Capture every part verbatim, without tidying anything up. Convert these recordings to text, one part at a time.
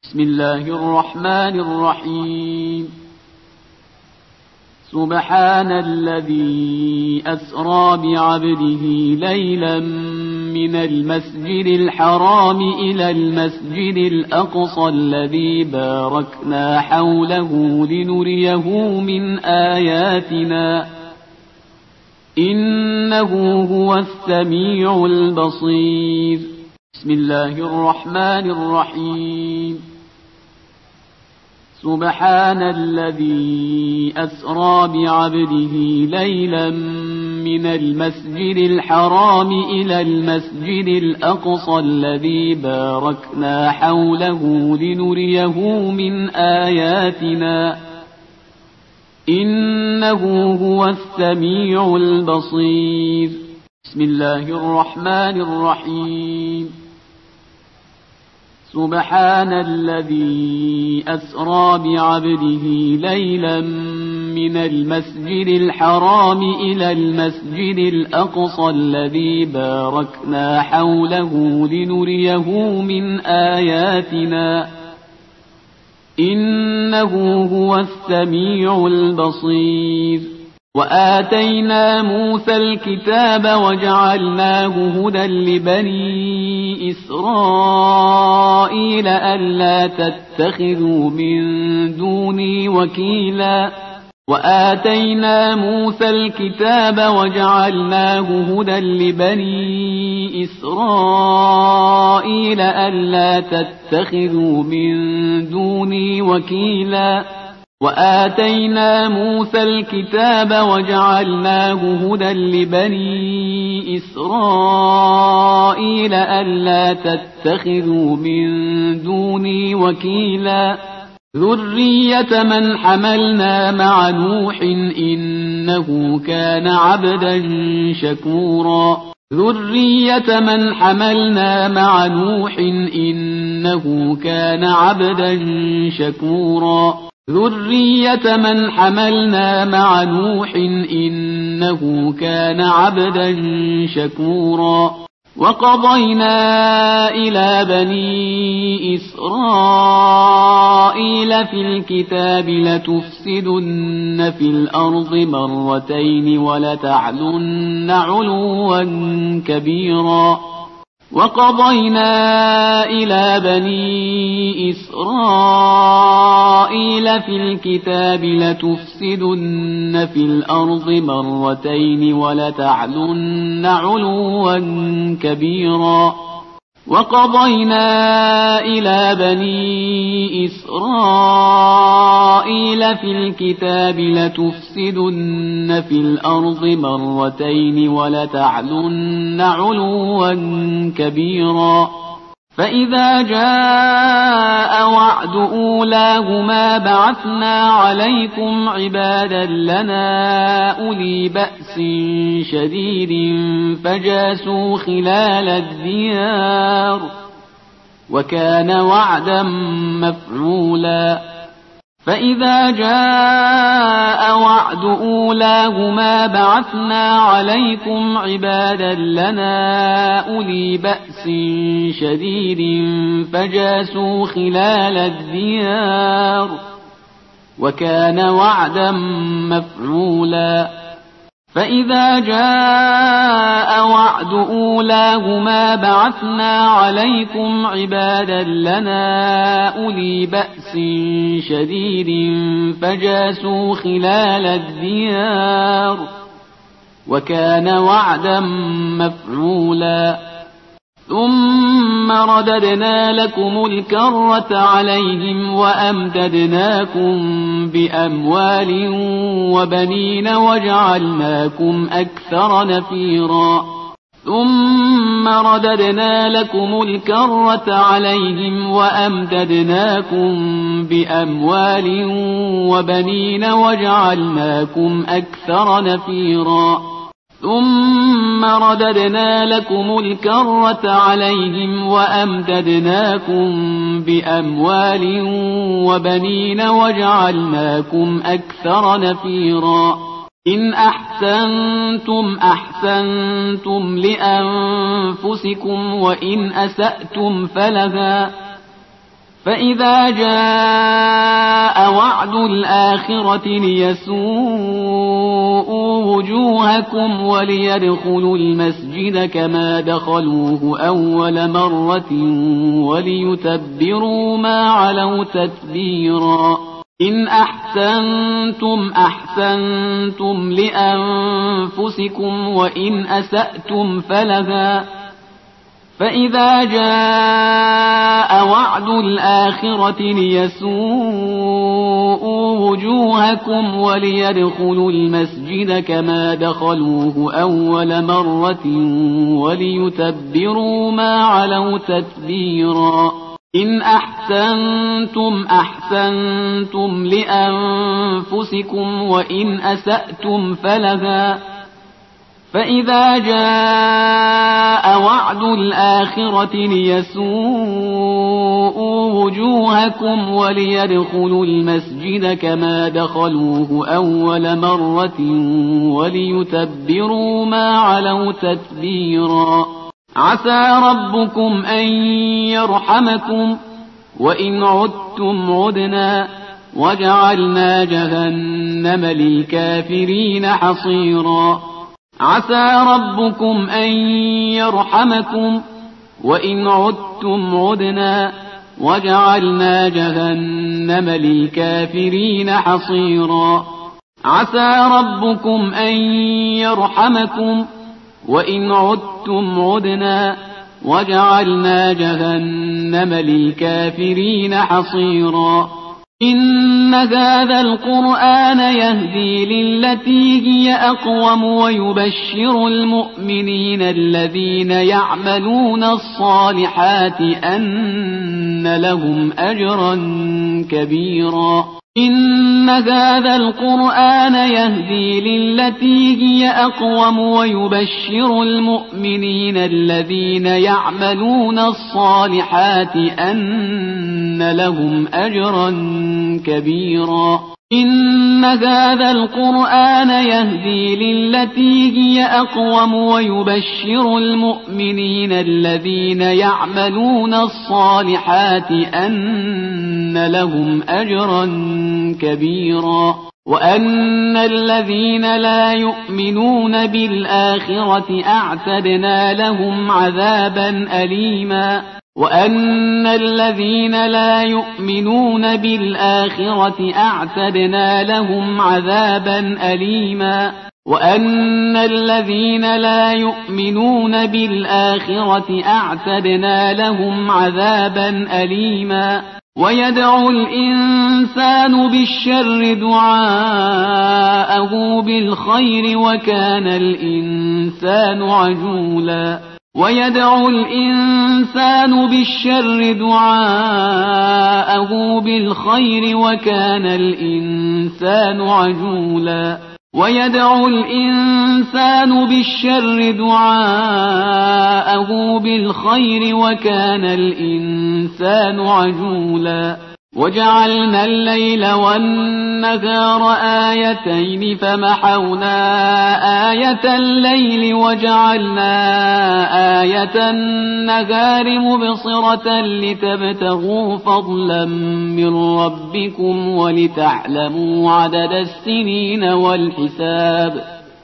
بسم الله الرحمن الرحيم. سبحان الذي أسرى بعبده ليلا من المسجد الحرام إلى المسجد الأقصى الذي باركنا حوله لنريه من آياتنا إنه هو السميع البصير. بسم الله الرحمن الرحيم. سبحان الذي أسرى بعبده ليلا من المسجد الحرام إلى المسجد الأقصى الذي باركنا حوله لنريه من آياتنا إنه هو السميع البصير. بسم الله الرحمن الرحيم. سبحان الذي أسرى بعبده ليلا من المسجد الحرام إلى المسجد الأقصى الذي باركنا حوله لنريه من آياتنا إنه هو السميع البصير. وآتينا موسى الكتاب وجعلناه هدى لبني إسرائيل ألا تتخذوا من دوني وكيلا وآتينا موسى الكتاب وجعلناه هدى لبني إسرائيل ألا تتخذوا من دوني وكيلا وآتينا موسى الكتاب وجعلناه هدى لبني إسرائيل ألا تتخذوا من دوني وكيلا ذرية من حملنا مع نوح إنه كان عبدا شكورا ذرية من حملنا مع نوح إنه كان عبدا شكورا ذرية من حملنا مع نوح إنه كان عبدا شكورا وقضينا إلى بني إسرائيل في الكتاب لتفسدن في الأرض مرتين ولتعلن علوا كبيرا وقضينا إلى بني إسرائيل في الكتاب لتفسدن في الأرض مرتين ولتعلن علوا كبيرا وقضينا إلى بني إسرائيل في الكتاب لتفسدن في الأرض مرتين ولتعلن علوا كبيرا فإذا جاء وعد أولاهما بعثنا عليكم عبادا لنا أولي بأس شديد فجاسوا خلال الديار وكان وعدا مفعولا فإذا جاء وعد أولاهما بعثنا عليكم عبادا لنا أولي بأس شديد فجاسوا خلال الديار وكان وعدا مفعولا فإذا جاء وعد أولاهما بعثنا عليكم عبادا لنا أولي بأس شديد فجاسوا خلال الديار وكان وعدا مفعولا ثم رددنا لكم الكرة عليهم وأمددناكم بأموال وبنين وجعلناكم أكثر نفيرا ثم رددنا لكم الكرة عليهم وأمددناكم بأموال وبنين وجعلناكم أكثر نفيرا ثم رددنا لكم الكرة عليهم وأمددناكم بأموال وبنين وجعلناكم أكثر نفيرا إن أحسنتم أحسنتم لأنفسكم وإن أسأتم فلها فإذا جاء وعد الآخرة ليسوءوا وجوهكم وليدخلوا المسجد كما دخلوه أول مرة وليتبروا ما علوا تتبيرا إن أحسنتم أحسنتم لأنفسكم وإن أسأتم فلها فإذا جاء وعد الآخرة ليسوءوا وجوهكم وليدخلوا المسجد كما دخلوه أول مرة وليتبروا ما علوا تتبيرا إن أحسنتم أحسنتم لأنفسكم وإن أسأتم فلها فإذا جاء وعد الآخرة ليسوءوا وجوهكم وليدخلوا المسجد كما دخلوه أول مرة وليتبروا ما علوا تتبيرا عسى ربكم أن يرحمكم وإن عدتم عدنا وجعلنا جهنم للكافرين حصيرا عسى ربكم أن يرحمكم وإن عدتم عدنا وجعلنا جهنم للكافرين حصيرا عسى ربكم أن يرحمكم وإن عدتم عدنا وجعلنا جهنم للكافرين حصيرا إن هذا القرآن يهدي للتي هي أقوم ويبشر المؤمنين الذين يعملون الصالحات أن لهم أجرا كبيرا إن هذا القرآن يهدي للتي هي أقوم ويبشر المؤمنين الذين يعملون الصالحات أن لهم أجرا كبيرا إن هذا القرآن يهدي للتي هي أقوم ويبشر المؤمنين الذين يعملون الصالحات أن لهم أجرا كبيرا وأن الذين لا يؤمنون بالآخرة أعتدنا لهم عذابا أليما وأن الذين لا يؤمنون بالآخرة أعتدنا لهم عذابا أليما وأن الذين لا يؤمنون بالآخرة أعتدنا لهم عذابا أليما ويدعو الإنسان بالشر دعاءه بالخير وكان الإنسان عجولا ويدعو الإنسان بالشر دعاءه بالخير وكان الإنسان عجولا ويدعو الإنسان بالشر دعاءه بالخير وكان الإنسان عجولا وجعلنا الليل والنهار آيتين فمحونا آية الليل وجعلنا آية النهار مبصرة لتبتغوا فضلا من ربكم ولتعلموا عدد السنين والحساب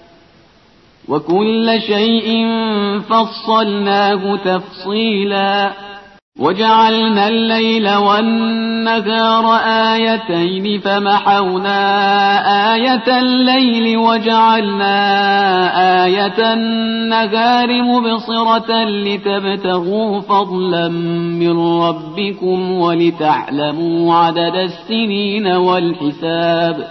وكل شيء فصلناه تفصيلا وجعلنا الليل والنهار آيتين فمحونا آية الليل وجعلنا آية النهار مبصرة لتبتغوا فضلا من ربكم ولتعلموا عدد السنين والحساب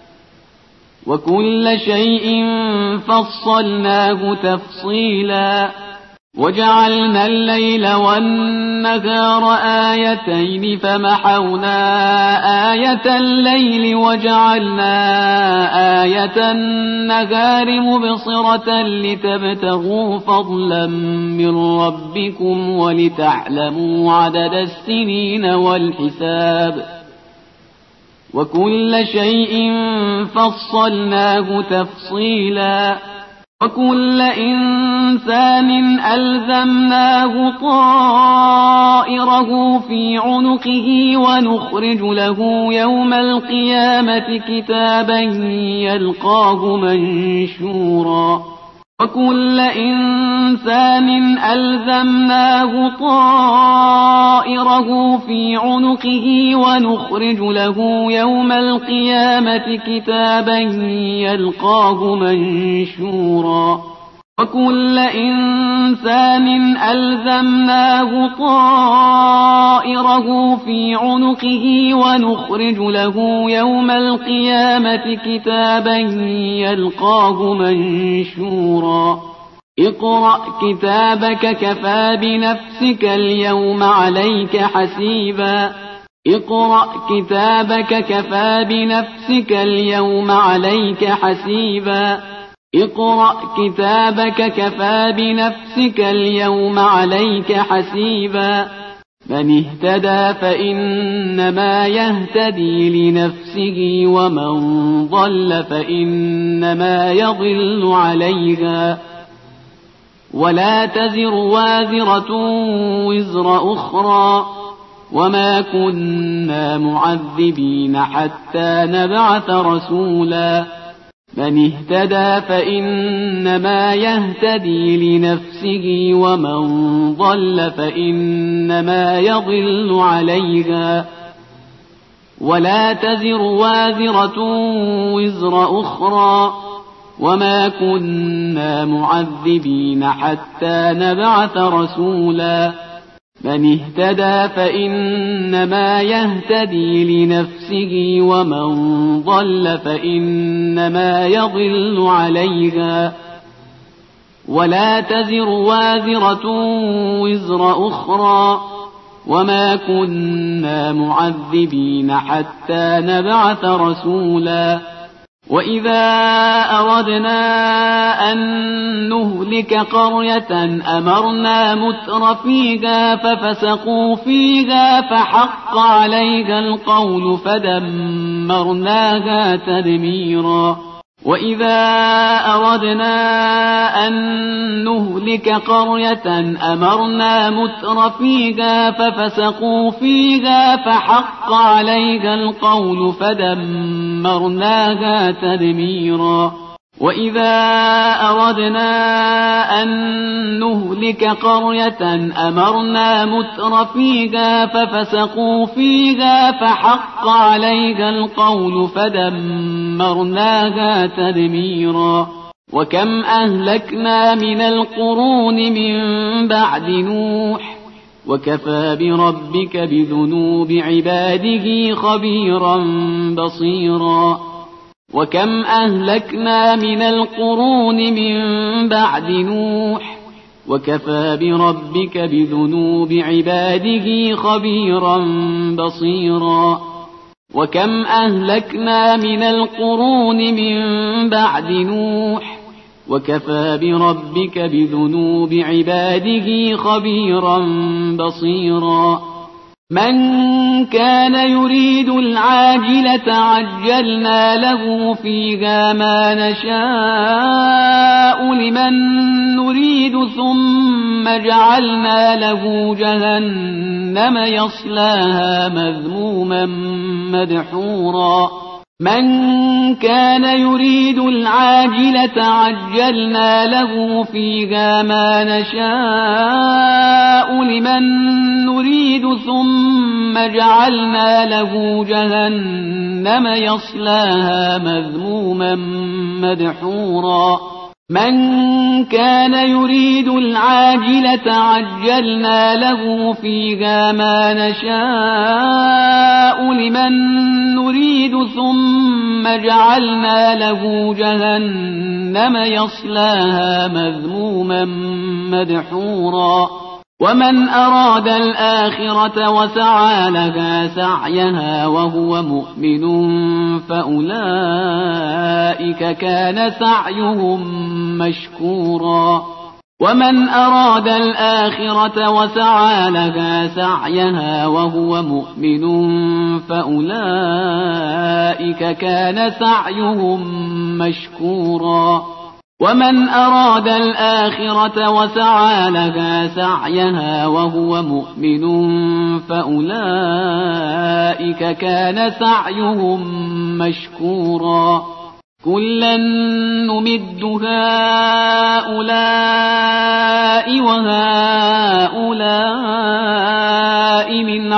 وكل شيء فصلناه تفصيلا وجعلنا الليل والنهار آيتين فمحونا آية الليل وجعلنا آية النهار مبصرة لتبتغوا فضلا من ربكم ولتعلموا عدد السنين والحساب وكل شيء فصلناه تفصيلا وكل إنسان ألزمناه طائره في عنقه ونخرج له يوم القيامة كتابا يلقاه منشورا وكل إنسان ألزمناه طائره في عنقه ونخرج له يوم القيامة كتابا يلقاه منشورا وكل إنسان ألزمناه طائره في عنقه ونخرج له يوم القيامة كتابا يلقاه منشورا اقرأ كتابك كفى بنفسك اليوم عليك حسيبا اقرأ كتابك كفى بنفسك اليوم عليك حسيبا اقرأ كتابك كفى بنفسك اليوم عليك حسيبا من اهتدى فإنما يهتدي لنفسه ومن ضل فإنما يضل عليها ولا تزر وازرة وزر أخرى وما كنا معذبين حتى نبعث رسولا من اهتدى فإنما يهتدي لنفسه ومن ضل فإنما يضل عليها ولا تزر وازرة وزر أخرى وما كنا معذبين حتى نبعث رسولا من اهتدى فإنما يهتدي لنفسه ومن ضل فإنما يضل عليها ولا تزر وازرة وزر أخرى وما كنا معذبين حتى نبعث رسولا وإذا أردنا أن نهلك قرية أمرنا متر فيها ففسقوا فيها فحق عليها القول فدمرناها تدميرا وإذا أردنا أن نهلك قرية أمرنا متر فيها ففسقوا فيها فحق عليها القول فدمرناها تدميرا وإذا أردنا أن نهلك قرية أمرنا متر فيها ففسقوا فيها فحق عليها القول فدمرناها تدميرا وكم أهلكنا من القرون من بعد نوح وكفى بربك بذنوب عباده خبيرا بصيرا وكم أهلكنا من القرون من بعد نوح وكفى بربك بذنوب عباده خبيرا بصيرا وكم أهلكنا من القرون من بعد نوح وكفى بربك بذنوب عباده خبيرا بصيرا من كان يريد العاجلة عجلنا له فيها ما نشاء لمن نريد ثم جعلنا له جهنم يصلاها مذموما مدحورا من كان يريد العاجلة عجلنا له فيها ما نشاء لمن نريد ثم جعلنا له جهنم يصلاها مذموما مدحورا من كان يريد العاجلة عجلنا له فيها ما نشاء لمن نريد ثم جعلنا له جهنم يصلاها مذموما مدحورا ومن أراد الآخرة وسعى لها سعيها وهو مؤمن فأولئك كان سعيهم مشكورا ومن أراد الآخرة وسعى لها سعيها وهو مؤمن فأولئك كان سعيهم مشكورا ومن أراد الآخرة وسعى لها سعيها وهو مؤمن فأولئك كان سعيهم مشكورا كلا نمد هؤلاء وهؤلاء من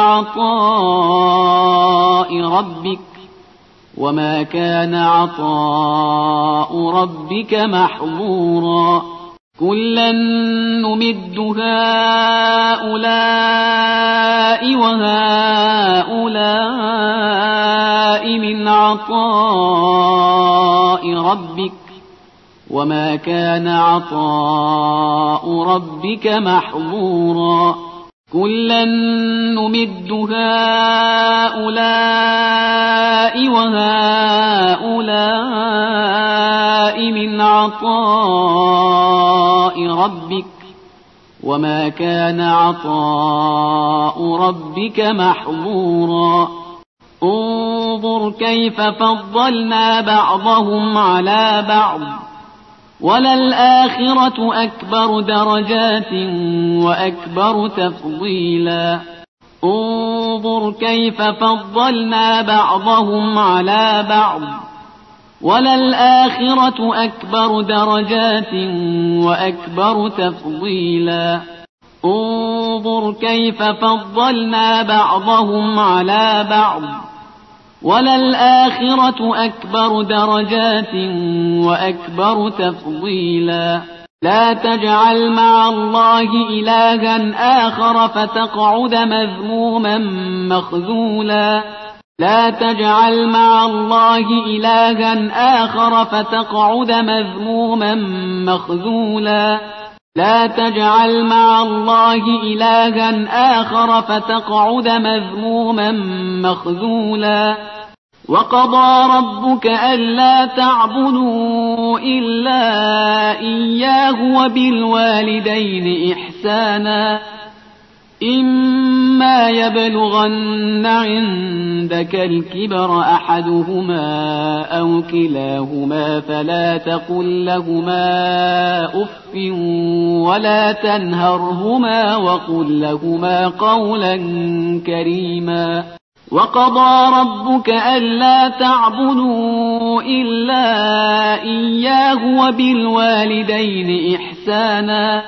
عطاء ربك وما كان عطاء ربك محظورا كلا نمد هؤلاء وهؤلاء من عطاء ربك وما كان عطاء ربك محظورا كلا نمد هؤلاء وهؤلاء من عطاء ربك وما كان عطاء ربك محظورا انظر كيف فضلنا بعضهم على بعض وللآخرة أكبر درجات وأكبر تفضيلا انظر كيف فضلنا بعضهم على بعض وللآخرة أكبر درجات وأكبر تفضيلا انظر كيف فضلنا بعضهم على بعض وللآخرة أكبر درجات وأكبر تفضيلا لا تجعل مع الله إلها آخر فتقعد مذموما مخذولا لا تجعل مع الله إلها آخر فتقعد مذموما مخذولا لا تجعل مع الله إلها آخر فتقعد مذموما مخذولا وقضى ربك ألا تعبدوا إلا إياه وبالوالدين إحسانا إما يبلغن عندك الكبر أحدهما أو كلاهما فلا تقل لهما أف ولا تنهرهما وقل لهما قولا كريما وقضى ربك ألا تعبدوا إلا إياه وبالوالدين إحسانا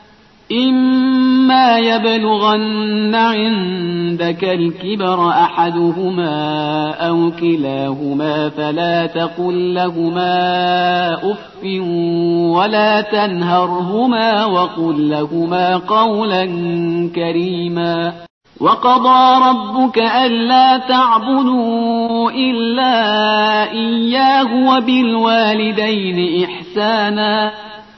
إما يبلغن عندك الكبر أحدهما أو كلاهما فلا تقل لهما أف ولا تنهرهما وقل لهما قولا كريما وقضى ربك ألا تعبدوا إلا إياه وبالوالدين إحسانا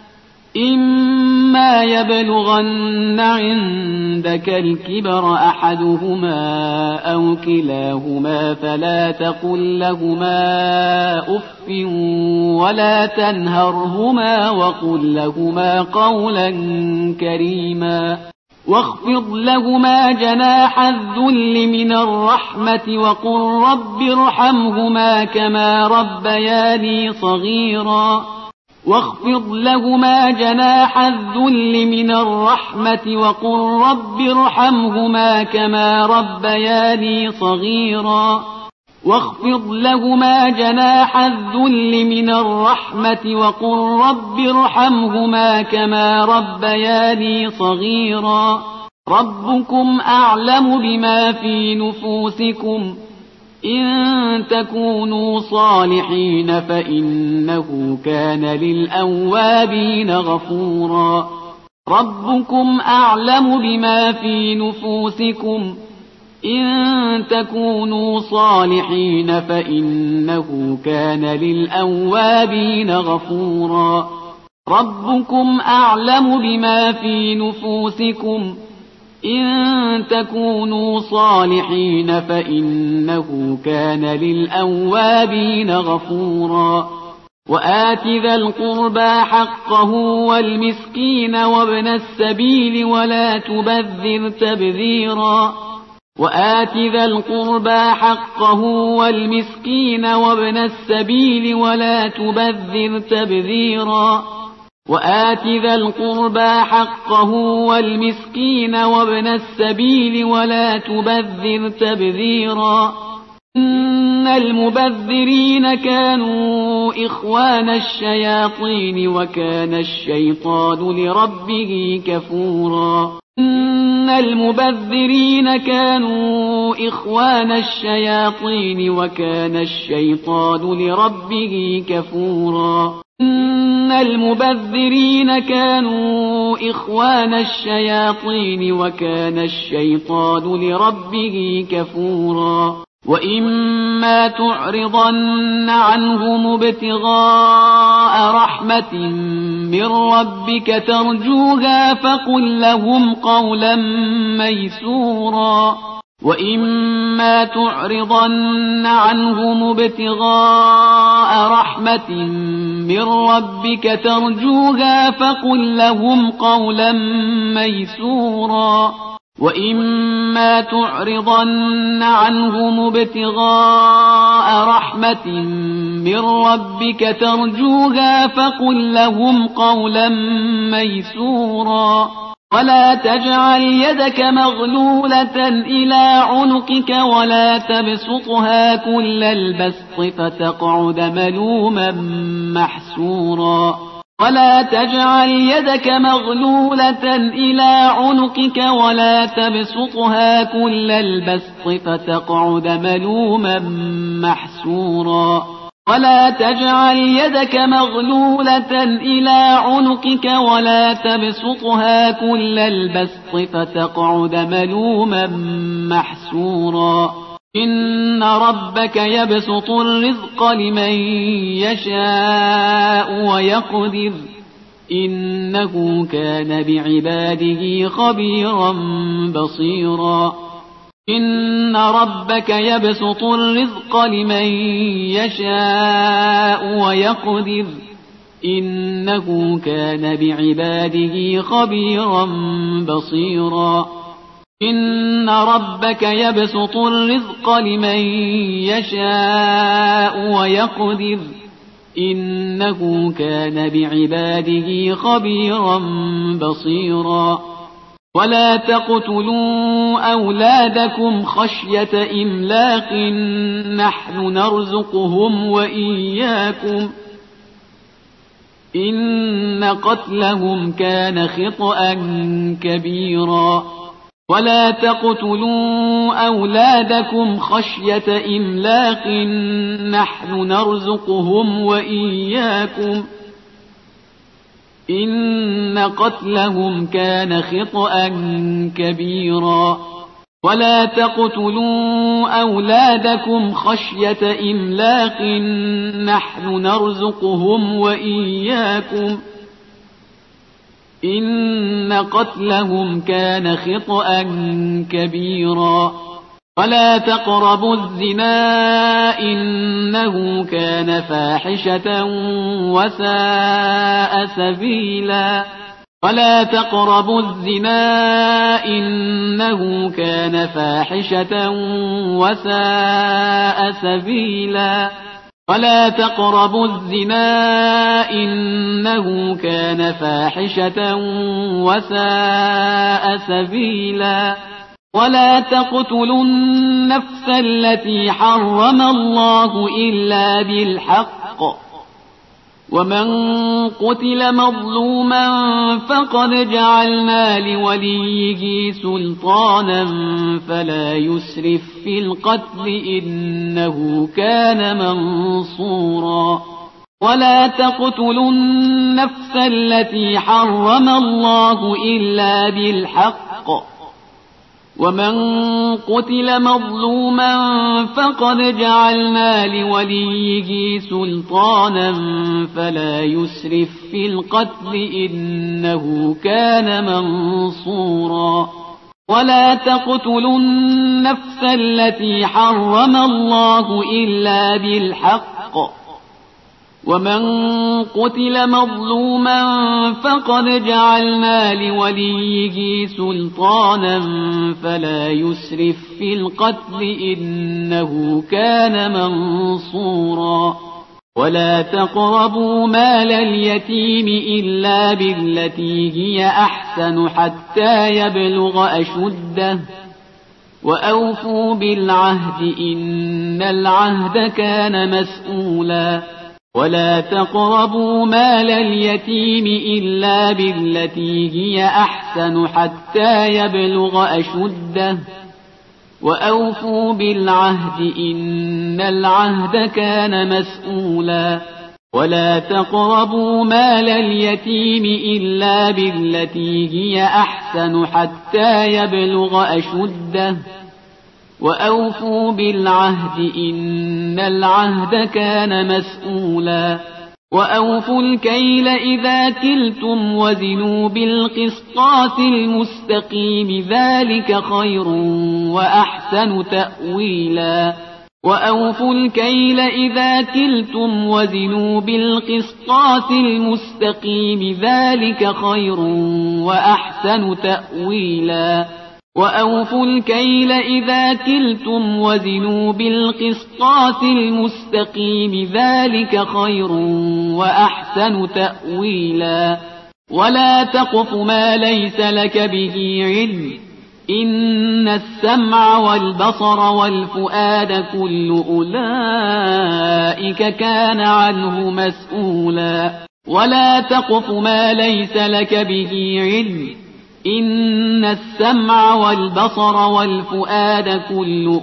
إما يبلغن عندك الكبر أحدهما أو كلاهما فلا تقل لهما أف ولا تنهرهما وقل لهما قولا كريما واخفض لهما جناح الذل من الرحمة وقل رب ارحمهما كما ربياني صغيرا واخفض لهما جناح الذل من الرحمة وقل رب ارحمهما كما ربياني صغيرا واخفض لهما جناح الذل من الرحمة وقل رب ارحمهما كما ربياني صغيرا ربكم أعلم بما في نفوسكم إن تكونوا صالحين فإنه كان للأوابين غفورا ربكم أعلم بما في نفوسكم إن تكونوا صالحين فإنه كان للأوابين غفورا ربكم أعلم بما في نفوسكم إن تكونوا صالحين فإنه كان للأوابين غفورا وآت ذا القربى حقه والمسكين وابن السبيل ولا تبذر تبذيرا وآت ذا القربى حقه والمسكين وابن السبيل ولا تبذر تبذيرا وآت ذا القربى حقه والمسكين وابن السبيل ولا تبذر تبذيرا إن المبذرين كانوا إخوان الشياطين وكان الشيطان لربه كفورا إن المبذرين كانوا إخوان الشياطين وكان الشيطان لربه كفورا إن المبذرين كانوا إخوان الشياطين وكان الشيطان لربه كفورا وإما تعرضن عنهم ابتغاء رحمة من ربك ترجوها فقل لهم قولا ميسورا وإما تعرضن عنهم ابتغاء رحمة من ربك ترجوها فقل لهم قولا ميسورا وإما تعرضن عنهم ابتغاء رحمة من ربك ترجوها فقل لهم قولا ميسورا ولا تجعل يدك مغلولة إلى عنقك ولا تبسطها كل البسط فتقعد ملوما محسورا ولا تجعل يدك مغلولة إلى عنقك ولا تبسطها كل البسط فتقعد ملوما محسورا ولا تجعل يدك مغلولة إلى عنقك ولا تبسطها كل البسط فتقعد ملوما محسورا إن ربك يبسط الرزق لمن يشاء ويقدر إنه كان بعباده خبيرا بصيرا إن ربك يبسط الرزق لمن يشاء ويقدر إنه كان بعباده خبيرا بصيرا إن ربك يبسط الرزق لمن يشاء ويقدر إنه كان بعباده خبيرا بصيرا ولا تقتلوا أولادكم خشية إملاق نحن نرزقهم وإياكم إن قتلهم كان خطأ كبيرا ولا تقتلوا أولادكم خشية إملاق نحن نرزقهم وإياكم إن قتلهم كان خطأ كبيرا ولا تقتلوا أولادكم خشية إملاق نحن نرزقهم وإياكم إن قتلهم كان خطأ كبيرا ولا تقربوا الزنا إنه كان فاحشة وساء سبيلا ولا تقربوا الزنا إنه كان فاحشة وساء سبيلا ولا تقربوا الزنا إنه كان فاحشة وساء سبيلا ولا تقتلوا النفس التي حرم الله إلا بالحق ومن قتل مظلوما فقد جعلنا لوليه سلطانا فلا يسرف في القتل إنه كان منصورا ولا تقتلوا النفس التي حرم الله إلا بالحق ومن قتل مظلوما فقد جعلنا لوليه سلطانا فلا يسرف في القتل إنه كان منصورا ولا تقتلوا النفس التي حرم الله إلا بالحق ومن قتل مظلوما فقد جعلنا لوليه سلطانا فلا يسرف في القتل إنه كان منصورا ولا تقربوا مال اليتيم إلا بالتي هي أحسن حتى يبلغ أشده وأوفوا بالعهد إن العهد كان مسؤولا ولا تقربوا مال اليتيم إلا بالتي هي أحسن حتى يبلغ أشده وأوفوا بالعهد إن العهد كان مسؤولا ولا تقربوا مال اليتيم إلا بالتي هي أحسن حتى يبلغ أشده وأوفوا بالعهد إن العهد كان مسؤولا وأوفوا الكيل إذا كلتم وزنوا بالقسطاس المستقيم ذلك خير وأحسن تأويلا وأوفوا الكيل إذا كلتم وزنوا بالقسطاس المستقيم ذلك خير وأحسن تأويلا وأوفوا الكيل إذا كلتم وزنوا بالقسطاس المستقيم ذلك خير وأحسن تأويلا ولا تقف ما ليس لك به علم إن السمع والبصر والفؤاد كل أولئك كان عنه مسؤولا ولا تقف ما ليس لك به علم إن السمع والبصر والفؤاد كل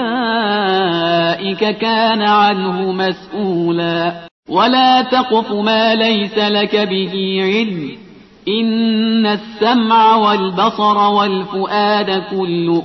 أولئك كان عنه مسؤولا ولا تقف ما ليس لك به علم إن السمع والبصر والفؤاد كل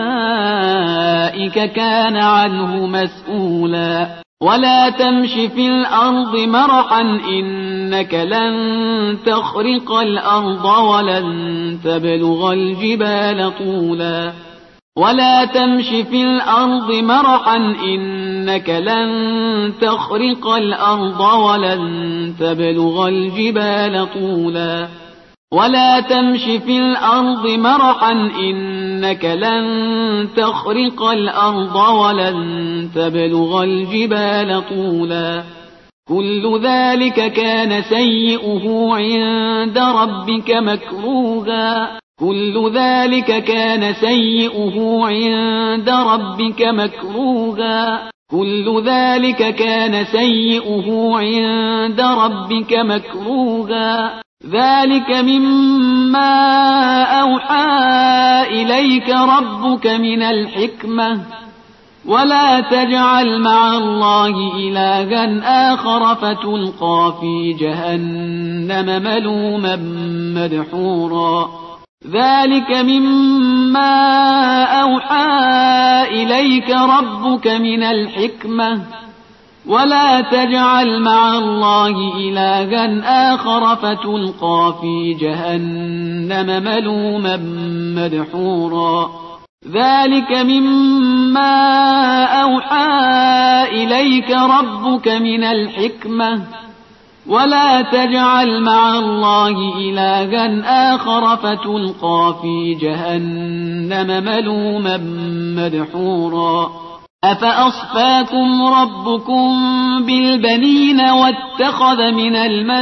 أولئك كان عنه مسؤولا ولا تمش في الأرض مرحا إنك لن تخرق الأرض ولن تبلغ الجبال طولا ولا تمش في الأرض مرحا إنك لن تخرق الأرض ولن تبلغ الجبال طولا ولا تمش في الأرض مرحا إنك لن تخرق الأرض ولن تبلغ الجبال طولا كل ذلك كان سيئه عند ربك مكروها كل ذلك كان سيئه عند ربك مكروها كل ذلك كان سيئه عند ربك مكروها ذلك مما أوحى إليك ربك من الحكمة ولا تجعل مع الله إلها آخر فتلقى في جهنم ملوما مدحورا ذلك مما أوحى إليك ربك من الحكمة ولا تجعل مع الله إلها آخر فتلقى في جهنم ملوما مدحورا ذلك مما أوحى إليك ربك من الحكمة ولا تجعل مع الله إلها آخر فتلقى في جهنم ملوما مدحورا أفأصفاكم ربكم بالبنين واتخذ من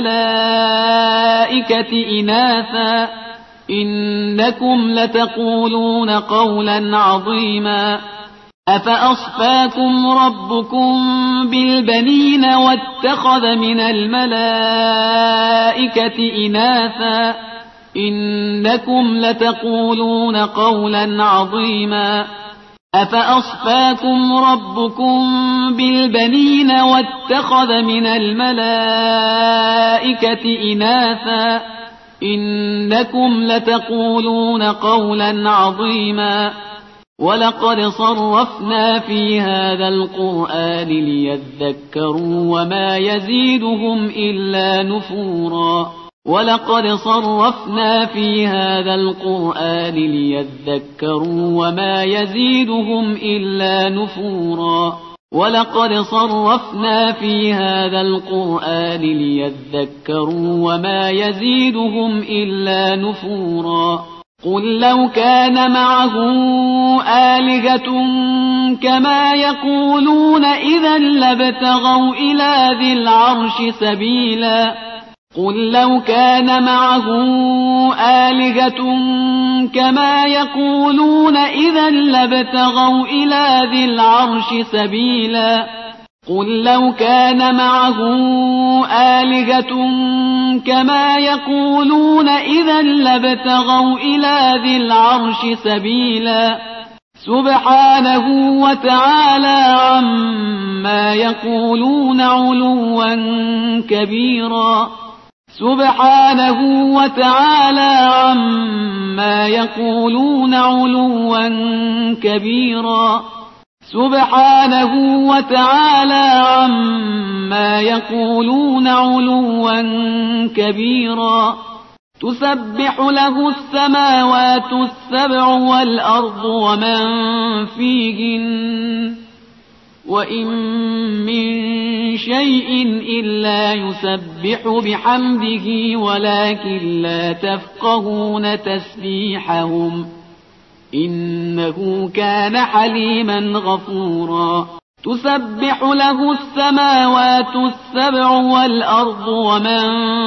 الملائكة إناثا إنكم لتقولون قولا عظيما أفأصفاكم ربكم بالبنين واتخذ من الملائكة إناثا إنكم لتقولون قولا عظيما أفأصفاكم ربكم بالبنين واتخذ من الملائكة إناثا إنكم لتقولون قولا عظيما ولقد صرفنا في هذا القرآن ليذكروا وما يزيدهم إلا نفورا ولقد صرفنا في هذا القرآن ليذكروا وما يزيدهم إلا نفورا ولقد صرفنا في هذا القرآن ليذكروا وما يزيدهم إلا نفورا قل لو كان معه آلهة كما يقولون إذا لابتغوا إلى ذي العرش سبيلا قل لو كان معه آلهة كما يقولون إذا لابتغوا إلى ذي العرش سبيلا قل لو كان معه آلهة كما يقولون إذا لابتغوا إلى ذي العرش سبيلا سبحانه وتعالى عما يقولون علوا كبيرا سبحانه وتعالى عما يقولون علوا كبيرا سبحانه وتعالى عما يقولون علوا كبيرا تسبح له السماوات السبع والأرض ومن فيهن وإن من شيء إلا يسبح بحمده ولكن لا تفقهون تسبيحهم إنه كان حليما غفورا تسبح له السماوات السبع والأرض ومن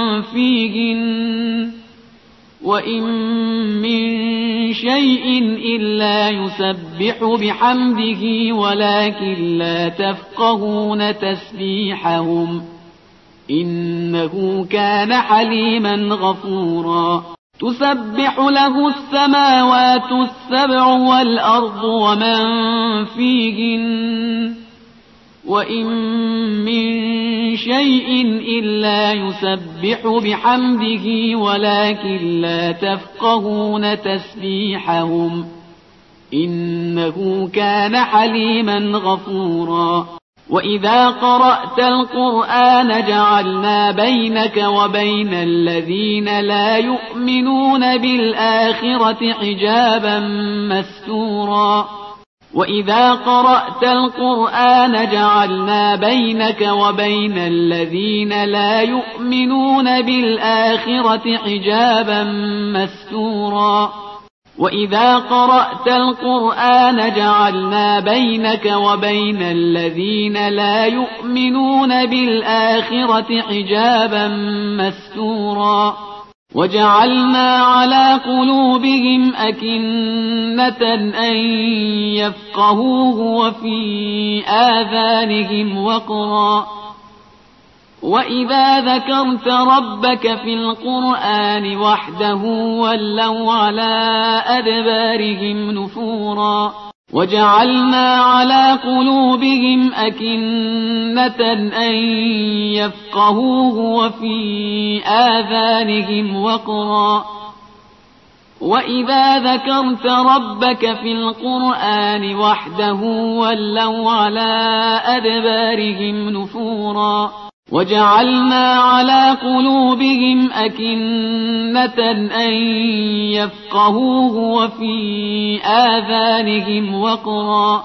فيهن وإن من شيء إلا يسبح بحمده ولكن لا تفقهون تسبيحهم إنه كان حليما غفورا تسبح له السماوات السبع والأرض ومن فيهن وإن من شيء إلا يسبح بحمده ولكن لا تفقهون تسبيحهم إنه كان حليما غفورا وإذا قرأت القرآن جعلنا بينك وبين الذين لا يؤمنون بالآخرة حجابا مستورا وإذا قرأت القرآن جعلنا بينك وبين الذين لا يؤمنون بالآخرة حجابا مستورا وإذا قرأت القرآن جعلنا بينك وبين الذين لا يؤمنون بالآخرة حجابا مستورا وجعلنا على قلوبهم أكنة أن يفقهوه وفي آذانهم وقرا وإذا ذكرت ربك في القرآن وحده ولوا على أدبارهم نفورا وجعلنا على قلوبهم أكنة أن يفقهوه وفي آذانهم وقرا وإذا ذكرت ربك في القرآن وحده ولوا على أدبارهم نفورا وجعلنا على قلوبهم أكنة أن يفقهوه وفي آذانهم وقرا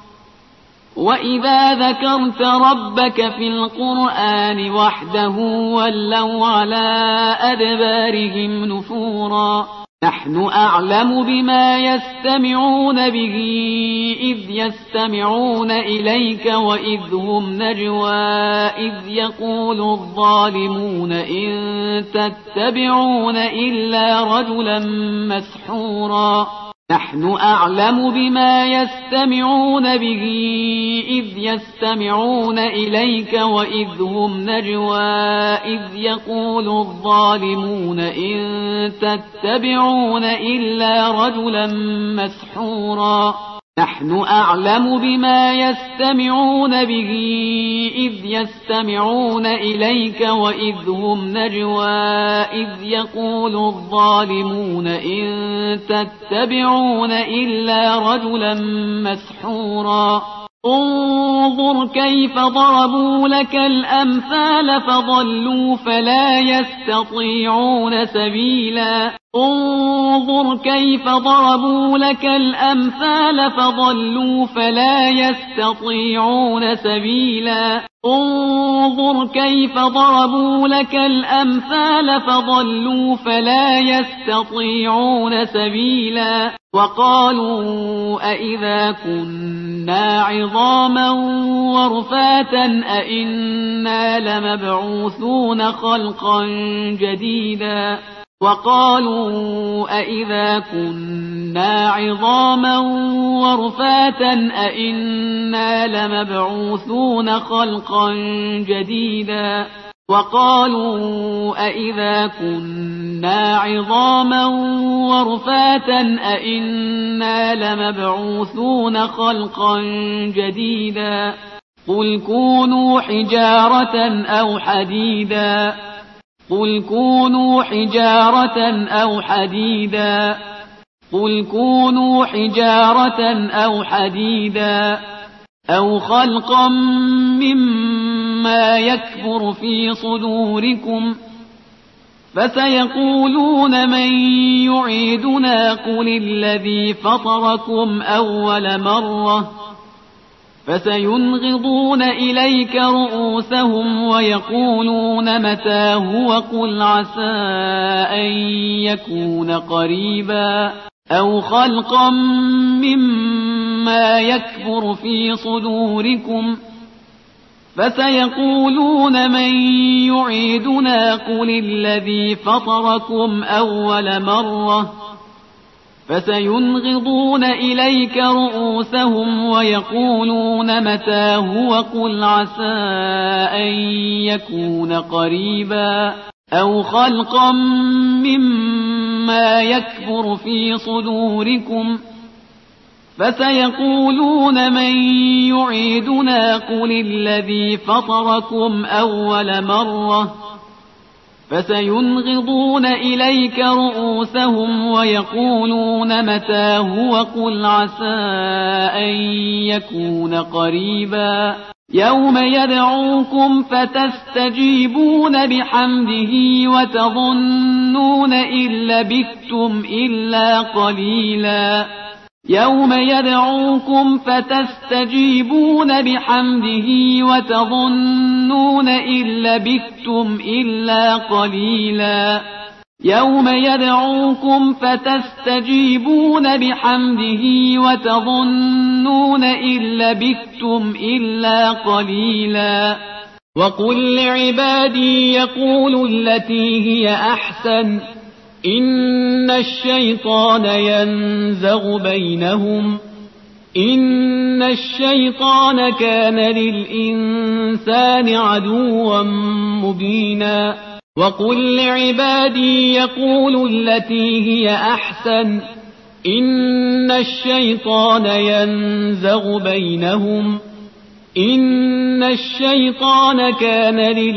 وإذا ذكرت ربك في القرآن وحده ولوا على أدبارهم نفورا نحن أعلم بما يستمعون به إذ يستمعون إليك وإذ هم نجوى إذ يقول الظالمون إن تتبعون إلا رجلا مسحورا نحن أعلم بما يستمعون به إذ يستمعون إليك وإذ هم نجوى إذ يقول الظالمون إن تتبعون إلا رجلا مسحورا نحن أعلم بما يستمعون به إذ يستمعون إليك وإذ هم نجوى إذ يقول الظالمون إن تتبعون إلا رجلا مسحورا انظر كيف ضربوا لك الأمثال فضلوا فلا يستطيعون سبيلا انظر كيف ضربوا لك الأمثال فضلوا فلا يستطيعون سبيلا انظر كيف ضربوا لك الأمثال فضلوا فلا يستطيعون سبيلا وقالوا أئذا كنا عظاما ورفاتا أئنا لمبعوثون خلقا جديدا وقالوا أئذا كنا عظاما ورفاتا أئنا لمبعوثون خلقا جديدا وقالوا أئذا كنا عظاما ورفاتا أئنا لمبعوثون خلقا جديدا قل كونوا حجارة أو حديدا قل كونوا حجارة أو حديدا قل كونوا حجارة أو حديدا أو خلقا مما يكبر في صدوركم فسيقولون من يعيدنا قل الذي فطركم أول مرة فسينغضون إليك رؤوسهم ويقولون متى هو قل عسى أن يكون قريبا أو خلقا مما يكبر في صدوركم فسيقولون من يعيدنا قل الذي فطركم أول مرة فسينغضون إليك رؤوسهم ويقولون متى هو قل عسى أن يكون قريبا أو خلقا مما يكبر في صدوركم فسيقولون من يعيدنا قل الذي فطركم أول مرة فسينغضون إليك رؤوسهم ويقولون متى هو قل عسى أن يكون قريبا يوم يدعوكم فتستجيبون بحمده وتظنون إن لبثتم إلا قليلا يوم يدعوكم فتستجيبون بحمده وتظنون إن لبثتم إلا قليلا يوم يدعوكم فتستجيبون بحمده وتظنون إن لبثتم إلا قليلا وقل لعبادي يقولوا التي هي أحسن إن الشيطان ينزغ بينهم إن الشيطان كان للإنسان عدوا مبينا وقل لعبادي يقولوا التي هي أحسن إن الشيطان ينزغ بينهم إن الشيطان كان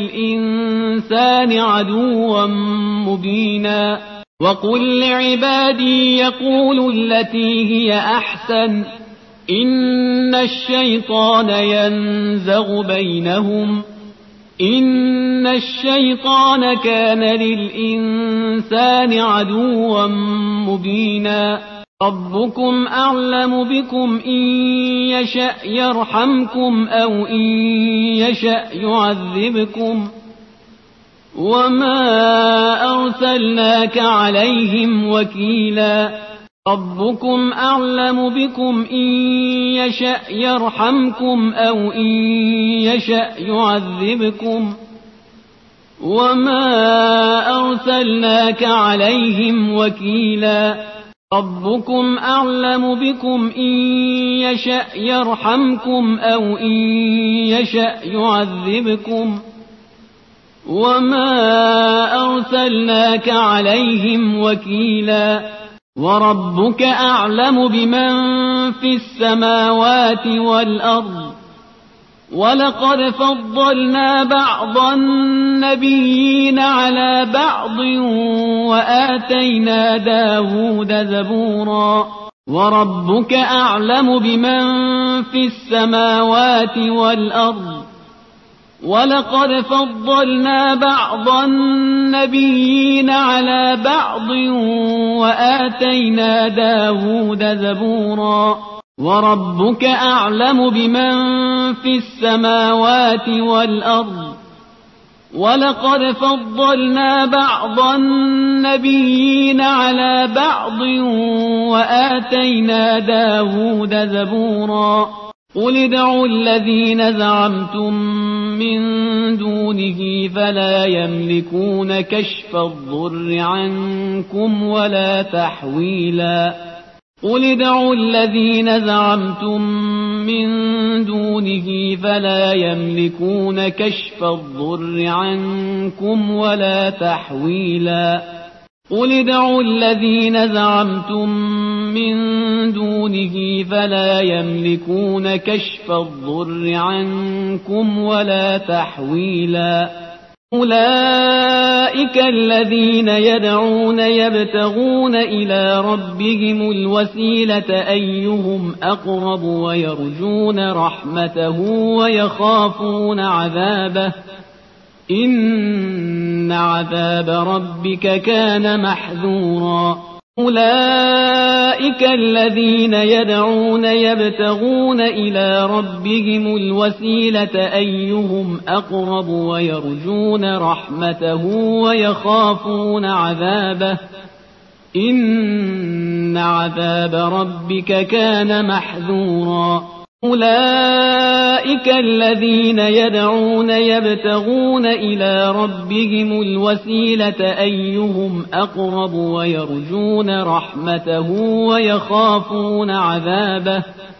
للإنسان عدوا مبينا وقل لعبادي يقولوا التي هي أحسن إن الشيطان ينزغ بينهم إن الشيطان كان للإنسان عدوا مبينا ربكم أعلم بكم إن يشأ يرحمكم أو إن يشأ يعذبكم وما أرسلناك عليهم وكيلا ربكم أعلم بكم إن يشأ يرحمكم أو إن يشأ يعذبكم وما أرسلناك عليهم وكيلا ربكم أعلم بكم إن يشأ يرحمكم أو إن يشأ يعذبكم وما أرسلناك عليهم وكيلا وربك أعلم بمن في السماوات والأرض ولقد فضلنا بعض النبيين على بعض وآتينا داود زبورا وربك أعلم بمن في السماوات والأرض ولقد فضلنا بعض النبيين على بعض وآتينا داود زبورا وربك أعلم بمن في السماوات والأرض ولقد فضلنا بعض النبيين على بعض وآتينا داود زبورا قل ادعوا الذين زعمتم من دونه فلا يملكون كشف الضر عنكم ولا تحويلا قل ادعوا الذين زعمتم من دونه فلا يملكون كشف الضر عنكم ولا تحويلا قل ادعوا الذين زعمتم من دونه فلا يملكون كشف الضر عنكم ولا تحويلا أولئك الذين يدعون يبتغون إلى ربهم الوسيلة أيهم أقرب ويرجون رحمته ويخافون عذابه إن عذاب ربك كان محذورا أولئك الذين يدعون يبتغون إلى ربهم الوسيلة أيهم أقرب ويرجون رحمته ويخافون عذابه إن عذاب ربك كان محذورا أولئك الذين يدعون يبتغون إلى ربهم الوسيلة أيهم أقرب ويرجون رحمته ويخافون عذابه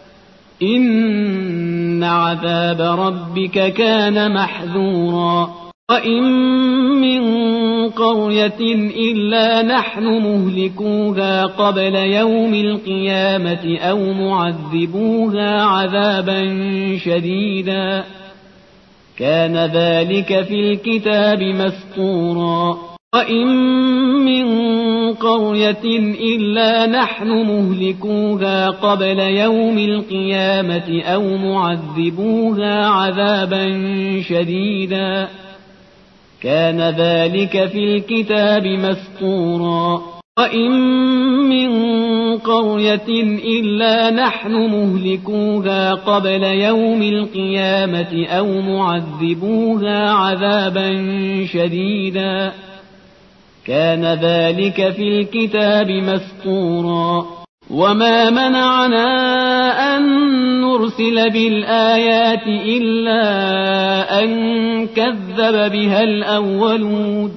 إن عذاب ربك كان محذورا وإن من قرية إلا نحن مهلكوها قبل يوم القيامة أو معذبوها عذابا شديدا كان ذلك في الكتاب مسطورا وإن من قرية إلا نحن مهلكوها قبل يوم القيامة أو معذبوها عذابا شديدا كان ذلك في الكتاب مسطورا وإن من قرية إلا نحن مهلكوها قبل يوم القيامة أو معذبوها عذابا شديدا كان ذلك في الكتاب مسطورا وما منعنا أن نرسل بالآيات إلا أن كذب بها الأولون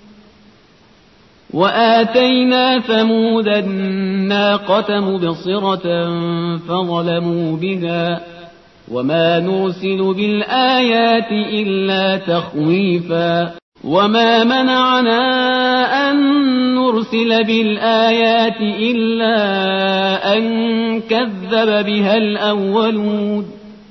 وآتينا ثمود الناقة مبصرة فظلموا بها وما نرسل بالآيات إلا تخويفا وما منعنا أن نرسل بالآيات إلا أن كذب بها الأولون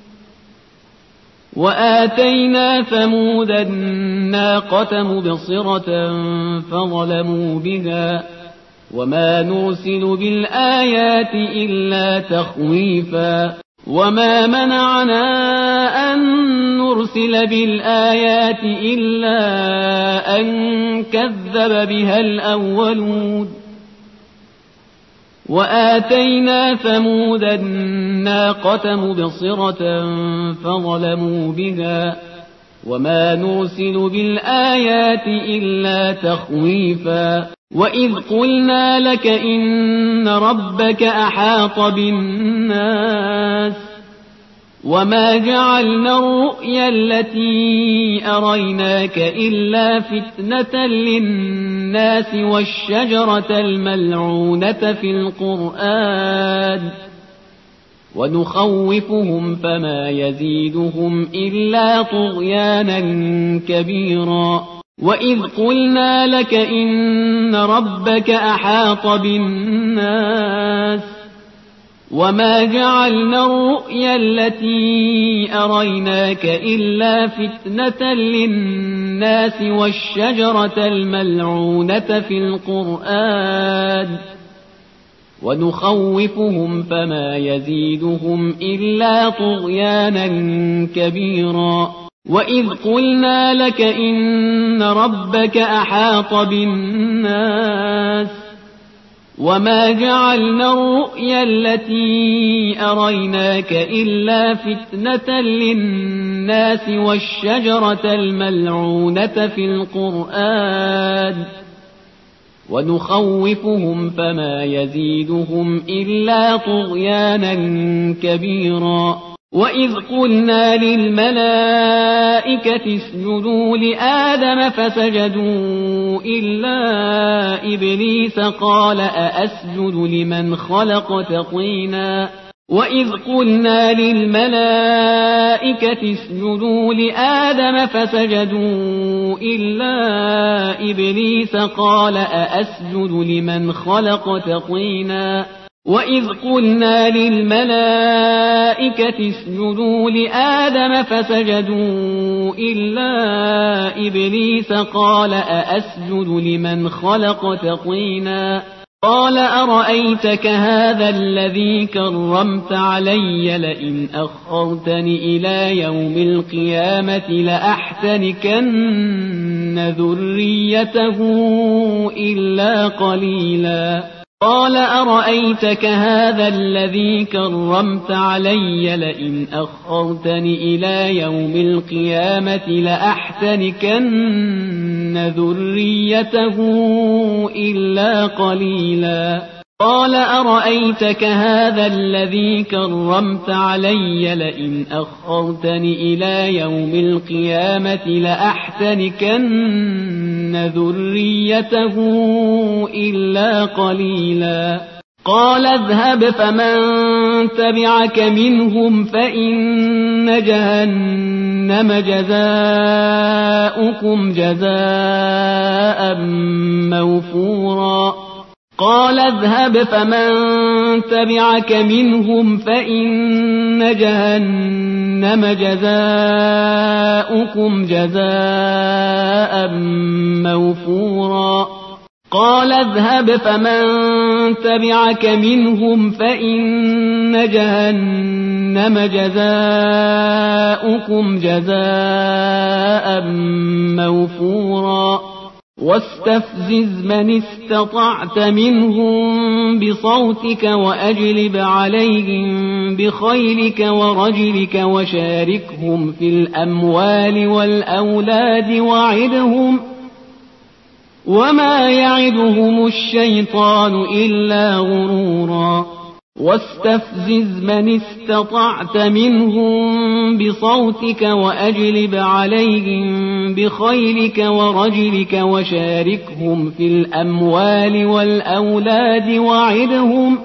وآتينا ثمود الناقة مبصرة فظلموا بها وما نرسل بالآيات إلا تخويفا وما منعنا أن نرسل بالآيات إلا أن كذب بها الأولون وآتينا ثمود الناقة مبصرة فظلموا بها وما نرسل بالآيات إلا تخويفا وإذ قلنا لك إن ربك أحاط بالناس وما جعلنا الرؤيا التي أريناك إلا فتنة للناس والشجرة الملعونة في القرآن ونخوفهم فما يزيدهم إلا طغيانا كبيرا وإذ قلنا لك إن ربك أحاط بالناس وما جعلنا الرؤيا التي أريناك إلا فتنة للناس والشجرة الملعونة في القرآن ونخوفهم فما يزيدهم إلا طغيانا كبيرا وإذ قلنا لك إن ربك أحاط بالناس وما جعلنا الرؤيا التي أريناك إلا فتنة للناس والشجرة الملعونة في القرآن ونخوفهم فما يزيدهم إلا طغيانا كبيرا وإذ قلنا للملائكة اسجدوا لآدم فسجدوا إلا إبليس قال أأسجد لمن خلقت طينا وإذ قلنا للملائكة اسجدوا لآدم فسجدوا إلا إبليس قال أأسجد لمن خلقت طينا وإذ قلنا للملائكة اسجدوا لآدم فسجدوا إلا إبليس قال أأسجد لمن خلقت طينا قال أرأيتك هذا الذي كرمت علي لئن أخرتني إلى يوم القيامة لأحتنكن ذريته إلا قليلا قال أرأيتك هذا الذي كرمت علي لئن أخرتني إلى يوم القيامة لأحتنكن ذريته إلا قليلا قال أرأيتك هذا الذي كرمت علي لئن أخرتني إلى يوم القيامة لأحتنكن ذريته إلا قليلا قال اذهب فمن تبعك منهم فإن جهنم جزاؤكم جزاء موفورا قال اذهب فمن تبعك منهم فإن جهنم جزاؤكم جزاء موفورا قال اذهب فمن تبعك منهم فإن جهنم جزاؤكم جزاء موفورا واستفزز من استطعت منهم بصوتك وأجلب عليهم بخيلك ورجلك وشاركهم في الأموال والأولاد وعدهم وما يعدهم الشيطان إلا غرورا واستفزز من استطعت منهم بصوتك وأجلب عليهم بخيلك ورجلك وشاركهم في الأموال والأولاد وعدهم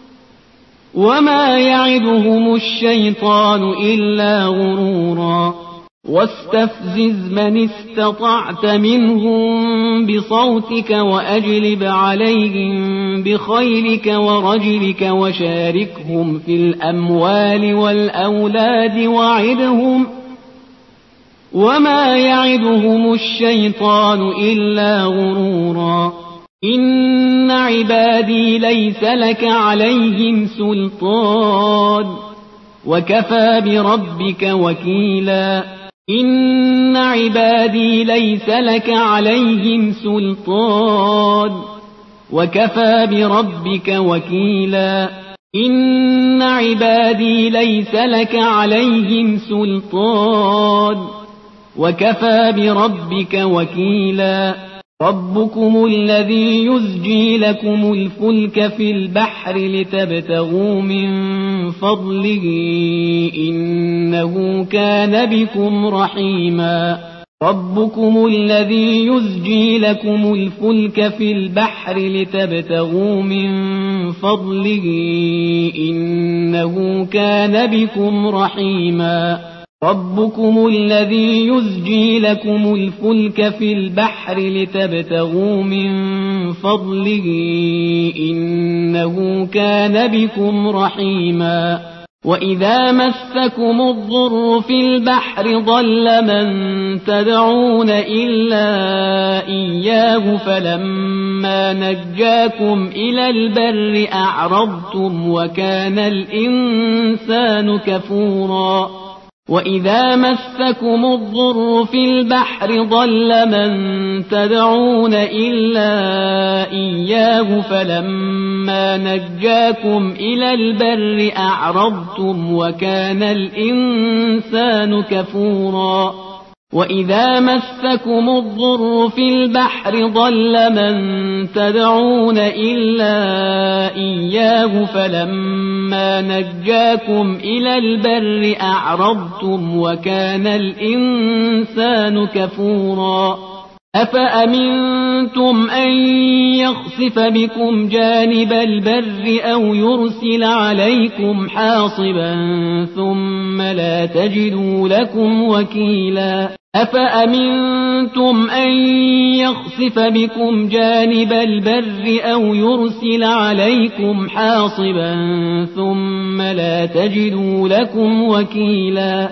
وما يعدهم الشيطان إلا غرورا واستفزز من استطعت منهم بصوتك وأجلب عليهم بخيلك ورجلك وشاركهم في الأموال والأولاد وعدهم وما يعدهم الشيطان إلا غرورا إن عبادي ليس لك عليهم سلطان وكفى بربك وكيلا إن عبادي ليس لك عليهم سلطان وكفى بربك وكيلا إن عبادي ليس لك عليهم سلطان وكفى بربك وكيلا ربكم الذي يزجي لكم الفلك في البحر لتبتغوا من فضله إنه كان بكم رحيما ربكم الذي يزجي لكم الفلك في البحر لتبتغوا من فضله إنه كان بكم رحيما ربكم الذي يزجي لكم الفلك في البحر لتبتغوا من فضله إنه كان بكم رحيما وإذا مسكم الضر في البحر ضل من تدعون إلا إياه فلما نجاكم إلى البر أعرضتم وكان الإنسان كفورا وإذا مسكم الضر في البحر ضل من تدعون إلا إياه فلما نجاكم إلى البر أعرضتم وكان الإنسان كفورا وإذا مسكم الضر في البحر ضل من تدعون إلا إياه فلما نجاكم إلى البر أعرضتم وكان الإنسان كفورا أفأمنتم أن يخسف بكم جانب البر أو يرسل عليكم حاصبا ثم لا تجدوا لكم وكيلا أفأمنتم أن يخسف بكم جانب البر أو يرسل عليكم حاصبا ثم لا تجدوا لكم وكيلا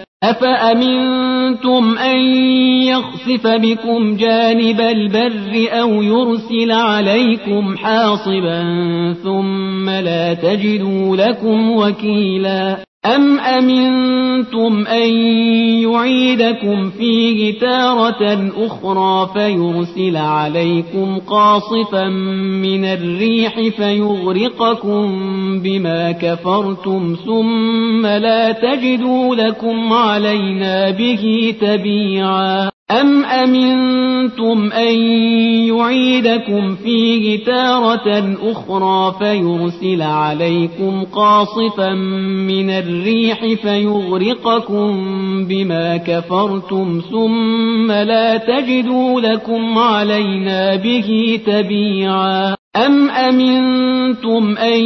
أفأمنتم أن يخسف بكم جانب البر أو يرسل عليكم حاصبا ثم لا تجدوا لكم وكيلا أم أمنتم أن يعيدكم فيه تارة أخرى فيرسل عليكم قاصفا من الريح فيغرقكم بما كفرتم ثم لا تجدوا لكم علينا به تبيعا أم أمنتم أن يعيدكم فيه تارة أخرى فيرسل عليكم قاصفا من الريح فيغرقكم بما كفرتم ثم لا تجدوا لكم علينا به تبيعا أم أمنتم أن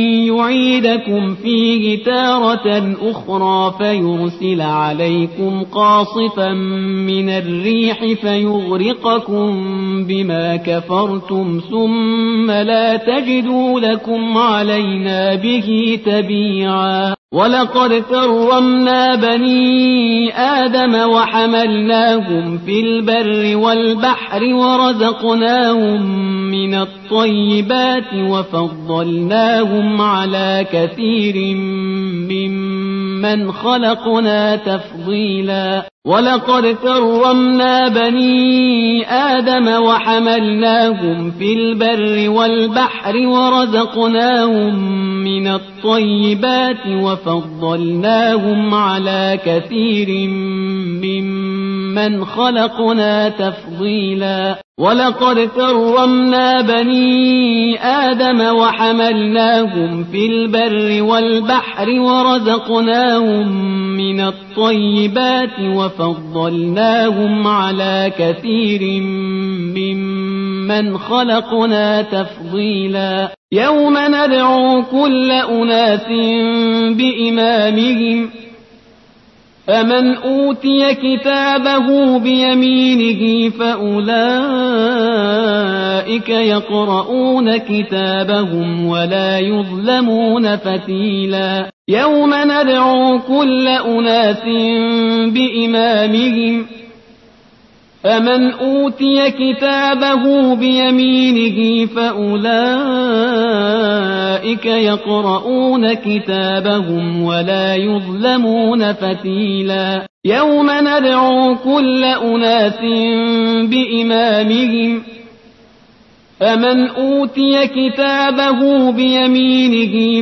يعيدكم فيه تارة أخرى فيرسل عليكم قاصفا من الريح فيغرقكم بما كفرتم ثم لا تجدوا لكم علينا به تبيعا ولقد كرمنا بني آدم وحملناهم في البر والبحر ورزقناهم من الطيبات وفضلناهم على كثير ممن خلقنا تفضيلا ولقد كرمنا بني آدم وحملناهم في البر والبحر ورزقناهم من الطيبات وفضلناهم على كثير ممن خلقنا تفضيلا ولقد كرمنا بني آدم وحملناهم في البر والبحر ورزقناهم من الطيبات وفضلناهم على كثير ممن خلقنا تفضيلا يوم ندعو كل أناس بإمامهم فمن أوتي كتابه بيمينه فأولئك يقرؤون كتابهم ولا يظلمون فتيلا يوم ندعو كل أناس بإمامهم فمن أوتي كتابه بيمينه فأولئك يقرؤون كتابهم ولا يظلمون فتيلا يوم ندعو كل أناس بإمامهم فمن أوتي كتابه بيمينه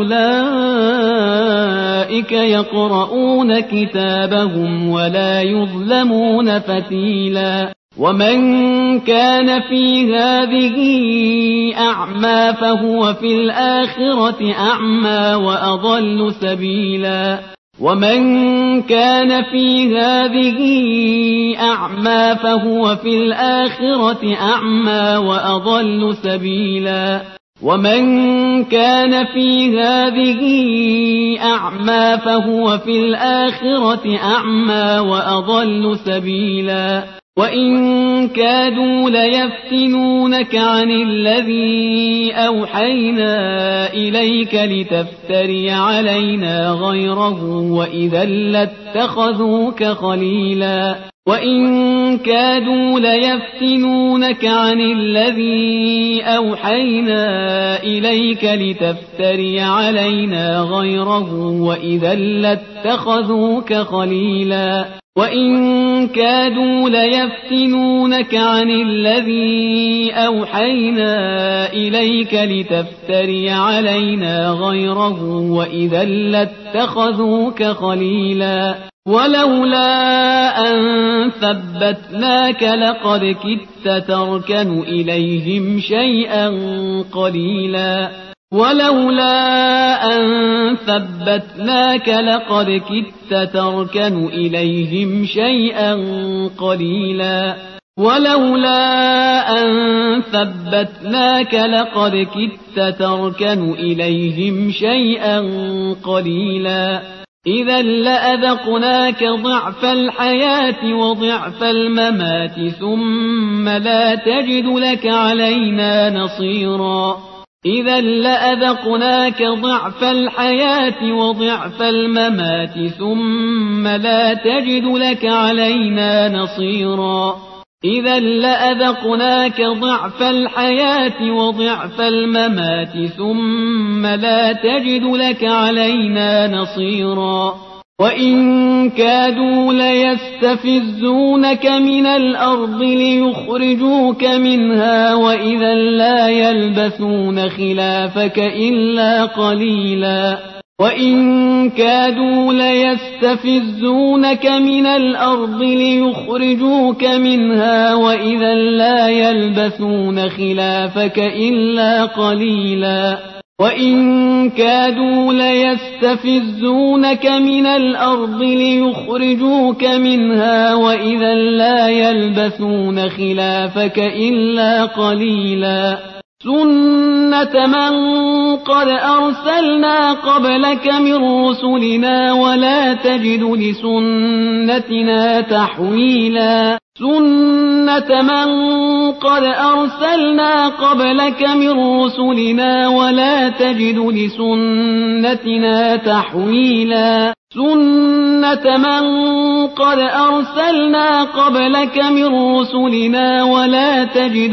فأولئك يقرؤون كتابهم ولا يظلمون فتيلا ومن كان في هذه أعمى فهو في الآخرة أعمى وأضل سبيلا ومن كان في هذه أعمى فهو في الآخرة أعمى وأضل سبيلا ومن كان في هذه أعمى فهو في الآخرة أعمى وأضل سبيلا وإن كادوا ليفتنونك عن الذي أوحينا إليك لتفتري علينا غيره وإذا لاتخذوك خليلا وإن كادوا ليفتنونك عن الذي أوحينا إليك لتفتري علينا غيره وإذا لاتخذوك خليلا وإن كادوا ليفتنونك عن الذي أوحينا إليك لتفتري علينا غيره وإذا لاتخذوك خليلا ولولا أن ثبتناك لقد كدت تركن إليهم شيئا قليلا ولولا أن ثبتناك لقد كدت تركن إليهم شيئا قليلا ولولا أن ثبتناك لقد كدت تركن إليهم شيئا قليلا إذا لأذقناك ضعف الحياة وضعف الممات ثم لا تجد لك علينا نصيرا إذا لأذقناك ضعف الحياة وضعف الممات ثم لا تجد لك علينا نصيرا إذا لأذقناك ضعف الحياة وضعف الممات ثم لا تجد لك علينا نصيرا وإن كادوا ليستفزونك من الأرض ليخرجوك منها وإذا لا يلبثون خلافك إلا قليلا وإن كادوا ليستفزونك من الأرض ليخرجوك منها وإذا لا يلبثون خلافك إلا قليلا وإن كادوا ليستفزونك من الأرض ليخرجوك منها وإذا لا يلبثون خلافك إلا قليلا سنة من قد أرسلنا قبلك من رسلنا ولا تجد لسنتنا تحويلا سنة من قد أرسلنا قبلك من رسلنا ولا تجد لسنتنا تحويلا سنة من قد أرسلنا قبلك من رسلنا ولا تجد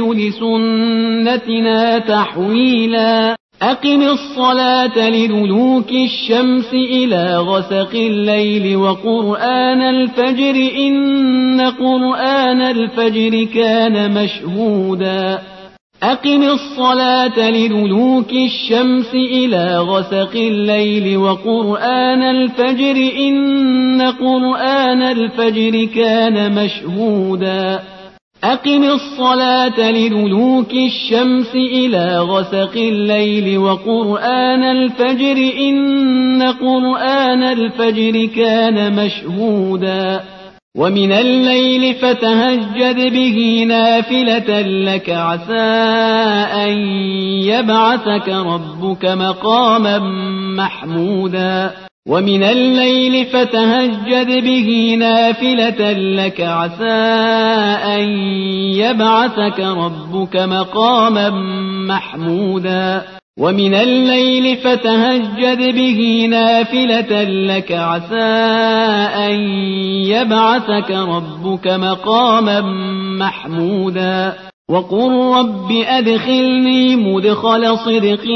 لسنتنا تحويلا أقم الصلاة لدلوك الشمس إلى غسق الليل وقرآن الفجر إن قرآن الفجر كان مشهودا أقم الصلاة لدلوك الشمس إلى غسق الليل وقرآن الفجر إن قرآن الفجر كان مشهودا أقم الصلاة لدلوك الشمس إلى غسق الليل وقرآن الفجر إن قرآن الفجر كان مشهودا ومن الليل فتهجد به نافلة لك عسى أن يبعثك ربك مقاما محمودا ومن الليل فتهجد به نافلة لك عسى أن يبعثك ربك مقاما محمودا ومن الليل فتهجد به نافلة لك عسى أن يبعثك ربك مقاما محمودا وقل رب أدخلني مدخل صدق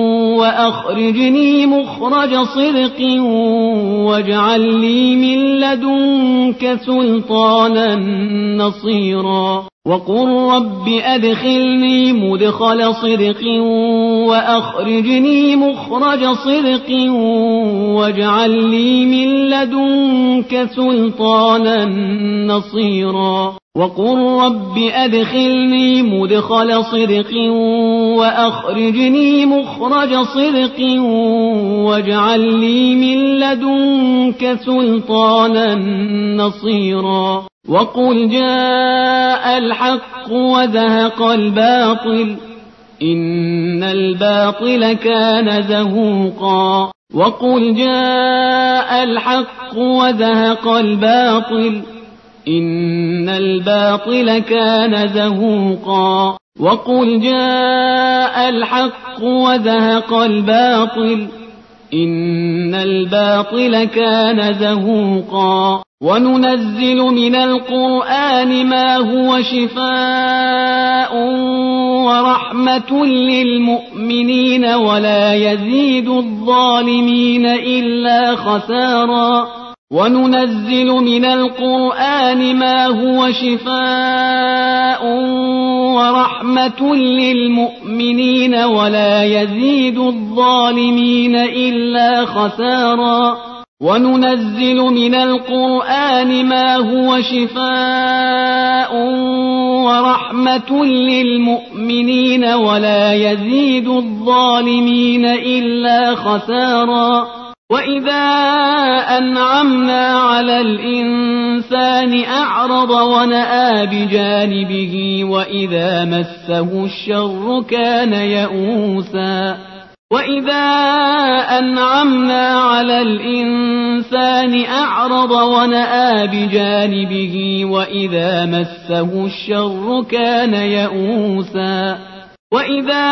وأخرجني مخرج صدق واجعل لي من لدنك سلطانا نصيرا وقل رب أدخلني مدخل صدق وأخرجني مخرج صدق واجعل لي من لدنك سلطانا نصيرا وقل رب أدخلني مدخل صدق وأخرجني مخرج صدق واجعل لي من لدنك سلطانا نصيرا وقل جاء الحق وزهق الباطل إن الباطل كان زهوقا وقل جاء الحق وزهق الباطل إن الباطل كان زهوقا وقل جاء الحق وزهق الباطل إن الباطل كان زهوقا وننزل من القرآن ما هو شفاء ورحمة للمؤمنين ولا يزيد الظالمين إلا خسارا وننزل من القرآن ما هو شفاء ورحمة للمؤمنين ولا يزيد الظالمين إلا خسارا وننزل من القرآن ما هو شفاء ورحمة للمؤمنين ولا يزيد الظالمين إلا خسارا وإذا أنعمنا على الإنسان أعرض ونأى بجانبه وإذا مسه الشر كان يئوسا وإذا أنعمنا على الإنسان أعرض ونأى بجانبه وإذا مسه الشر كان يئوسا وإذا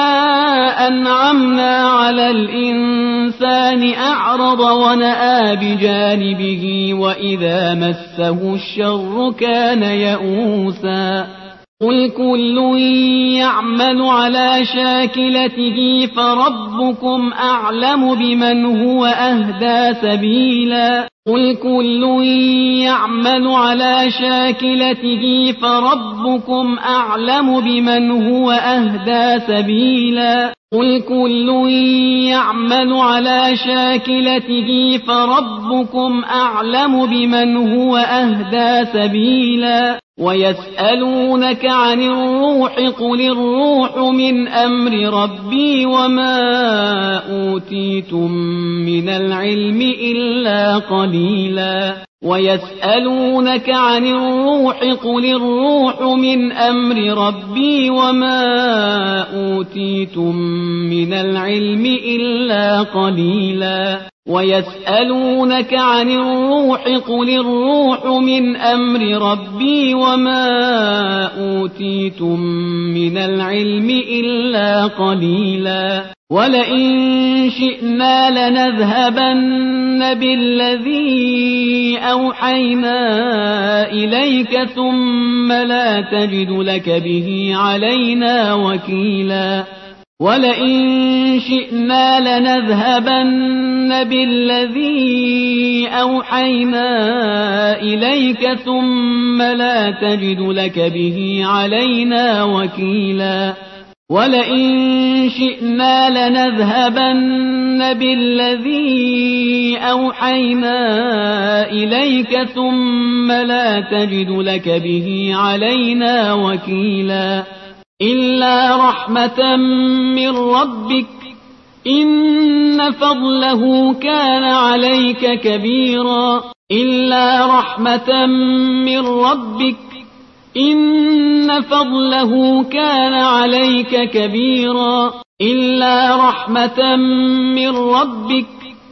أنعمنا على الإنسان أعرض ونأى بجانبه وإذا مسه الشر كان يئوسا قل كل يعمل على شاكلته فربكم أعلم بمن هو أهدى سبيلا قل كل يعمل على شاكلته فربكم أعلم بمن هو أهدى سبيلا قل كل يعمل على شاكلته فربكم أعلم بمن هو أهدى سبيلا ويسألونك عن الروح قل الروح من أمر ربي وما أوتيتم من العلم إلا قليلا ويسألونك عن الروح قل الروح من أمر ربي وما أوتيتم من العلم إلا قليلا ويسألونك عن الروح قل الروح من أمر ربي وما أوتيتم من العلم إلا قليلا ولئن شئنا لنذهبن بالذي أوحينا إليك ثم لا تجد لك به علينا وكيلا ولئن شئنا لنذهبن بالذي أوحينا إليك ثم لا تجد لك به علينا وكيلا ولئن شئنا لنذهبن بالذي أوحينا إليك ثم لا تجد لك به علينا وكيلا إلا رحمة من ربك إن فضله كان عليك كبيرا إلا رحمة من ربك إن فضله كان عليك كبيرا إلا رحمة من ربك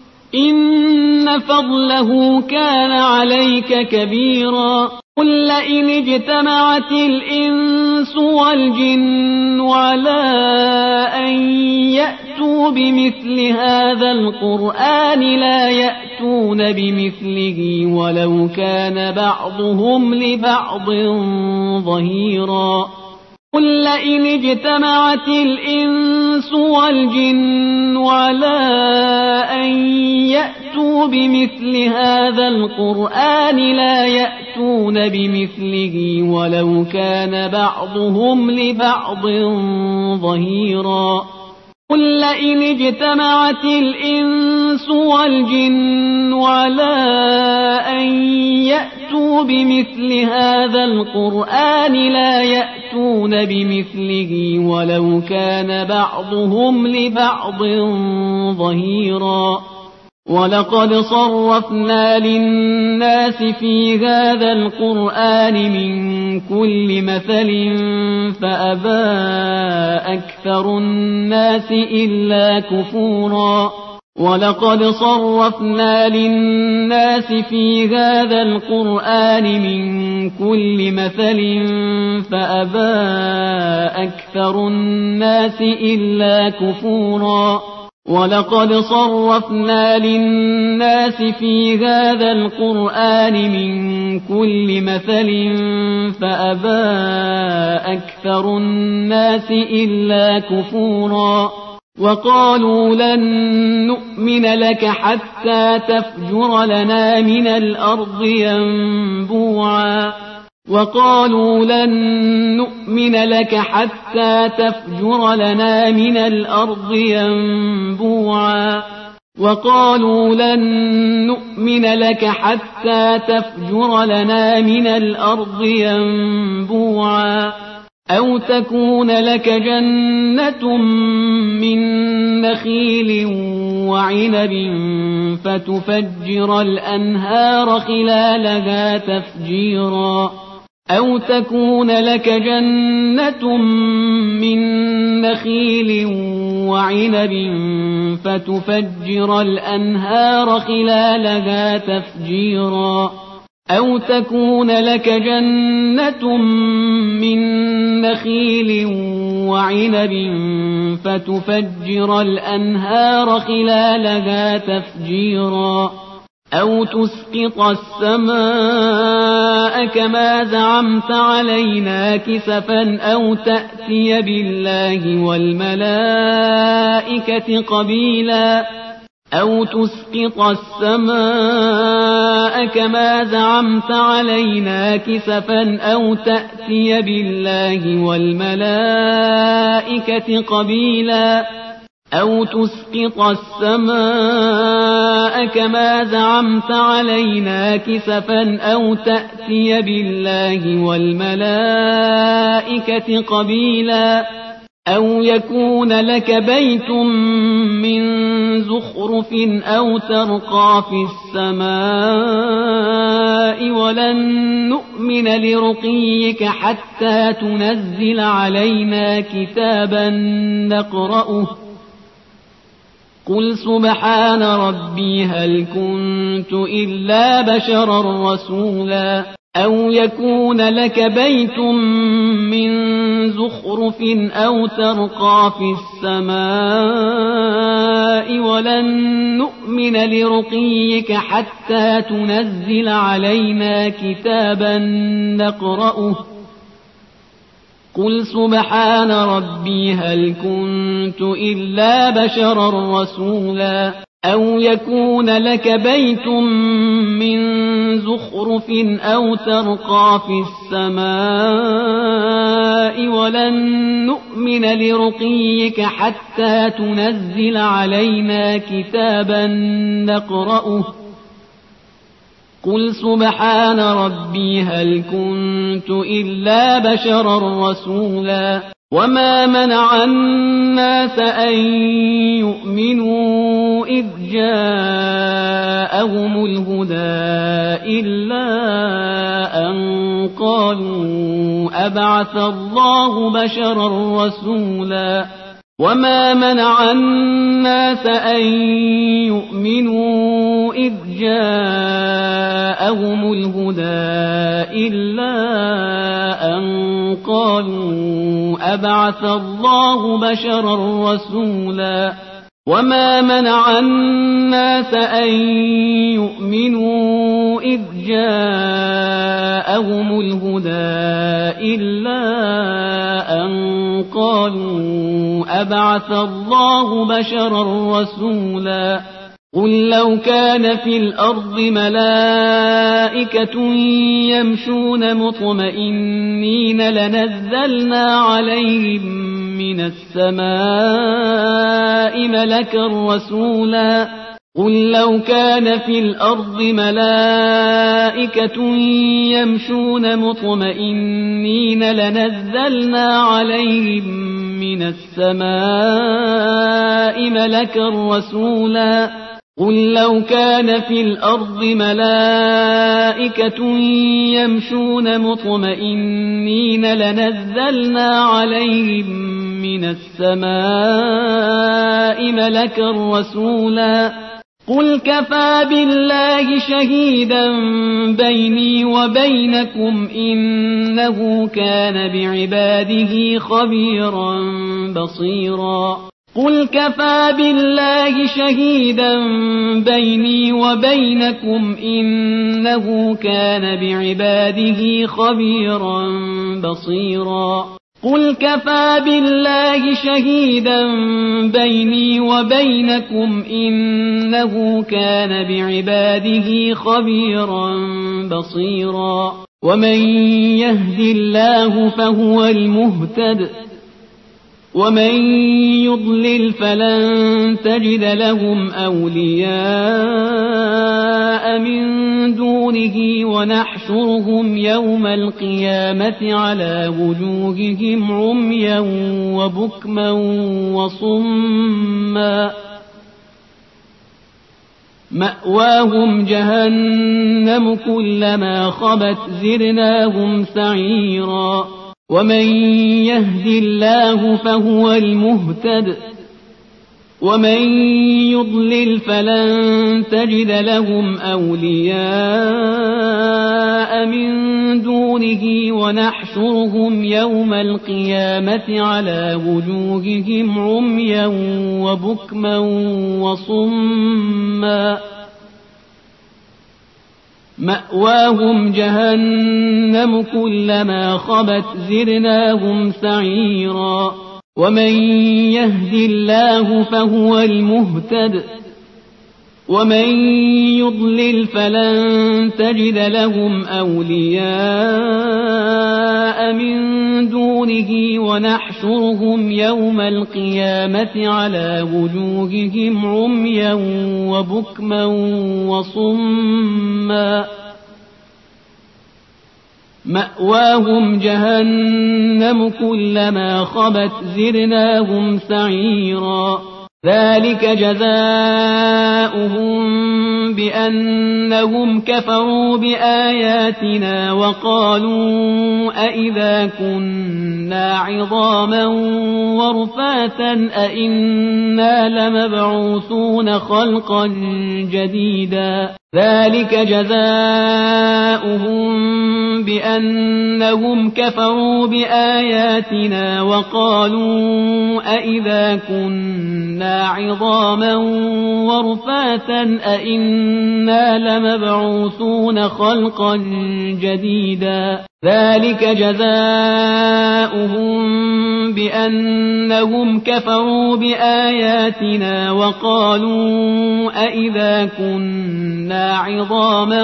إن فضله كان عليك كبيرا قل لئن اجتمعت الإنس والجن على أن يأتوا بمثل هذا القرآن لا يأتون بمثله ولو كان بعضهم لبعض ظهيرا قل لئن اجتمعت الإنس والجن على أن يأتوا بمثل هذا القرآن لا يأتون بمثله ولو كان بعضهم لبعض ظهيرا قل لئن اجتمعت الإنس والجن على أن يأتوا بمثل هذا القرآن لا يأتون بمثله ولو كان بعضهم لبعض ظهيرا ولقد صرفنا للناس في هذا القرآن من كل مثل فأبى أكثر الناس إلا كفورا ولقد صرفنا للناس في هذا القرآن من كل مثل فأبى أكثر الناس إلا كفورا ولقد صرفنا للناس في هذا القرآن من كل مثل فأبى أكثر الناس إلا كفورا وقالوا لن نؤمن لك حتى تفجر لنا من الأرض ينبوعا وقالوا لن نؤمن لك حتى تفجر لنا من الأرض ينبوعا وقالوا لن نؤمن لك حتى تفجر لنا من الأرض ينبوعا أو تكون لك جنة من نخيل وعنب فتفجر الأنهار خلالها تفجيرا أو تكون لك جنة من نخيل وعنب فتفجر الأنهار خلالها تفجيرا أو تكون لك جنة من نخيل وعنب فتفجر الأنهار خلالها تفجيرا أو تسقط السماء كما زعمت علينا كسفا أو تأتي بالله والملائكة قبيلا أو تسقط السماء كما زعمت علينا كسفا أو تأتي بالله والملائكة قبيلا أو تسقط السماء كما زعمت علينا كسفا أو تأتي بالله والملائكة قبيلا أو يكون لك بيت من زخرف أو ترقى في السماء ولن نؤمن لرقيك حتى تنزل علينا كتابا نقرأه قل سبحان ربي هل كنت إلا بشرا رسولا أو يكون لك بيت من زخرف أو ترقى في السماء ولن نؤمن لرقيك حتى تنزل علينا كتابا نقرأه قل سبحان ربي هل كنت إلا بشرا رسولا أو يكون لك بيت من زخرف أو ترقى في السماء ولن نؤمن لرقيك حتى تنزل علينا كتابا نقرأه قل سبحان ربي هل كنت إلا بشرا رسولا وما منع الناس أن يؤمنوا إذ جاءهم الهدى إلا أن قالوا أبعث الله بشرا رسولا وما منع الناس أن يؤمنوا إذ جاءهم الهدى إلا أن قالوا أبعث الله بشرا رسولا وما منع الناس أن يؤمنوا إذ جاءهم الهدى إلا أن قالوا أبعث الله بشرا رسولا قل لو كان في الأرض ملائكة يمشون مطمئنين لنزلنا عليهم من السماء ملكا رسولا قل لو كان في الأرض ملائكة يمشون مطمئنين لنزلنا عليهم من السماء ملكا رسولا قل لو كان في الأرض ملائكة يمشون مطمئنين لنزلنا عليهم من السماء ملكا رسولا قل كفى بالله شهيدا بيني وبينكم إنه كان بعباده خبيرا بصيرا قل كفى بالله شهيدا بيني وبينكم إنه كان بعباده خبيرا بصيرا قل كفى بالله شهيدا بيني وبينكم إنه كان بعباده خبيرا بصيرا ومن يهد الله فهو المهتد ومن يضلل فلن تجد لهم أولياء من دونه ونحشرهم يوم القيامة على وجوههم عميا وبكما وصما مأواهم جهنم كلما خبت زدناهم سعيرا ومن يهد الله فهو المهتد ومن يضلل فلن تجد لهم أولياء من دونه ونحشرهم يوم القيامة على وجوههم عميا وبكما وصما مأواهم جهنم كلما خبت زدناهم سعيرا ومن يهد الله فهو المهتد ومن يضلل فلن تجد لهم أولياء من دونه ونحشرهم يوم القيامة على وجوههم عميا وبكما وصما مأواهم جهنم كلما خبت زدناهم سعيرا ذلك جزاؤهم بأنهم كفروا بآياتنا وقالوا أئذا كنا عظاما ورفاتا أئنا لمبعوثون خلقا جديدا ذلك جزاؤهم بأنهم كفروا بآياتنا وقالوا أئذا كنا عظاما ورفاتا أئنا لمبعوثون خلقا جديدا ذلك جزاؤهم بأنهم كفروا بآياتنا وقالوا أئذا كنا عظاما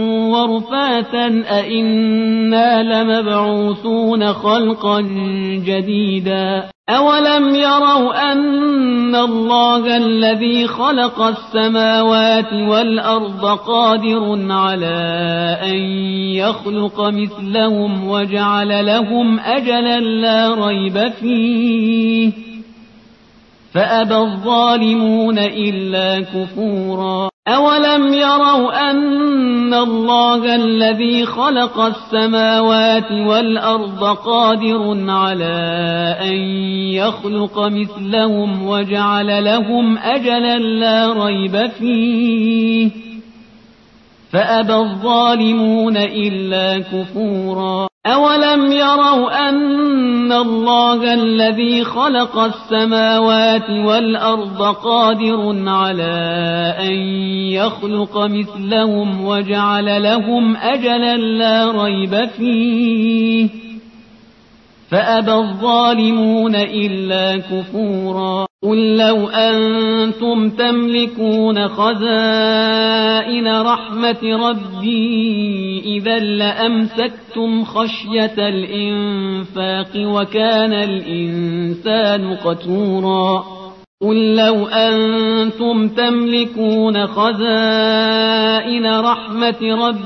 ورفاتا أئنا لمبعوثون خلقا جديدا أولم يروا أن الله الذي خلق السماوات والأرض قادر على أن يخلق مثلهم وجعل لهم أجلا لا ريب فيه فأبى الظالمون إلا كفورا أولم يروا أن الله الذي خلق السماوات والأرض قادر على أن يخلق مثلهم وجعل لهم أجلا لا ريب فيه فأبى الظالمون إلا كفورا أولم يروا أن الله الذي خلق السماوات والأرض قادر على أن يخلق مثلهم وجعل لهم أجلا لا ريب فيه فأبى الظالمون إلا كفورا قل لو أنتم تملكون خزائن رحمة ربي إذا لأمسكتم خشية الإنفاق وكان الإنسان قتورا قل لو أنتم تملكون خزائن رحمة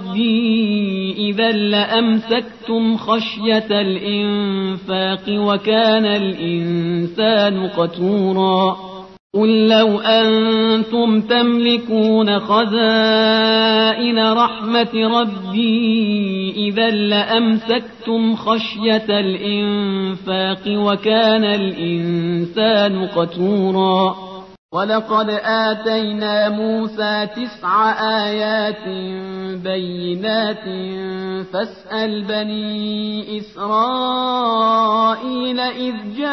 ربي إذا لأمسكتم خشية الإنفاق وكان الإنسان قتورا قل لو أنتم تملكون خزائن رحمة ربي إذا لأمسكتم خشية الإنفاق وكان الإنسان قتورا ولقد آتينا موسى تسع آيات بينات فاسأل بني إسرائيل إذ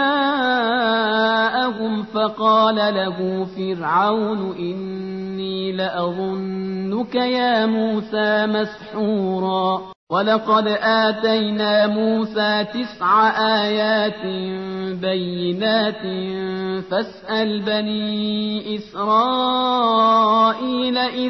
جاءهم فقال له فرعون إني لأظنك يا موسى مسحورا ولقد آتينا موسى تسع آيات بينات فاسأل بني إسرائيل إذ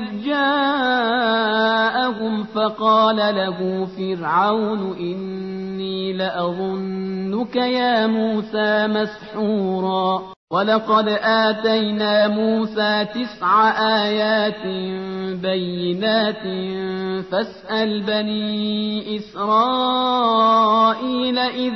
جاءهم فقال له فرعون إني لأظنك يا موسى مسحورا ولقد آتينا موسى تسع آيات بينات فاسأل بني إسرائيل إذ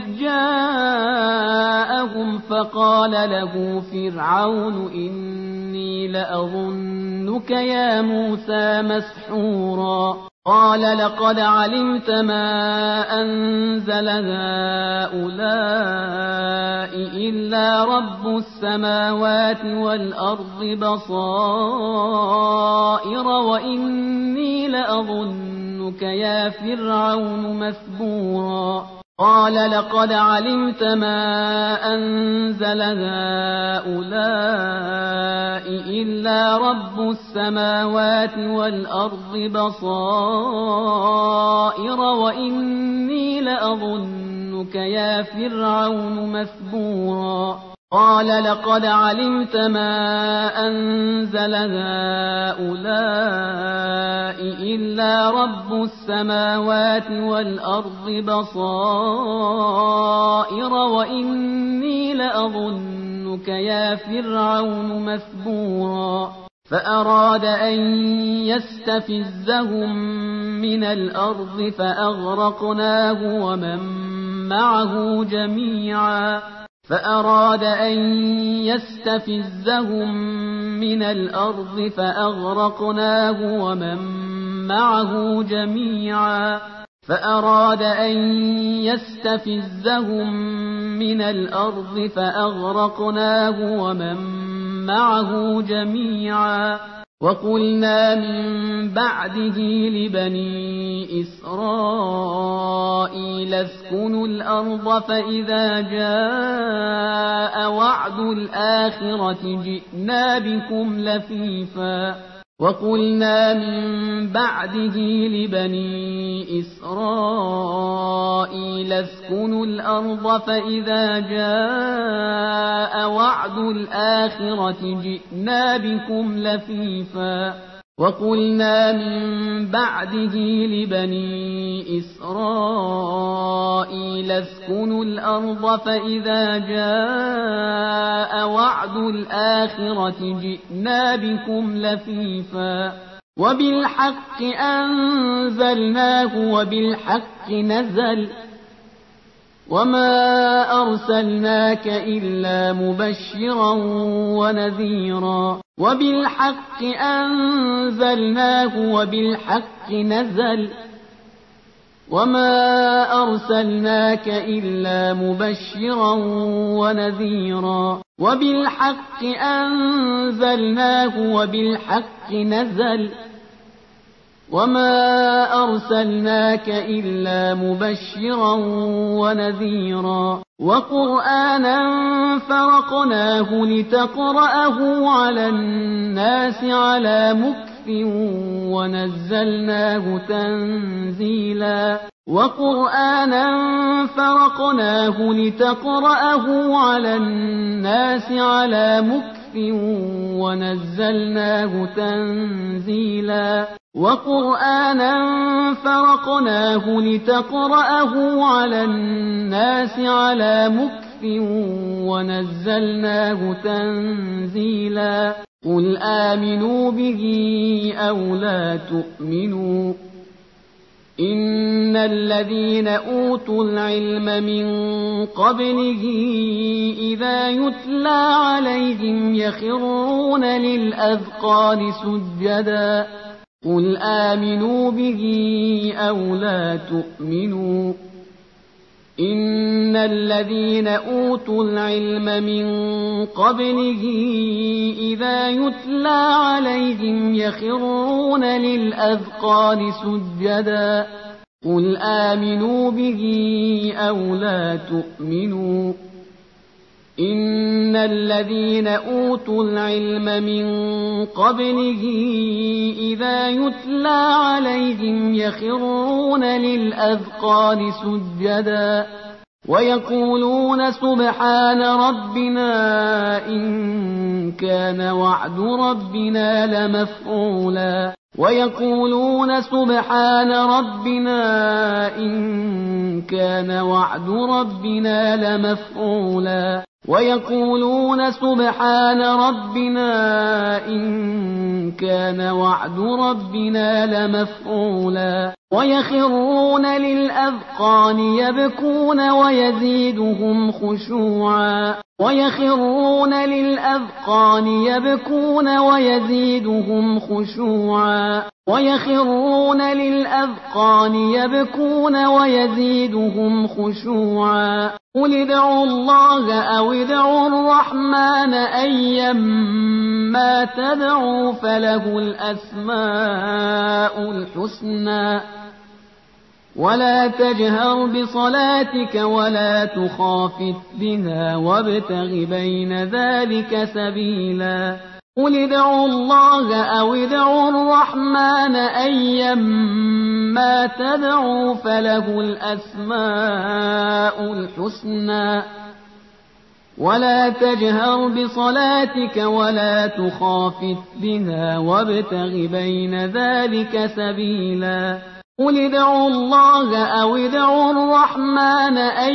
جاءهم فقال له فرعون إني لأظنك يا موسى مسحورا قال لقد علمت ما أنزل هؤلاء إلا رب السماوات والأرض بصائر وإني لأظنك يا فرعون مثبورا قال لقد علمت ما أنزل هؤلاء إلا رب السماوات والأرض بصائر وإني لأظنك يا فرعون مثبورا قال لقد علمت ما أنزل هؤلاء إلا رب السماوات والأرض بصائر وإني لأظنك يا فرعون مثبورا فأراد أن يستفزهم من الأرض فأغرقناه ومن معه جميعا فأراد أن يستفزهم من الأرض فأغرقناه ومن معه جميعا فأراد أن يستفزهم من الأرض فأغرقناه ومن معه جميعا وقلنا من بعده لبني إسرائيل اسكنوا الأرض فإذا جاء وعد الآخرة جئنا بكم لفيفا وقلنا من بعده لبني إسرائيل اسكنوا الأرض فإذا جاء وعد الآخرة جئنا بكم لفيفا وقلنا من بعده لبني إسرائيل اسكنوا الأرض فإذا جاء وعد الآخرة جئنا بكم لفيفا وبالحق أنزلناه وبالحق نزل وما أرسلناك إلا مبشرا ونذيرا وبالحق أنزلناه وبالحق نزل وما أرسلناك إلا مبشرا ونذيرا وبالحق أنزلناه وبالحق نزل وما أرسلناك إلا مبشرا ونذيرا وقرآنا فرقناه لتقرأه على الناس على مكث ونزلناه تنزيلا وقرآنا فرقناه لتقرأه على الناس على مكث ونزلناه تنزيلا وقرآنا فرقناه لتقرأه على الناس على مكث ونزلناه تنزيلا قل آمنوا به أو لا تؤمنوا إن الذين أوتوا العلم من قبله إذا يتلى عليهم يخرون للأذقان سجدا قل آمنوا به أو لا تؤمنوا إن الذين أوتوا العلم من قبله إذا يتلى عليهم يخرون للأذقان سجدا قل آمنوا به أو لا تؤمنوا إن الذين أوتوا العلم من قبله إذا يتلى عليهم يخرون للأذقان سجدا ويقولون سبحان ربنا إن كان وعد ربنا لمفعولا ويقولون سبحان ربنا إن كان وعد ربنا لمفعولا ويقولون سبحان ربنا إن كان وعد ربنا لمفعولا ويخرون للأذقان يبكون ويزيدهم خشوعا ويخرون للأذقان يبكون ويزيدهم خشوعا ويخرون للأذقان يبكون ويزيدهم خشوعا قل ادعوا الله أو ادعوا الرحمن أيما تدعوا فله الأسماء الحسنى ولا تجهر بصلاتك ولا تخافت بها وابتغ بين ذلك سبيلا قل ادعوا الله أو ادعوا الرحمن أيما تدعوا فله الأسماء الحسنى ولا تجهر بصلاتك ولا تخافت بها وابتغ بين ذلك سبيلا قل ادعوا الله أو ادعوا الرحمن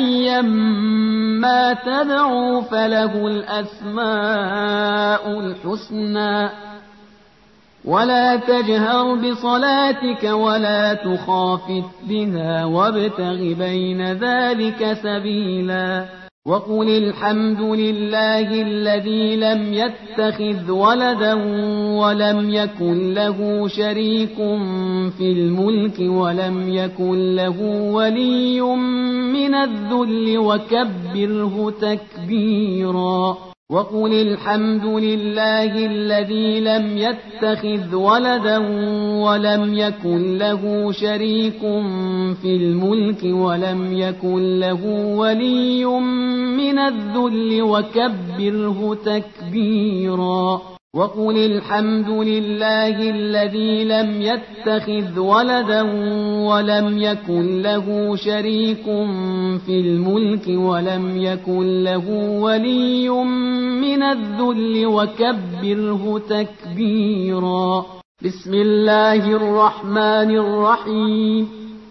أيما تدعوا فله الأسماء الحسنى ولا تجهر بصلاتك ولا تخافت بها وابتغ بين ذلك سبيلا وقل الحمد لله الذي لم يتخذ ولدا ولم يكن له شريك في الملك ولم يكن له ولي من الذل وكبره تكبيرا وقل الحمد لله الذي لم يتخذ ولدا ولم يكن له شريك في الملك ولم يكن له ولي من الذل وكبره تكبيرا وقل الحمد لله الذي لم يتخذ ولدا ولم يكن له شريك في الملك ولم يكن له ولي من الذل وكبره تكبيرا بسم الله الرحمن الرحيم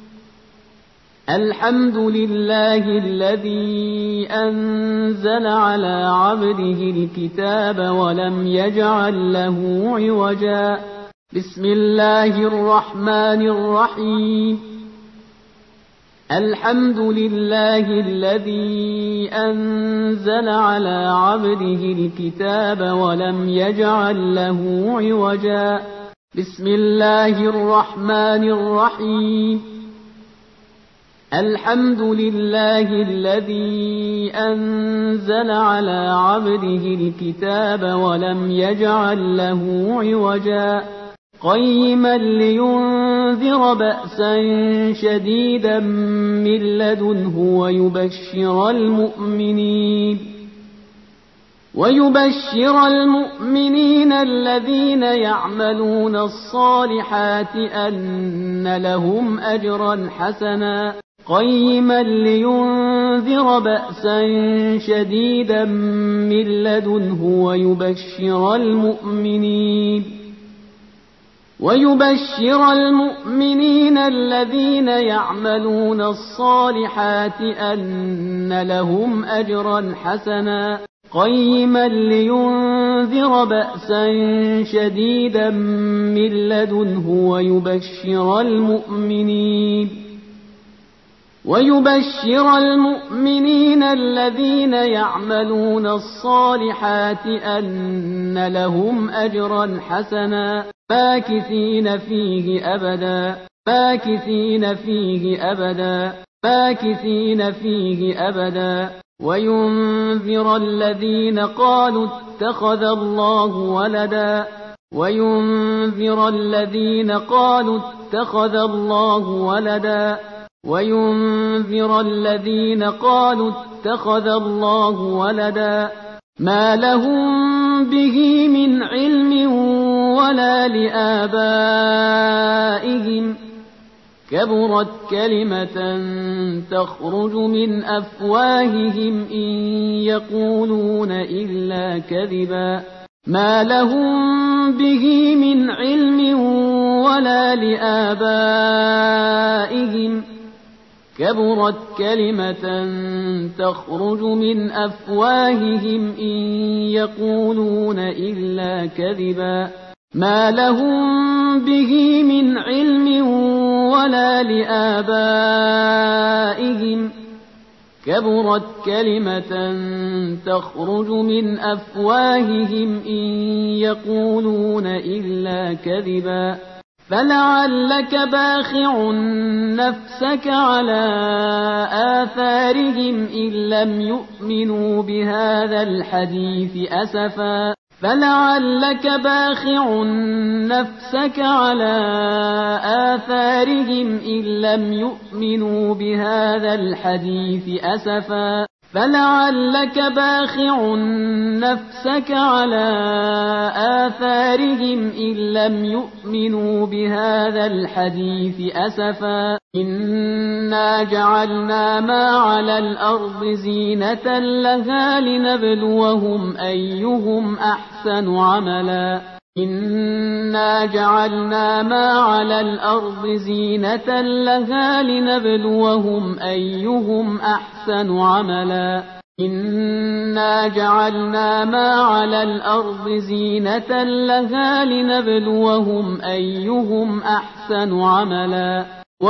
الحمد لله الذي أنزل على عبده الكتاب ولم يجعل له عوجا بسم الله الرحمن الرحيم الحمد لله الذي أنزل على عبده الكتاب ولم يجعل له عوجا بسم الله الرحمن الرحيم الحمد لله الذي أنزل على عبده الكتاب ولم يجعل له عوجا قيما لينذر بأسا شديدا من لدنه ويبشر المؤمنين ويبشر المؤمنين الذين يعملون الصالحات أن لهم أجرا حسنا قيما لينذر بأسا شديدا من لدنه ويبشر المؤمنين ويبشر المؤمنين الذين يعملون الصالحات أن لهم أجرا حسنا قيما لينذر وينذر بأسا شديدا من لدنه ويبشر المؤمنين ويبشر المؤمنين الذين يعملون الصالحات أن لهم أجرا حسنا ماكثين فيه أبدا ماكثين فيه أبدا ماكثين فيه أبدا وينذر الذين قالوا اتخذ الله ولدا وينذر الذين قالوا اتخذ الله ولدا وينذر الذين قالوا اتخذ الله ولدا ما لهم به من علم ولا لآبائهم كبرت كلمة تخرج من أفواههم إن يقولون إلا كذبا ما لهم به من علم ولا لآبائهم كبرت كلمة تخرج من أفواههم إن يقولون إلا كذبا ما لهم به من علم ولا لآبائهم كبرت كلمة تخرج من أفواههم إن يقولون إلا كذبا فلعلك باخع نفسك على آثارهم إن لم يؤمنوا بهذا الحديث أسفا فلعلك باخع نفسك على آثارهم إن لم يؤمنوا بهذا الحديث أسفا فلعلك باخع نفسك على آثارهم إن لم يؤمنوا بهذا الحديث أسفا إنا جعلنا ما على الأرض زينة لها لنبلوهم أيهم أحسن عملا إنا جعلنا ما على الأرض زينة لها لنبلوهم أيهم أحسن عملا إنا جعلنا ما على الأرض زينة لها لنبلوهم أيهم أحسن عملا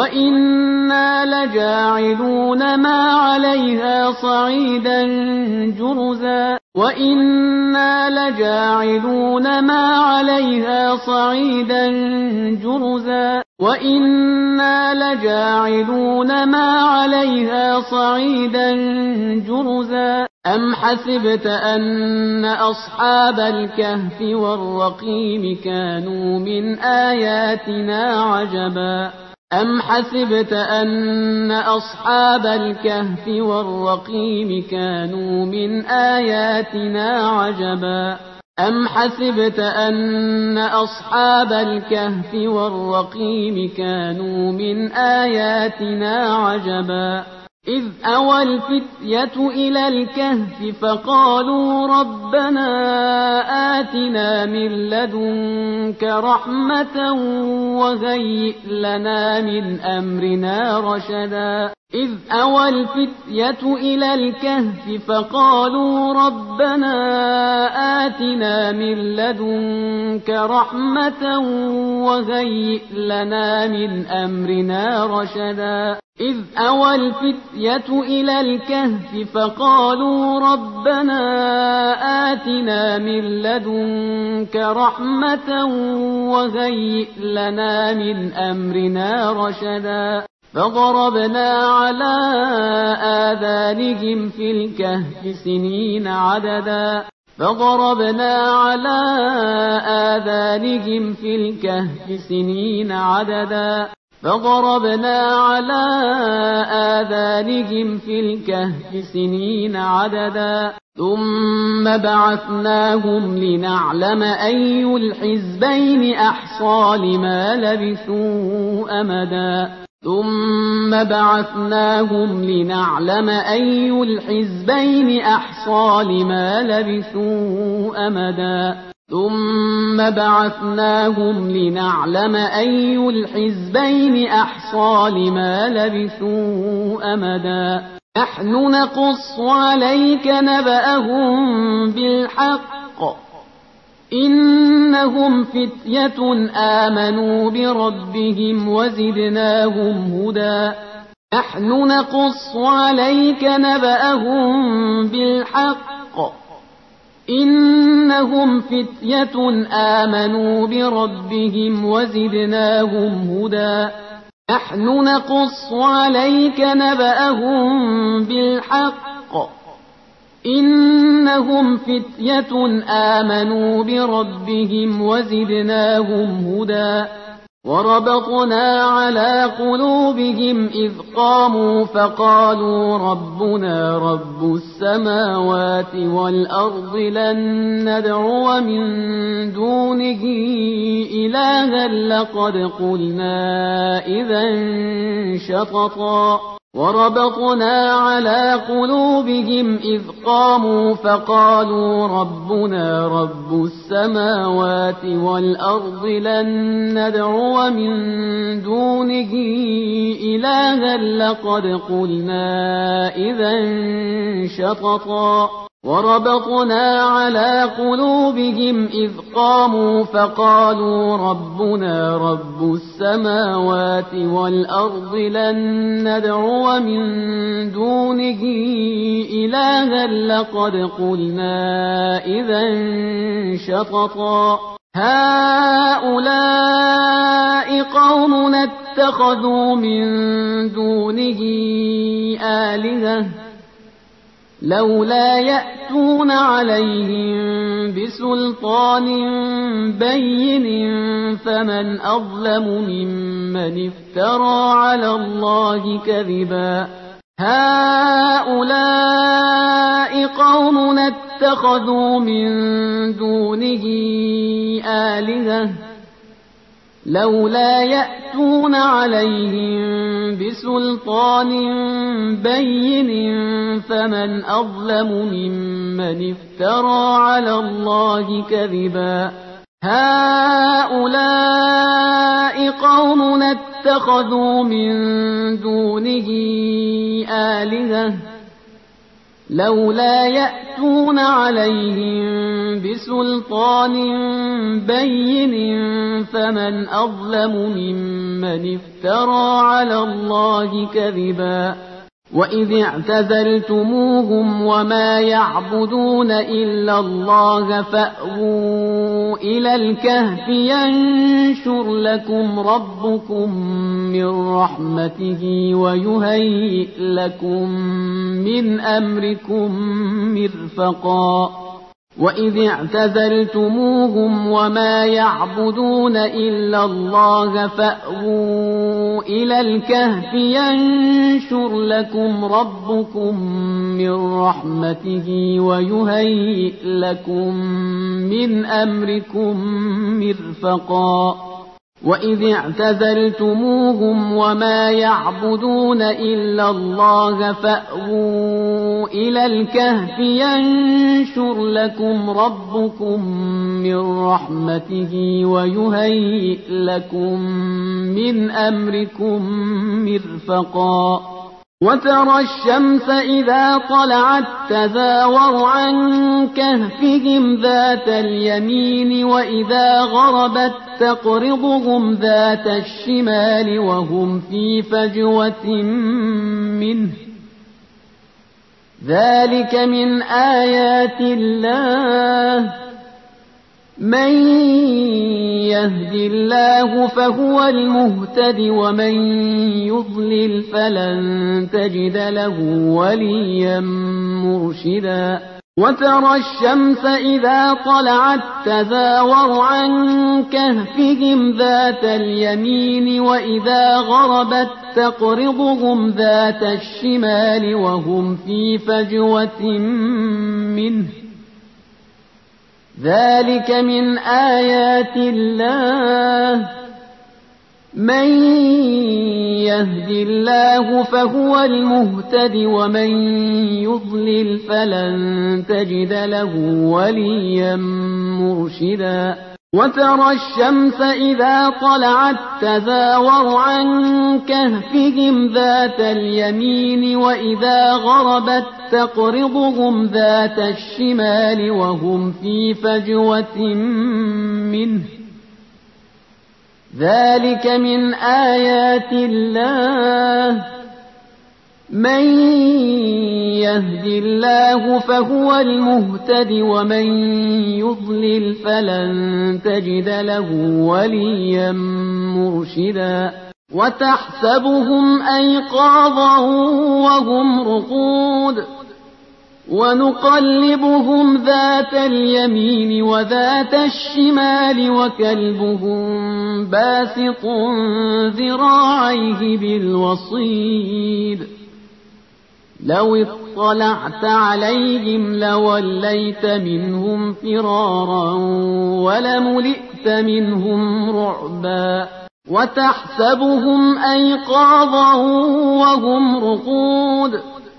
وإنا لجاعلون ما عليها صعيدا جرزا وإنا لجاعلون ما عليها صعيدا جرزا وإنا لجاعلون ما عليها صعيدا جرزا أم حسبت أن أصحاب الكهف والرقيم كانوا من آياتنا عجبا أم حسبت أن أصحاب الكهف والرقيم كانوا من آياتنا عجبا أم حسبت أن أصحاب الكهف والرقيم كانوا من آياتنا عجبا إذ أوى الفتية إلى الكهف فقالوا ربنا آتنا من لدنك رحمة وهيئ لنا من أمرنا رشدا إذ أوى الفتية إلى الكهف فقالوا ربنا آتنا من لدنك رحمة وهيئ لنا من أمرنا رشدا إذ أوى الفتية إلى الكهف فقالوا ربنا آتنا من لدنك رحمة وهيئ لنا من أمرنا رشدا فضربنا على آذانهم في الكهف سنين عددا فضربنا على آذانهم في الكهف سنين عددا فضربنا على آذانهم في الكهف سنين عددا ثم بعثناهم لنعلم أي الحزبين أحصى لما لبثوا أمدا ثم بعثناهم لنعلم أي الحزبين أحصى لما لبثوا أمدا ثم بعثناهم لنعلم أي الحزبين أحصى لما لبثوا أمدا نحن نقص عليك نبأهم بالحق إنهم فتية آمنوا بربهم وزدناهم هدى نحن نقص عليك نبأهم بالحق إنهم فتية آمنوا بربهم وزدناهم هدى نحن نقص عليك نبأهم بالحق إنهم فتية آمنوا بربهم وزدناهم هدى وربطنا على قلوبهم إذ قاموا فقالوا ربنا رب السماوات والأرض لن ندعو من دونه إلها لقد قلنا إذا شططا وربطنا على قلوبهم إذ قاموا فقالوا ربنا رب السماوات والأرض لن ندعو من دونه إلها لقد قلنا إذا شططا وربطنا على قلوبهم إذ قاموا فقالوا ربنا رب السماوات والأرض لن ندعو من دونه إلها لقد قلنا إذا شططا هؤلاء قوم اتخذوا من دونه آلهة لولا يأتون عليهم بسلطان بين فمن أظلم ممن افترى على الله كذبا هؤلاء قوم اتخذوا من دونه آلهة لولا يأتون عليهم بسلطان بين فمن أظلم ممن افترى على الله كذبا هؤلاء قوم اتخذوا من دونه آلهة لولا يأتون عليهم بسلطان بين فمن أظلم ممن افترى على الله كذبا وإذ اعتزلتموهم وما يعبدون إلا الله فأووا إلى الكهف ينشر لكم ربكم من رحمته ويهيئ لكم من أمركم مرفقا وإذ اعتزلتموهم وما يعبدون إلا الله فأووا إلى الكهف ينشر لكم ربكم من رحمته ويهيئ لكم من أمركم مرفقا وإذ اعتزلتموهم وما يعبدون إلا الله فأووا إلى الكهف ينشر لكم ربكم من رحمته ويهيئ لكم من أمركم مرفقا وترى الشمس إذا طلعت تزاور عن كهفهم ذات اليمين وإذا غربت تقرضهم ذات الشمال وهم في فجوة منه ذلك من آيات الله من يهد الله فهو المهتد ومن يضلل فلن تجد له وليا مرشدا وترى الشمس إذا طلعت تزاور عن كهفهم ذات اليمين وإذا غربت تقرضهم ذات الشمال وهم في فجوة منه ذلك من آيات الله من يهد الله فهو المهتد ومن يضلل فلن تجد له وليا مرشدا وترى الشمس إذا طلعت تزاور عن كهفهم ذات اليمين وإذا غربت تقرضهم ذات الشمال وهم في فجوة منه ذلك من آيات الله من يهد الله فهو المهتد ومن يضلل فلن تجد له وليا مرشدا وتحسبهم أيقاظا وهم رقود ونقلبهم ذات اليمين وذات الشمال وكلبهم باسط ذراعيه بالوصيد لو اطلعت عليهم لوليت منهم فرارا ولملئت منهم رعبا وتحسبهم أيقاظا وهم رقود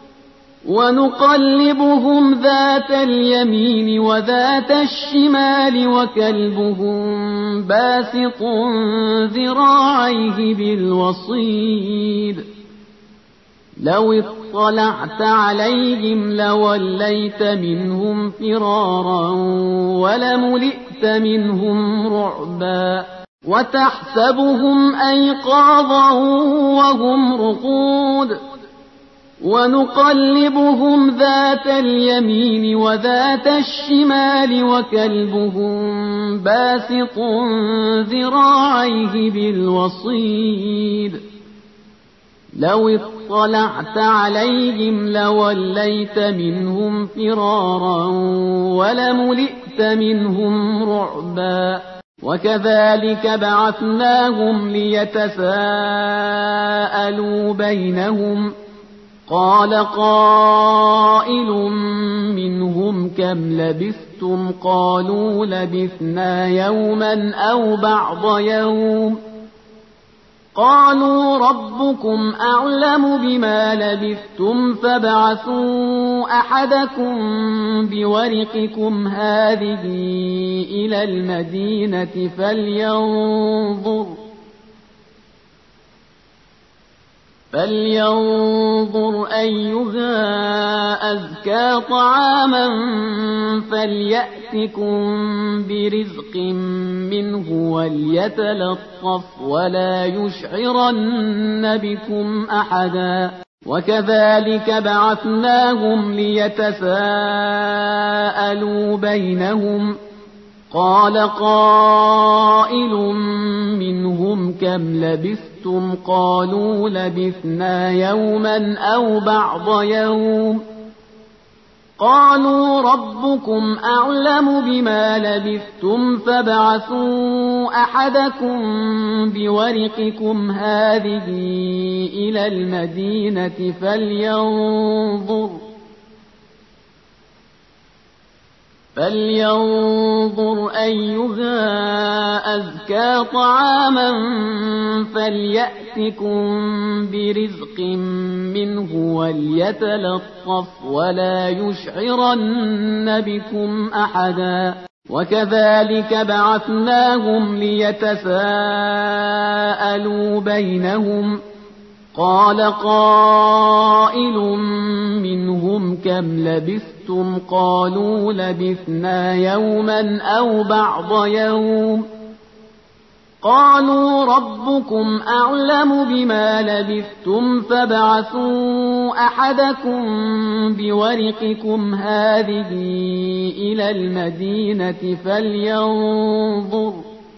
ونقلبهم ذات اليمين وذات الشمال وكلبهم باسط ذراعيه بالوصيد لو اطلعت عليهم لوليت منهم فرارا ولملئت منهم رعبا وتحسبهم أيقاظا وهم رقود ونقلبهم ذات اليمين وذات الشمال وكلبهم باسط ذراعيه بالوصيد لو اطلعت عليهم لوليت منهم فرارا ولملئت منهم رعبا وكذلك بعثناهم ليتساءلوا بينهم قال قائل منهم كم لبثتم قالوا لبثنا يوما أو بعض يوم قالوا ربكم أعلم بما لبثتم فابعثوا أحدكم بورقكم هذه إلى المدينة فلينظر فلينظر أيها أزكى طعاما فليأتكم برزق منه وليتلطف ولا يشعرن بكم أحدا وكذلك بعثناهم ليتساءلوا بينهم قال قائل منهم كم لبثتم قالوا لبثنا يوما أو بعض يوم قالوا ربكم أعلم بما لبثتم فابعثوا أحدكم بورقكم هذه إلى المدينة فلينظر فلينظر أيها أزكى طعاما فليأتكم برزق منه وليتلطف ولا يشعرن بكم أحدا وكذلك بعثناهم ليتساءلوا بينهم قال قائل منهم كم لبثتم قالوا لبثنا يوما أو بعض يوم قالوا ربكم أعلم بما لبثتم فابعثوا أحدكم بورقكم هذه إلى المدينة فلينظر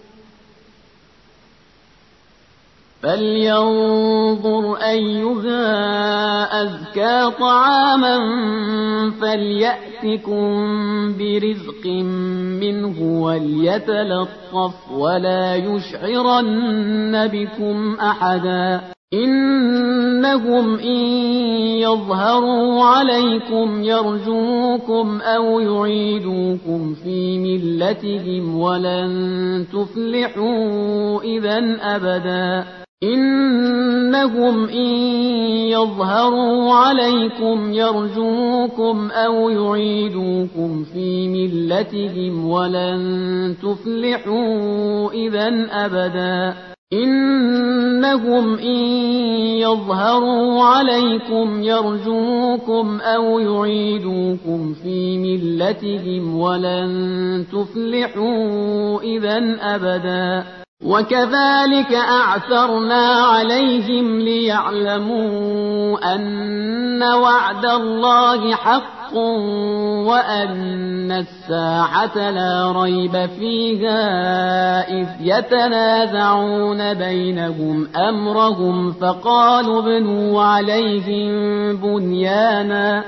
فلينظر أيها أزكى طعاما فليأتكم برزق منه وليتلطف ولا يشعرن بكم أحدا إنهم إن يظهروا عليكم يرجوكم أو يعيدوكم في ملتهم ولن تفلحوا إذا أبدا إنهم إن يظهروا عليكم يرجوكم أو يعيدوكم في ملتهم ولن تفلحوا إذا أبدا إنهم إن يظهروا عليكم يرجوكم أو يعيدوكم في ملتهم ولن تفلحوا إذا أبدا وكذلك أعثرنا عليهم ليعلموا أن وعد الله حق وأن الساعة لا ريب فيها إذ يتنازعون بينهم أمرهم فقالوا ابنوا عليهم بنيانا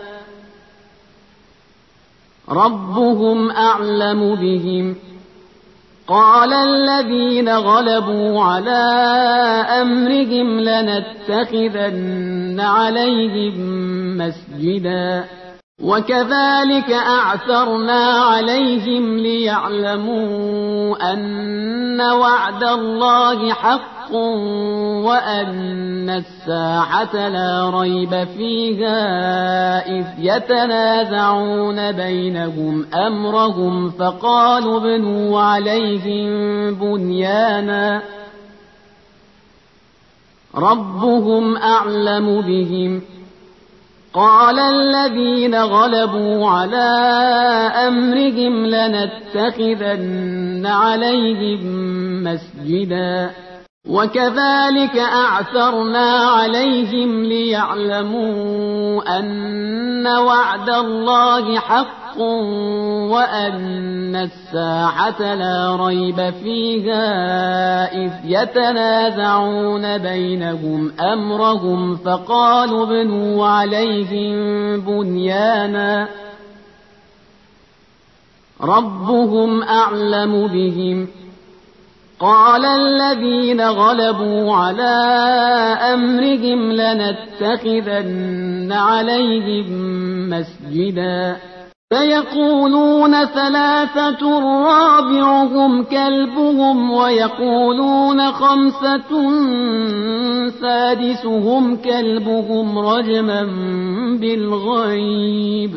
ربهم أعلم بهم قال الذين غلبوا على أمرهم لنتخذن عليهم مسجدا وكذلك أعثرنا عليهم ليعلموا أن وعد الله حق وأن الساعة لا ريب فيها إذ يتنازعون بينهم أمرهم فقالوا ابنوا عليهم بنيانا ربهم أعلم بهم قال الذين غلبوا على أمرهم لنتخذن عليهم مسجدا وكذلك أعثرنا عليهم ليعلموا أن وعد الله حق وأن الساعة لا ريب فيها إذ يتنازعون بينهم أمرهم فقالوا ابنوا عليهم بنيانا ربهم أعلم بهم قال الذين غلبوا على أمرهم لنتخذن عليهم مسجدا فيقولون ثلاثة رابعهم كلبهم ويقولون خمسة سادسهم كلبهم رجما بالغيب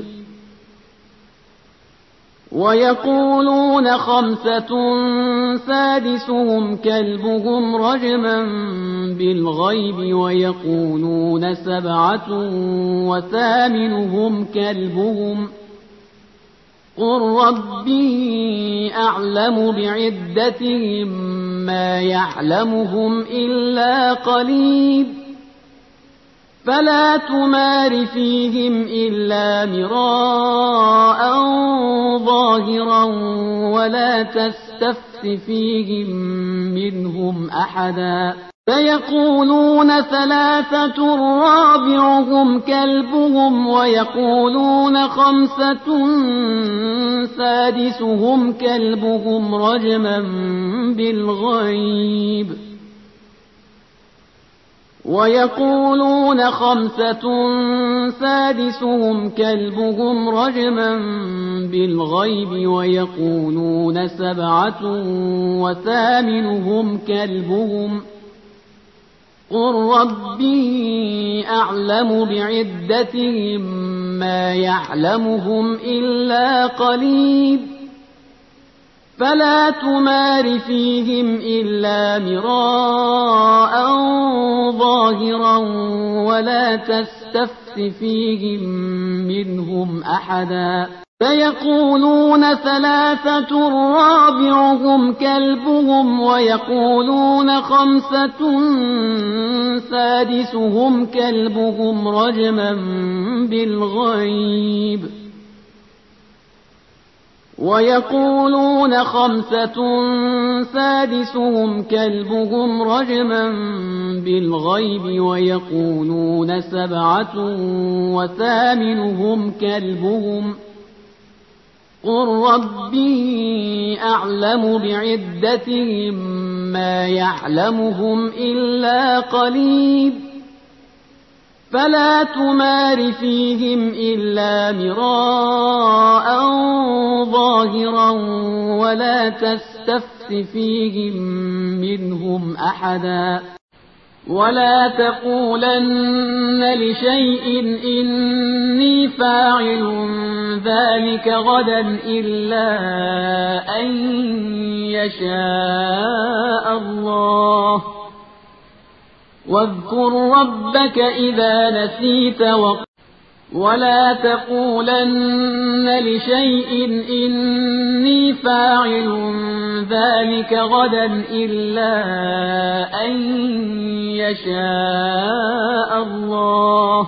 ويقولون خمسة سادسهم كلبهم رجما بالغيب ويقولون سبعة وثامنهم كلبهم قل ربي أعلم بعدتهم ما يعلمهم إلا قليل فلا تمار فيهم إلا مراء ظاهرا ولا تستفت فيهم منهم أحدا فيقولون ثلاثة رابعهم كلبهم ويقولون خمسة سادسهم كلبهم رجما بالغيب ويقولون خمسة سادسهم كلبهم رجما بالغيب ويقولون سبعة وثامنهم كلبهم قل ربي أعلم بعدتهم ما يعلمهم إلا قليل فلا تمار فيهم إلا مراء ظاهرا ولا تستفت فيهم منهم أحدا فيقولون ثلاثة رابعهم كلبهم ويقولون خمسة سادسهم كلبهم رجما بالغيب ويقولون خمسة سادسهم كلبهم رجما بالغيب ويقولون سبعة وثامنهم كلبهم قل ربي أعلم بعدتهم ما يعلمهم إلا قليل فلا تمار فيهم إلا مراء ظاهرا ولا تستفت فيهم منهم أحدا ولا تقولن لشيء إني فاعل ذلك غدا إلا أن يشاء الله واذكر ربك إذا نسيت وقل ولا تقولن لشيء إني فاعل ذلك غدا إلا أن يشاء الله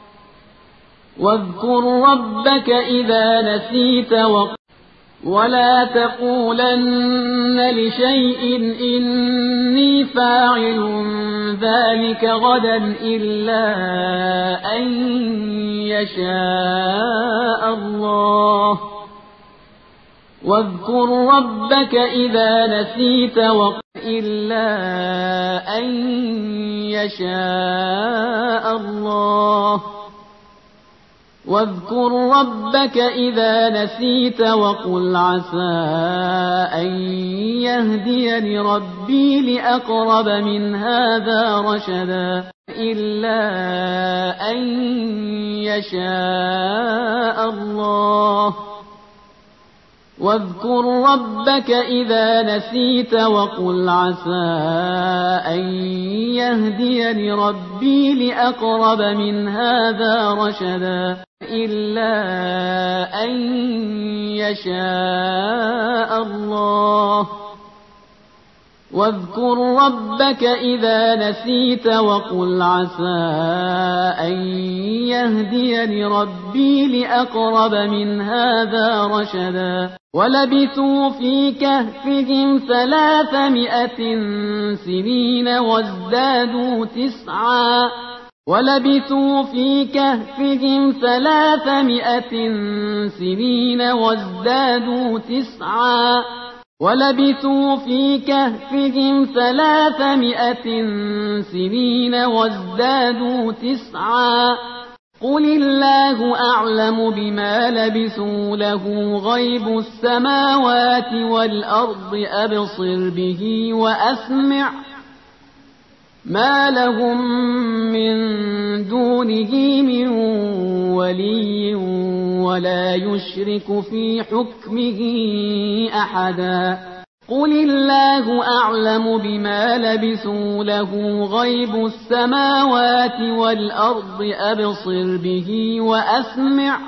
واذكر ربك إذا نسيت وقل ولا تقولن لشيء إني فاعل ذلك غدا إلا أن يشاء الله واذكر ربك إذا نسيت وقل إلا أن يشاء الله واذكر ربك إذا نسيت وقل عسى أن يهديني ربي لأقرب من هذا رشدا إلا أن يشاء الله واذكر ربك إذا نسيت وقل عسى أن يهديني ربي لأقرب من هذا رشدا إلا أن يشاء الله واذكر ربك إذا نسيت وقل عسى أن يهديني ربي لأقرب من هذا رشدا ولبثوا في كهفهم ثلاثمائة سنين وازدادوا تسعا ولبثوا في كهفهم ثلاثمائة سنين وازدادوا تسعا ولبثوا في كهفهم ثلاثمائة سنين وازدادوا تسعا قل الله أعلم بما لبثوا له غيب السماوات والأرض أبصر به وأسمع ما لهم من دونه من ولي ولا يشرك في حكمه أحدا قل الله أعلم بما لبثوا له غيب السماوات والأرض أبصر به وأسمع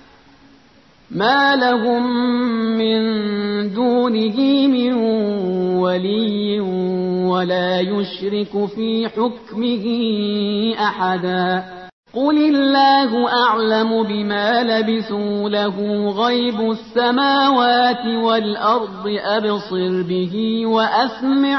ما لهم من دونه من ولي ولا يشرك في حكمه أحدا قل الله أعلم بما لبثوا له غيب السماوات والأرض أبصر به وأسمع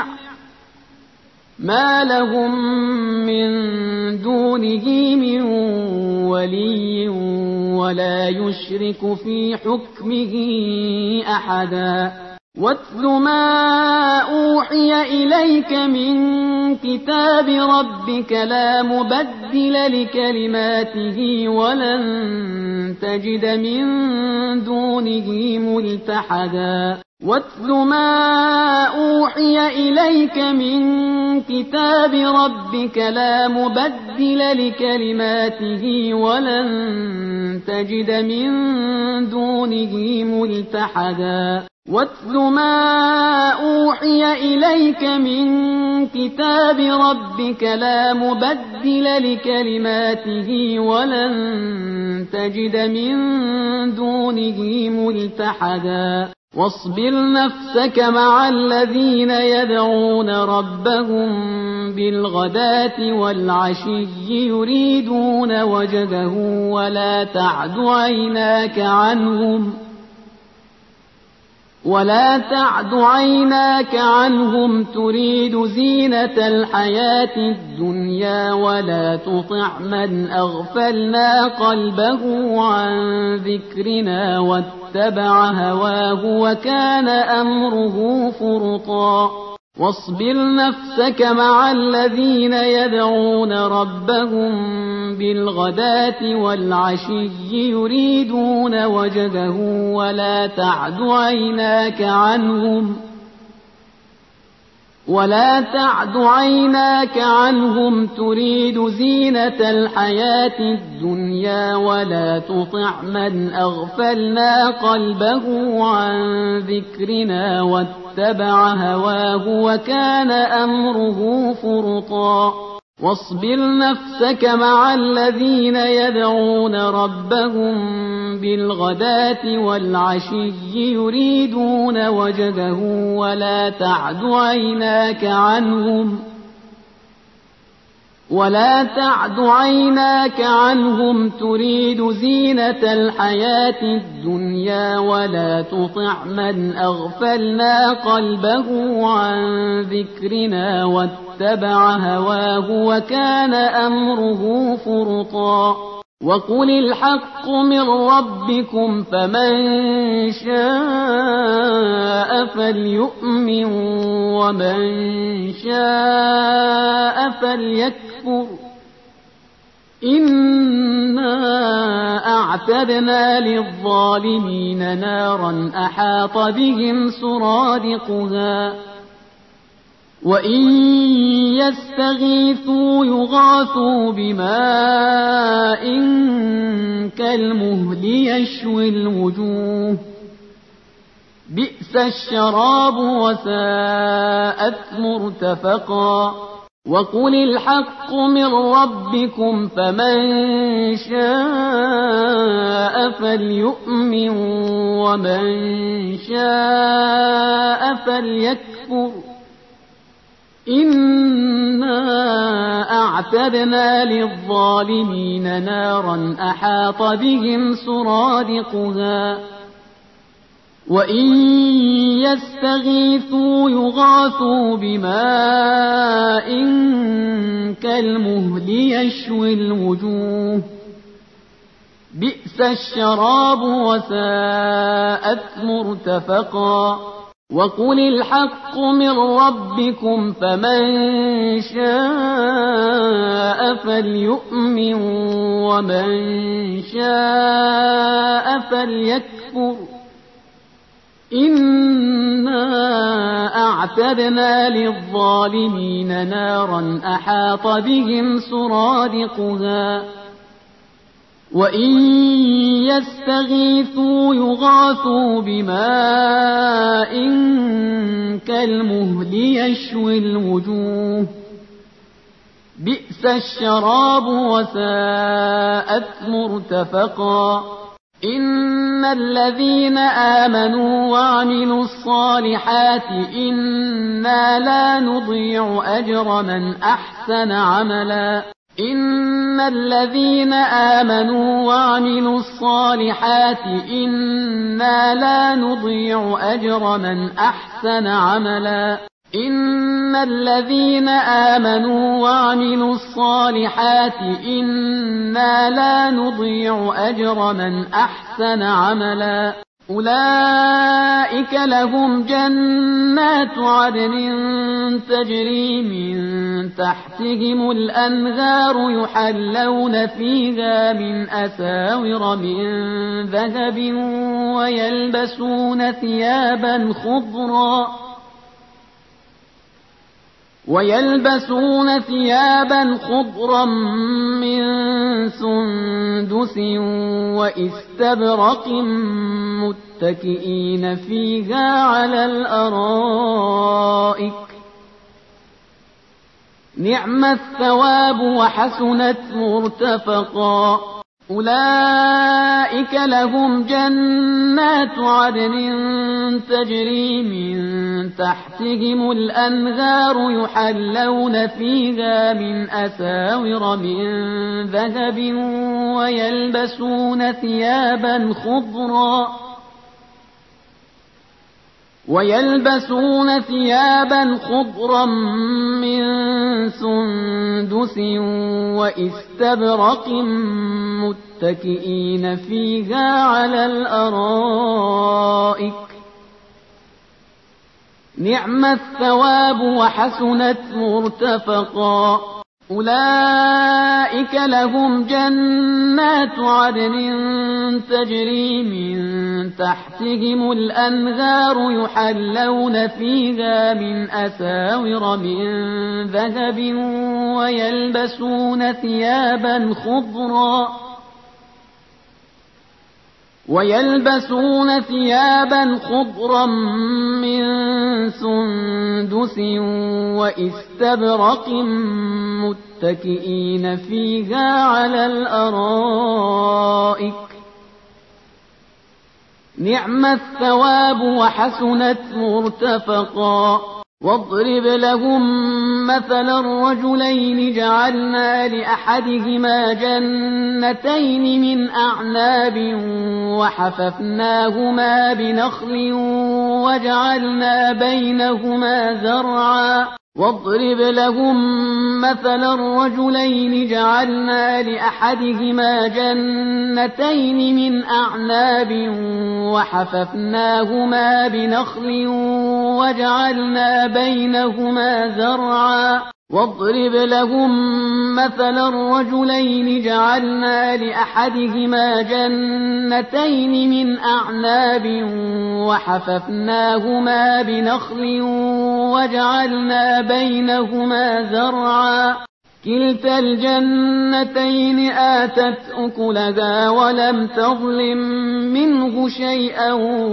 ما لهم من دونه من ولي ولا يشرك في حكمه أحدا واتل ما أوحي إليك من كتاب ربك لا مبدل لكلماته ولن تجد من دونه ملتحدا واتل ما أوحي إليك من كتاب ربك لا مبدل لكلماته ولن تجد من دونه ملتحدا واتل ما أوحي إليك من كتاب ربك لا مبدل لكلماته ولن تجد من دونه ملتحدا واصبر نفسك مع الذين يدعون ربهم بالغداة والعشي يريدون وجهه ولا تعد عيناك عنهم ولا تعد عيناك عنهم تريد زينة الحياة الدنيا ولا تطع من أغفلنا قلبه عن ذكرنا واتبع هواه وكان أمره فرطا واصبر نفسك مع الذين يدعون ربهم بالغداة والعشي يريدون وجهه ولا تعد عيناك عنهم ولا تعد عيناك عنهم تريد زينة الحياة الدنيا ولا تطع من أغفلنا قلبه عن ذكرنا واتبع هواه وكان أمره فرطا واصبر نفسك مع الذين يدعون ربهم بالغداة والعشي يريدون وجهه ولا تعد عيناك عنهم ولا تعد عيناك عنهم تريد زينة الحياة الدنيا ولا تطع من أغفلنا قلبه عن ذكرنا واتبع هواه وكان أمره فرطا وقل الحق من ربكم فمن شاء فليؤمن ومن شاء فليكفر إنا أعتدنا للظالمين نارا أحاط بهم سرادقها وإن يستغيثوا يغاثوا بماء كالمهل يشوي الوجوه بئس الشراب وساءت مرتفقا وقل الحق من ربكم فمن شاء فليؤمن ومن شاء فليكفر إنا أعتدنا للظالمين نارا أحاط بهم سرادقها وإن يستغيثوا يغاثوا بماء كالمهل يشوي الوجوه بئس الشراب وساءت مرتفقا وقل الحق من ربكم فمن شاء فليؤمن ومن شاء فليكفر إنا أعتدنا للظالمين نارا أحاط بهم سرادقها وإن يستغيثوا يغاثوا بماء كالمهل يشوي الوجوه بئس الشراب وساءت مرتفقا إن الذين آمنوا وعملوا الصالحات إنا لا نضيع أجر من أحسن عملا إن الذين آمنوا وعملوا الصالحات إنا لا نضيع أجر من أحسن عملا إن الذين آمنوا وعملوا الصالحات إنا لا نضيع أجر من أحسن عملا أولئك لهم جنات عدن تجري من تحتهم الأنهار يحلون فيها من أساور من ذهب ويلبسون ثيابا خضرا ويلبسون ثيابا خضرا من سندس وإستبرق متكئين فيها على الأرائك نعم الثواب وحسنت مرتفقا أولئك لهم جنات عدن تجري من تحتهم الأنهار يحلون فيها من أساور من ذهب ويلبسون ثيابا خضرا ويلبسون ثيابا خضرا من سندس وإستبرق متكئين فيها على الأرائك نعم الثواب وحسنت مرتفقا أولئك لهم جنات عدن تجري من تحتهم الأنهار يحلون فيها من أساور من ذهب ويلبسون ثيابا خضرا ويلبسون ثيابا خضرا من سندس وإستبرق متكئين فيها على الأرائك نعم الثواب وحسنت مرتفقا واضرب لهم مثلا الرجلين جعلنا لأحدهما جنتين من أعناب وحففناهما بنخل وجعلنا بينهما زرعا واضرب لهم مثلا الرجلين جعلنا لأحدهما جنتين من أعناب وحففناهما بنخل وجعلنا بينهما زرعا واضرب لهم مثلا الرجلين جعلنا لأحدهما جنتين من أعناب وحففناهما بنخل وجعلنا بينهما زرعا كلتا الجنتين آتت أكلها ولم تظلم منه شيئا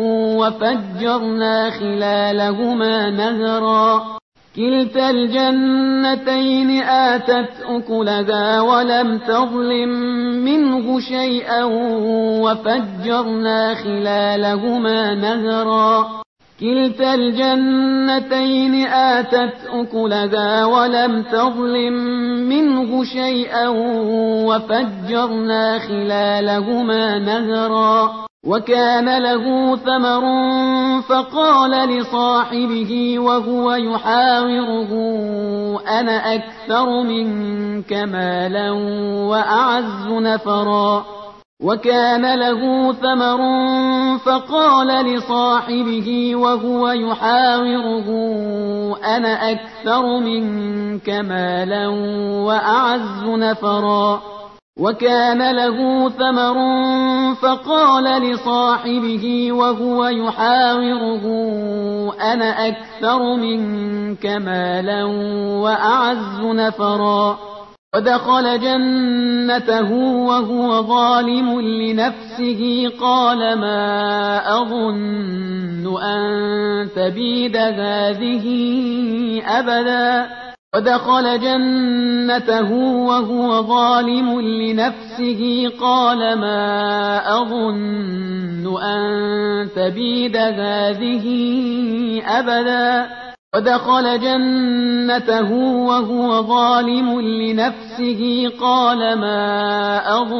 وفجرنا خلالهما نهرا كلتا الجنتين آتت أكلها ولم تظلم منه شيئا وفجرنا خلالهما نهرا كلتا الجنتين آتت أكلها ولم تظلم منه شيئا وفجرنا خلالهما نهرا وكان له ثمر فقال لصاحبه وهو يحاوره أنا أكثر منك مالا وأعز نفرا وكان له ثمر فقال لصاحبه وهو يحاوره أنا أكثر منك مالا وأعز نفرا وكان له ثمر فقال لصاحبه وهو يحاوره أنا أكثر منك مالا وأعز نفرا ودخل جنته وهو ظالم لنفسه قال ما أظن أن تبيد هذه أبدا ودخل جنته وهو ظالم لنفسه قال ما أظن أن تبيد هذه أبدا ودخل جنته وهو ظالم لنفسه قال ما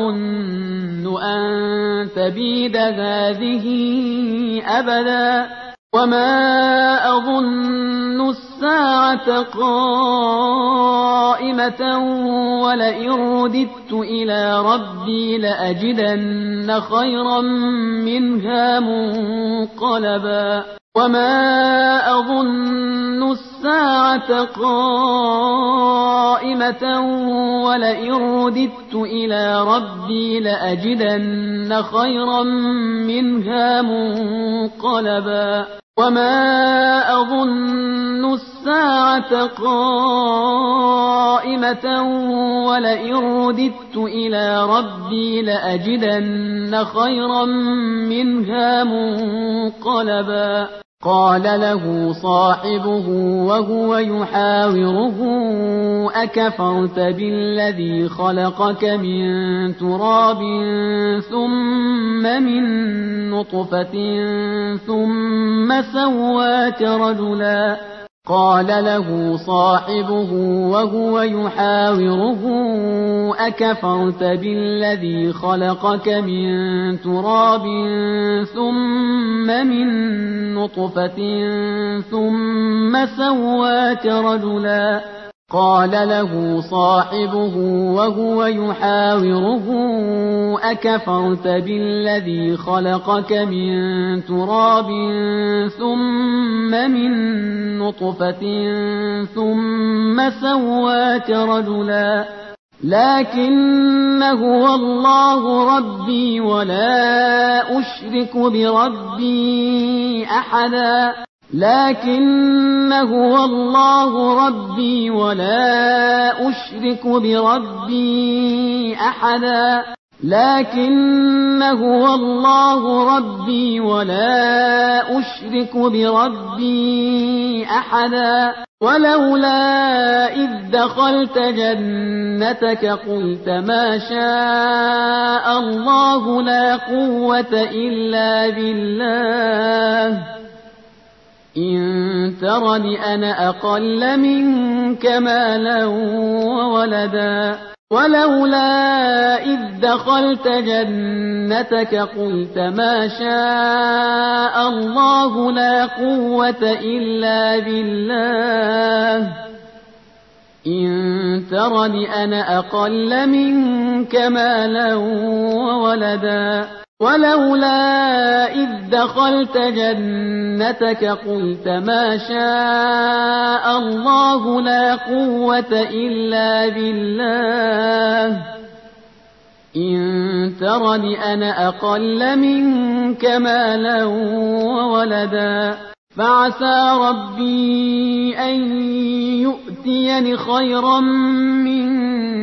أظن أن تبيد هذه أبدا وما أظن الساعة قائمة ولئن رددت إلى ربي لأجدن خيرا منها منقلبا وما أظن الساعة قائمة ولئن رددت إلى ربي لأجدن خيرا منها منقلبا وما أظن الساعة قائمة ولئن رددت إلى ربي لأجدن خيرا منها منقلبا قال له صاحبه وهو يحاوره أكفرت بالذي خلقك من تراب ثم من نطفة ثم سواك رجلا قال له صاحبه وهو يحاوره أكفرت بالذي خلقك من تراب ثم من نطفة ثم سواك رجلا قال له صاحبه وهو يحاوره أكفرت بالذي خلقك من تراب ثم من نطفة ثم سواك رجلا لكن هو الله ربي ولا أشرك بربي أحدا لكن هو الله ربي ولا أشرك بربي أحدا لكن هو الله ربي ولا أشرك بربي أحدا ولولا إذ دخلت جنتك قلت ما شاء الله لا قوة إلا بالله إن ترني أنا أقل منك مالا وولدا ولولا إذ دخلت جنتك قلت ما شاء الله لا قوة إلا بالله إن ترني أنا أقل منك مالا وولدا ولولا إذ دخلت جنتك قلت ما شاء الله لا قوة إلا بالله إن ترني أنا أقل منك مالا وولدا فعسى ربي أن يؤتيني خيرا من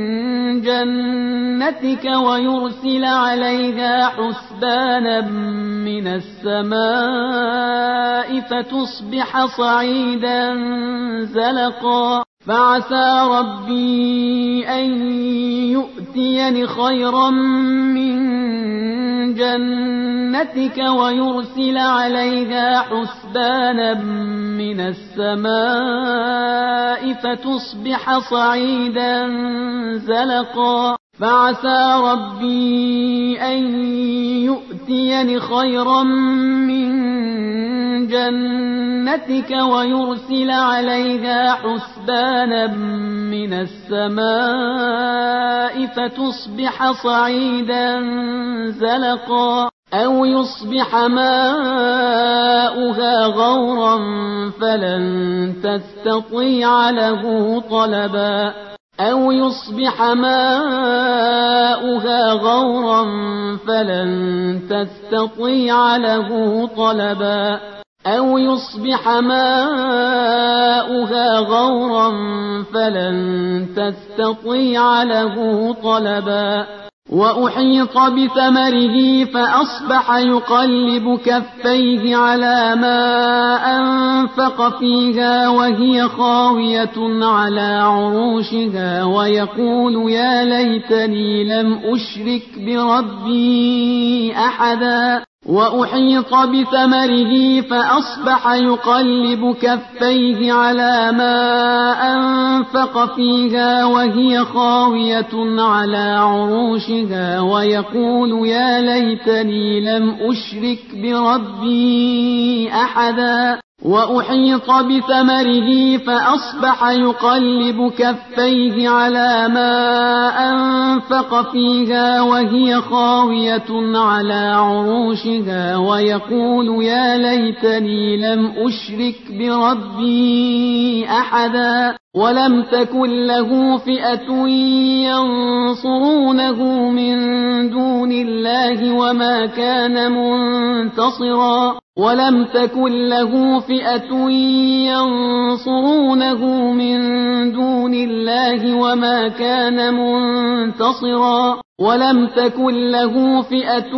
جنتك ويرسل عليها حسبانا من السماء فتصبح صعيدا زلقا فعسى ربي أن يؤتيني خيرا من جنتك ويرسل عليها حسبانا من السماء فتصبح صعيدا زلقا فعسى ربي أن يؤتيني خيرا من جنتك ويرسل عليها حسبانا من السماء فتصبح صعيدا زلقا أو يصبح ماؤها غورا فلن تستطيع له طلبا أو يصبح ماؤها غورا فلن تستطيع له طلبا أو يصبح ماؤها غورا فلن تستطيع له طلبا وأحيط بثمره فأصبح يقلب كفيه على ما أنفق فيها وهي خاوية على عروشها ويقول يا ليتني لم أشرك بربي أحدا وأحيط بثمره فأصبح يقلب كفيه على ما أنفق فيها وهي خاوية على عروشها ويقول يا ليتني لم أشرك بربي أحدا وأحيط بثمره فأصبح يقلب كفيه على ما أنفق فيها وهي خاوية على عروشها ويقول يا ليتني لم أشرك بربي أحدا ولم تكن له فئة ينصرونه من دون الله وما كان منتصرا ولم تكن له فئة ينصرونه من دون الله وما كان منتصرا ولم تكن له فئة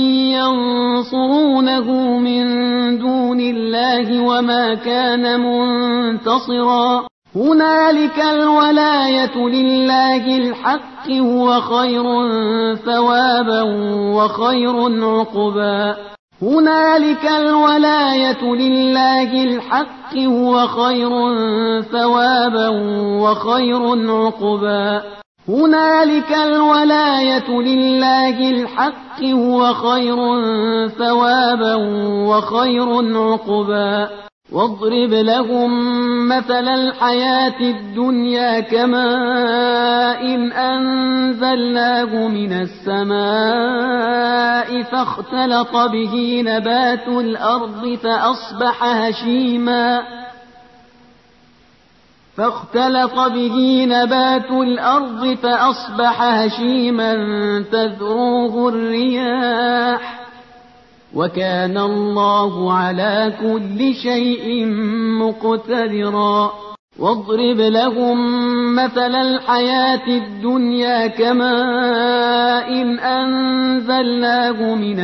ينصرونه من دون الله وما كان منتصرا هنالك الولاية لله الحق هو خير ثوابا وخير عقبا هنالك الولاية لله الحق هو خير ثوابا وخير عقبا هنالك الولاية لله الحق هو خير ثوابا وخير عقبا واضرب لهم مثل الحياة الدنيا كماء إن أنزلناه من السماء فاختلط به نبات الأرض فأصبح هشيما فاختلط به نبات الأرض فأصبح هشيما تذروه الرياح وكان الله على كل شيء مقتدرا واضرب لهم مثل الحياة الدنيا كماء إن أنزلناه من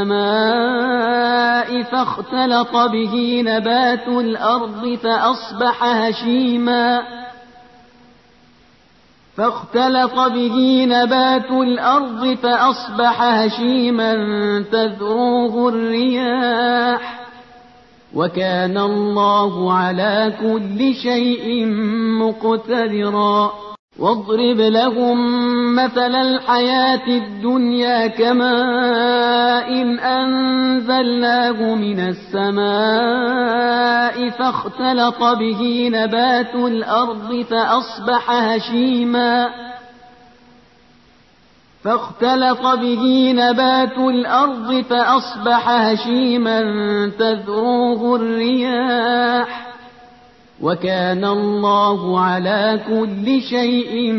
السماء فاختلط به نبات الأرض فأصبح هشيما فاختلط به نبات الأرض فأصبح هشيما تذروه الرياح وكان الله على كل شيء مقتدرا واضرب لهم مثل الحياة الدنيا كماء إن أنزلناه من السماء فاختلط به نبات الأرض فأصبح هشيما فاختلط به نبات الأرض فأصبح هشيما تذروه الرياح وكان الله على كل شيء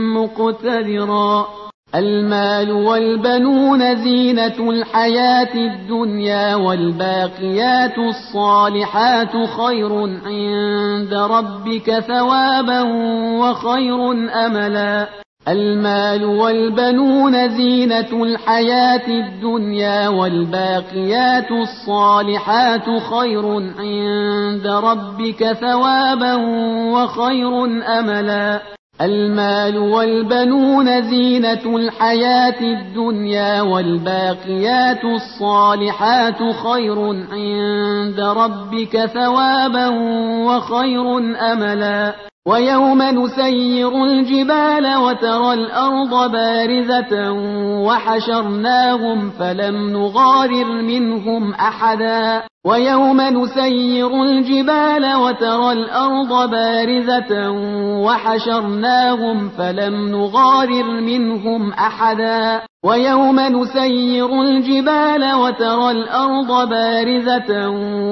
مقتدرا المال والبنون زينة الحياة الدنيا والباقيات الصالحات خير عند ربك ثوابا وخير أملا المال والبنون زينة الحياة الدنيا والباقيات الصالحات خير عند ربك ثوابا وخير أملا المال والبنون زينة الحياة الدنيا والباقيات الصالحات خير عند ربك ثوابا وخير أملا ويوم نسير الجبال وترى الأرض بارزة وحشرناهم فلم نغادر منهم أحدا ويوم نسير الجبال وترى الأرض بارزة وحشرناهم فلم نغادر منهم أحدا ويوم نسير الجبال وترى الأرض بارزة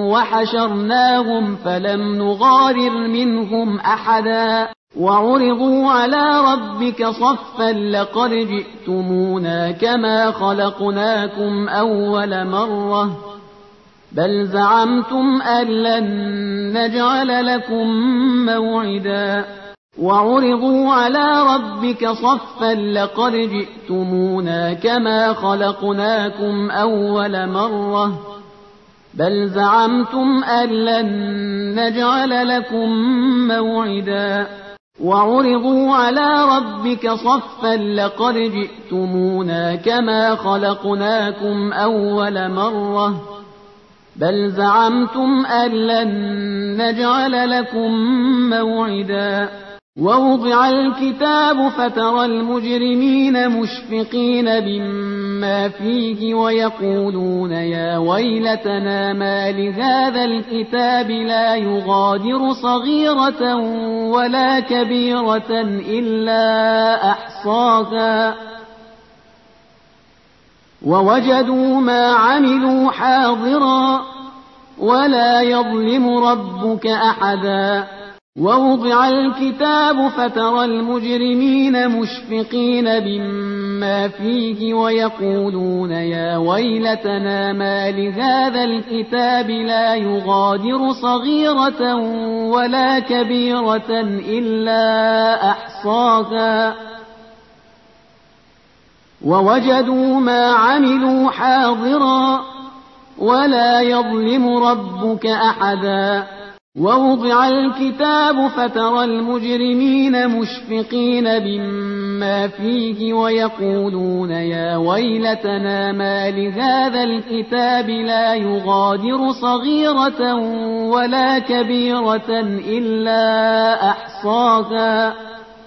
وحشرناهم فلم نغادر منهم أحدا وعرضوا على ربك صفا لقد جئتمونا كما خلقناكم أول مرة بل زعمتم أن لن نجعل لكم موعدا وعرضوا على ربك صفا لقد جئتمونا كما خلقناكم أول مرة بل زعمتم أن لن نجعل لكم موعدا وعرضوا على ربك صفا لقد جئتمونا كما خلقناكم أول مرة بل زعمتم أن لن نجعل لكم موعدا ووضع الكتاب فترى المجرمين مشفقين مما فيه ويقولون يا ويلتنا ما لهذا الكتاب لا يغادر صغيرة ولا كبيرة إلا أحصاها ووجدوا ما عملوا حاضرا ولا يظلم ربك أحدا ووضع الكتاب فترى المجرمين مشفقين مما فيه ويقولون يا ويلتنا ما لهذا الكتاب لا يغادر صغيرة ولا كبيرة إلا أحصاها ووجدوا ما عملوا حاضرا ولا يظلم ربك أحدا ووضع الكتاب فترى المجرمين مشفقين مما فيه ويقولون يا ويلتنا ما لهذا الكتاب لا يغادر صغيرة ولا كبيرة إلا أحصاها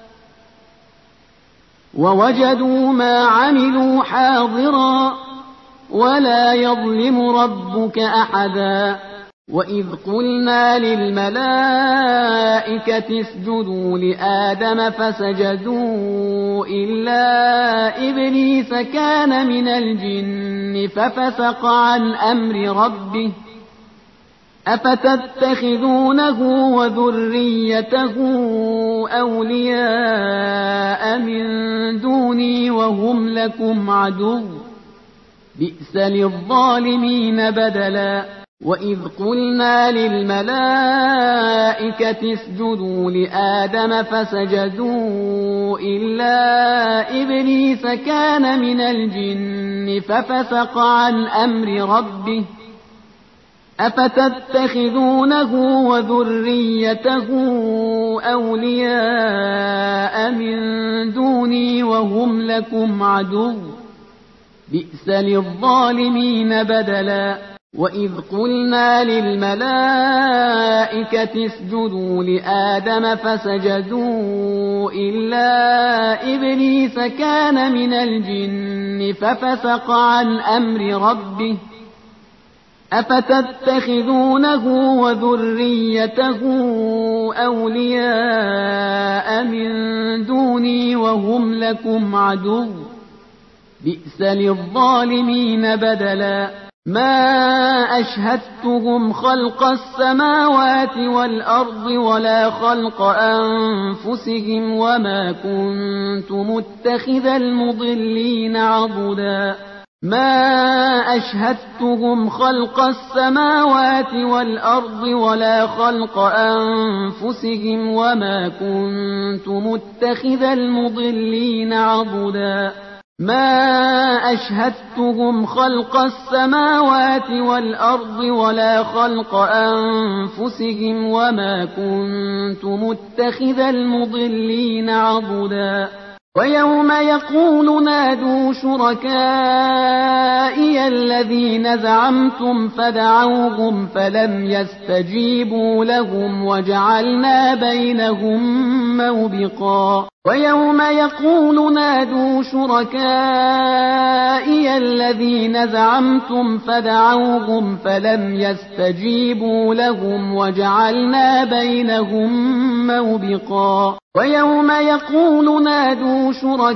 ووجدوا ما عملوا حاضرا ولا يظلم ربك أحدا وإذ قلنا للملائكة اسجدوا لآدم فسجدوا إلا إبليس كان من الجن ففسق عن أمر ربه أفتتخذونه وذريته أولياء من دوني وهم لكم عدو بئس للظالمين بدلا وإذ قلنا للملائكة اسجدوا لآدم فسجدوا إلا إبليس كان من الجن ففسق عن أمر ربه أفتتخذونه وذريته أولياء من دوني وهم لكم عدو بئس للظالمين بدلا وإذ قلنا للملائكة اسجدوا لآدم فسجدوا إلا إبليس كان من الجن ففسق عن أمر ربه أفتتخذونه وذريته أولياء من دوني وهم لكم عدو بئس للظالمين بدلا ما أشهدتهم خلق السماوات والأرض ولا خلق أنفسهم وما كنت متخذ المضلين عضدا ما أشهدتهم خلق السماوات والأرض ولا خلق أنفسهم وما كنت متخذ المضلين عضدا ما أشهدتهم خلق السماوات والأرض ولا خلق أنفسهم وما كنت متخذ المضلين عضدا ويوم يقول نادوا شركائي الذين زعمتم فدعوهم فلم يستجيبوا لهم وجعلنا بينهم موبقا ويوم يقول نادوا شركائي الذين زعمتم فدعوهم فلم يستجيبوا لهم وجعلنا بينهم موبقا ويوم يقول نادوا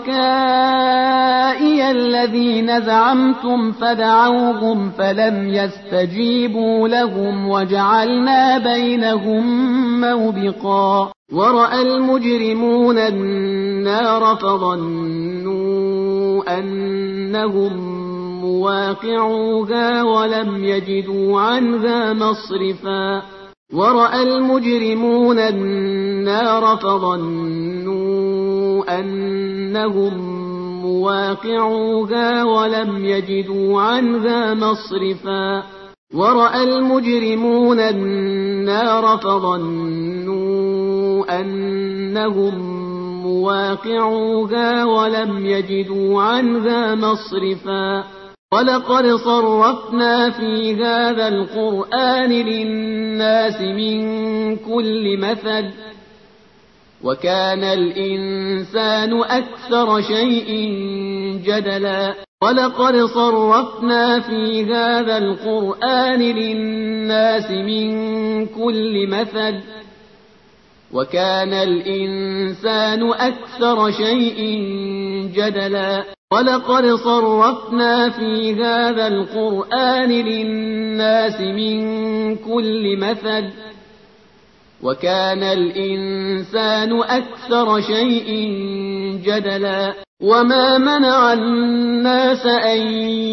شركائي الذين زعمتم فدعوهم فلم يستجيبوا لهم وجعلنا بينهم موبقا ورأى المجرمون النار فظنوا أنهم مواقعوها ولم يجدوا عنها مصرفا ورأى المجرمون النار فظنوا أنهم مواقعوها ولم يجدوا عنها مصرفا ورأى المجرمون النار فظنوا أنهم مواقعوها ولم يجدوا عنها مصرفا ولقد صرفنا في هذا القرآن للناس من كل مثل وكان الإنسان أكثر شيء جدلا ولقد صرفنا في هذا القرآن للناس من كل مثل وكان الإنسان أكثر شيء جدلا ولقد صرفنا في هذا القرآن للناس من كل مثل وكان الإنسان أكثر شيء جدلا وما منع الناس أن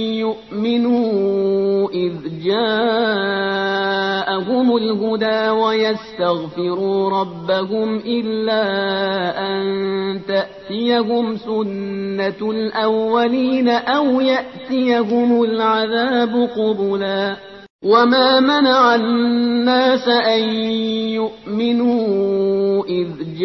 يؤمنوا إذ جاءهم الهدى ويستغفروا ربهم إلا أن تأتيهم سنة الأولين أو يأتيهم العذاب قبلا وما منع الناس أن يؤمنوا إذ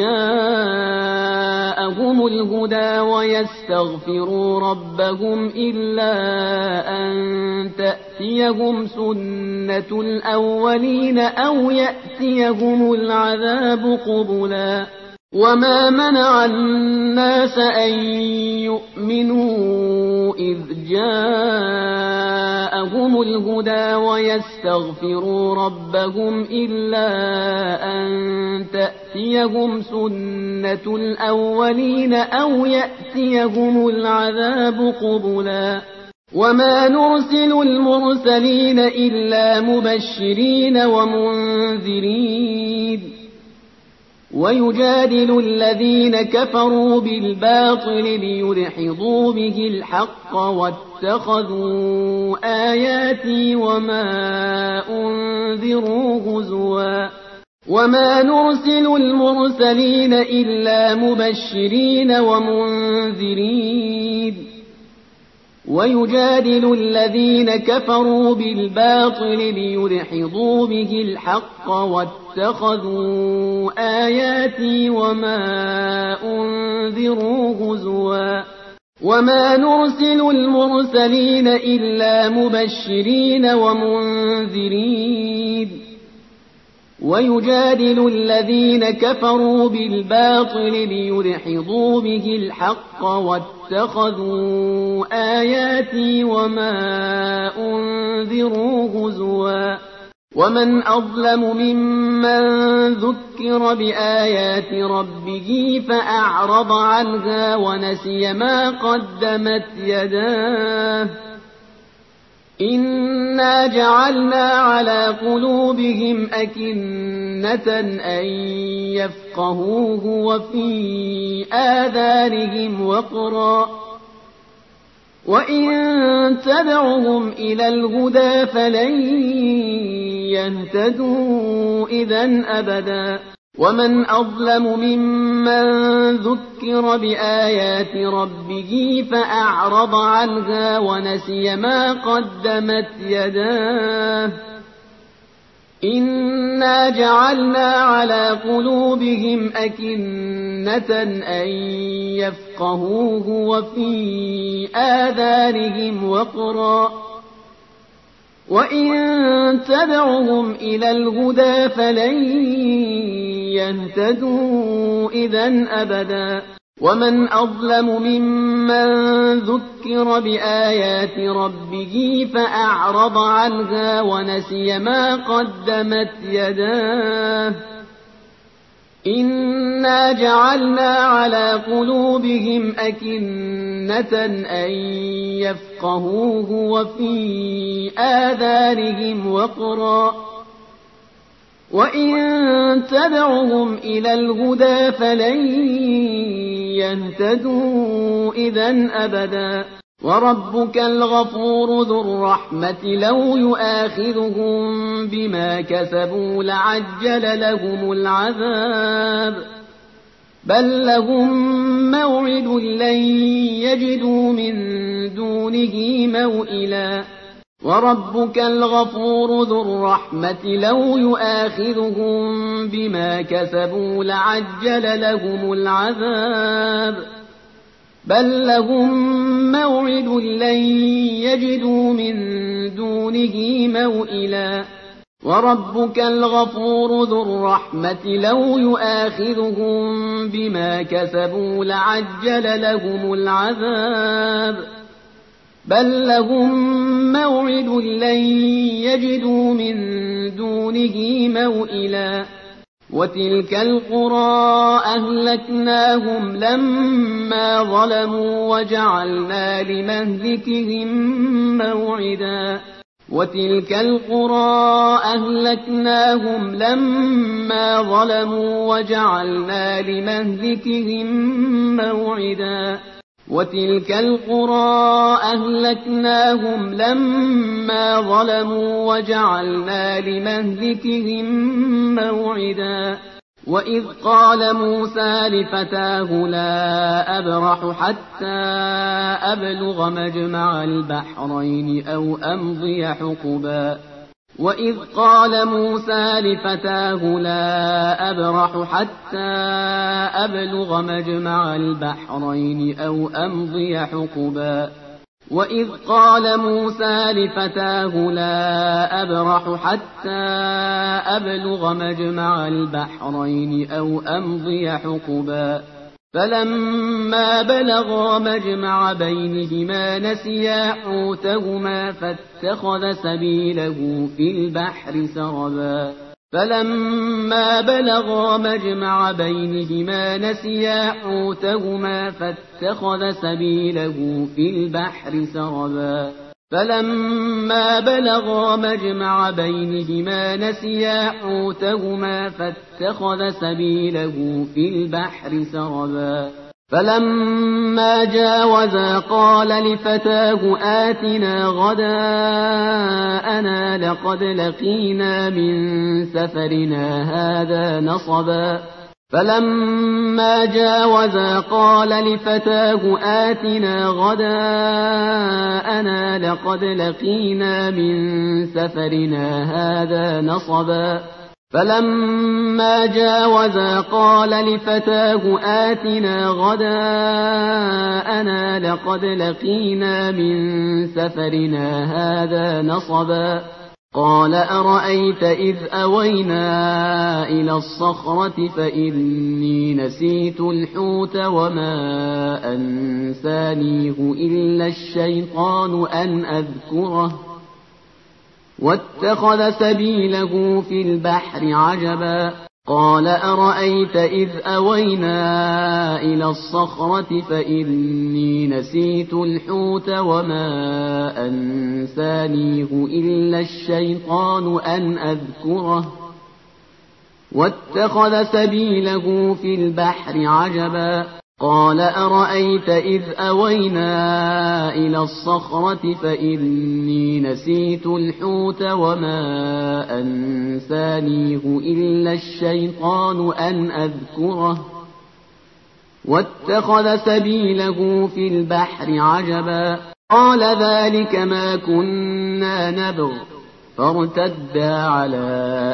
جاءهم الهدى ويستغفروا ربهم إلا أن تأتيهم سنة الأولين أو يأتيهم العذاب قبلا وما منع الناس أن يؤمنوا إذ جاءهم جاءهم الهدى ويستغفروا ربهم إلا أن تأتيهم سنة الأولين أو يأتيهم العذاب قبلا وما نرسل المرسلين إلا مبشرين ومنذرين ويجادل الذين كفروا بالباطل ليدحضوا به الحق واتخذوا آياتي وما أنذروا هزوا وما نرسل المرسلين إلا مبشرين ومنذرين ويجادل الذين كفروا بالباطل ليدحضوا به الحق واتخذوا آياتي وما أنذروا هزوا وما نرسل المرسلين إلا مبشرين ومنذرين ويجادل الذين كفروا بالباطل ليدحضوا به الحق واتخذوا آياتي وما أنذروا هزوا ومن أظلم ممن ذكر بآيات ربه فأعرض عنها ونسي ما قدمت يداه إنا جعلنا على قلوبهم أكنة أن يفقهوه وفي آذانهم وقرا وإن تدعهم إلى الهدى فلن يهتدوا إذا أبدا ومن أظلم ممن ذكر بآيات ربه فأعرض عنها ونسي ما قدمت يداه إنا جعلنا على قلوبهم أكنة أن يفقهوه وفي آذانهم وقرا وإن تدعهم إلى الهدى فلن يهتدوا إذا أبدا ومن أظلم ممن ذكر بآيات ربه فأعرض عنها ونسي ما قدمت يداه إنا جعلنا على قلوبهم أكنة أن يفقهوه وفي آذانهم وقرا وإن تدعهم إلى الهدى فلن يهتدوا إذا أبدا وربك الغفور ذو الرحمة لو يؤاخذهم بما كسبوا لعجل لهم العذاب بل لهم موعد لن يجدوا من دونه موئلا وربك الغفور ذو الرحمة لو يؤاخذهم بما كسبوا لعجل لهم العذاب بل لهم موعد لن يجدوا من دونه موئلا وربك الغفور ذو الرحمة لو يؤاخذهم بما كسبوا لعجل لهم العذاب بل لهم موعد لن يجدوا من دونه موئلا وتلك القرى أهلكناهم لما ظلموا وجعلنا لمهلكهم موعدا وتلك القرى أهلكناهم لما ظلموا وجعلنا لمهلكهم موعدا وتلك القرى أهلكناهم لما ظلموا وجعلنا لمهلكهم موعدا وإذ قال موسى لفتاه لا أبرح حتى أبلغ مجمع البحرين أو أمضي حقبا وإذ قال موسى لفتاه لا أبرح حتى أبلغ مجمع البحرين أو أمضي حقبا وإذ قال موسى لفتاه لا أبرح حتى أبلغ مجمع البحرين أو أمضي حقبا فلما بلغا مجمع بينهما نسيا حوتهما فاتخذ سبيله في البحر سربا فلما بلغا مجمع بينهما نسيا حوتهما فاتخذ سبيله في البحر سربا فلما بلغا مجمع بينهما نسيا حوتهما فاتخذ سبيله في البحر سربا فلما جاوزا قال لفتاه آتنا غداءنا لقد لقينا من سفرنا هذا نصبا فلما جاوزا قال لفتاه آتنا غداءنا لقد لقينا من سفرنا هذا نصبا فلما جاوزا قال لفتاه آتنا غداءنا لقد لقينا من سفرنا هذا نصبا قال أرأيت إذ أوينا إلى الصخرة فإني نسيت الحوت وما أنسانيه إلا الشيطان أن أذكره واتخذ سبيله في البحر عجبا قال أرأيت إذ أوينا إلى الصخرة فإني نسيت الحوت وما أنسانيه إلا الشيطان أن أذكره واتخذ سبيله في البحر عجبا قال أرأيت إذ أوينا إلى الصخرة فإني نسيت الحوت وما أنسانيه إلا الشيطان أن أذكره واتخذ سبيله في البحر عجبا قال ذلك ما كنا نبغ فارتدا على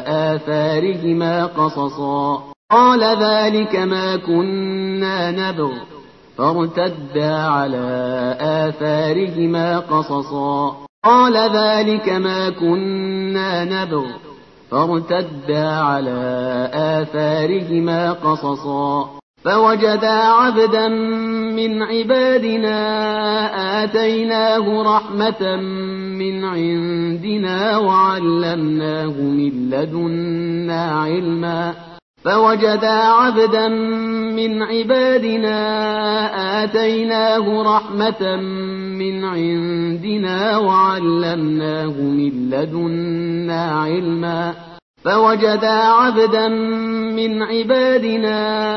آثارهما قصصا قال ذلك ما كنا نبغ فارتدا على آثارهما قصصا قال ذلك ما كنا نبغ فارتدا على آثارهما قصصا فوجدا عبدا من عبادنا آتيناه رحمة من عندنا وعلمناه من لدنا علما فوجدا عبدا من عبادنا آتيناه رحمة من عندنا وعلمناه من لدنا علما فوجدا عبدا من عبادنا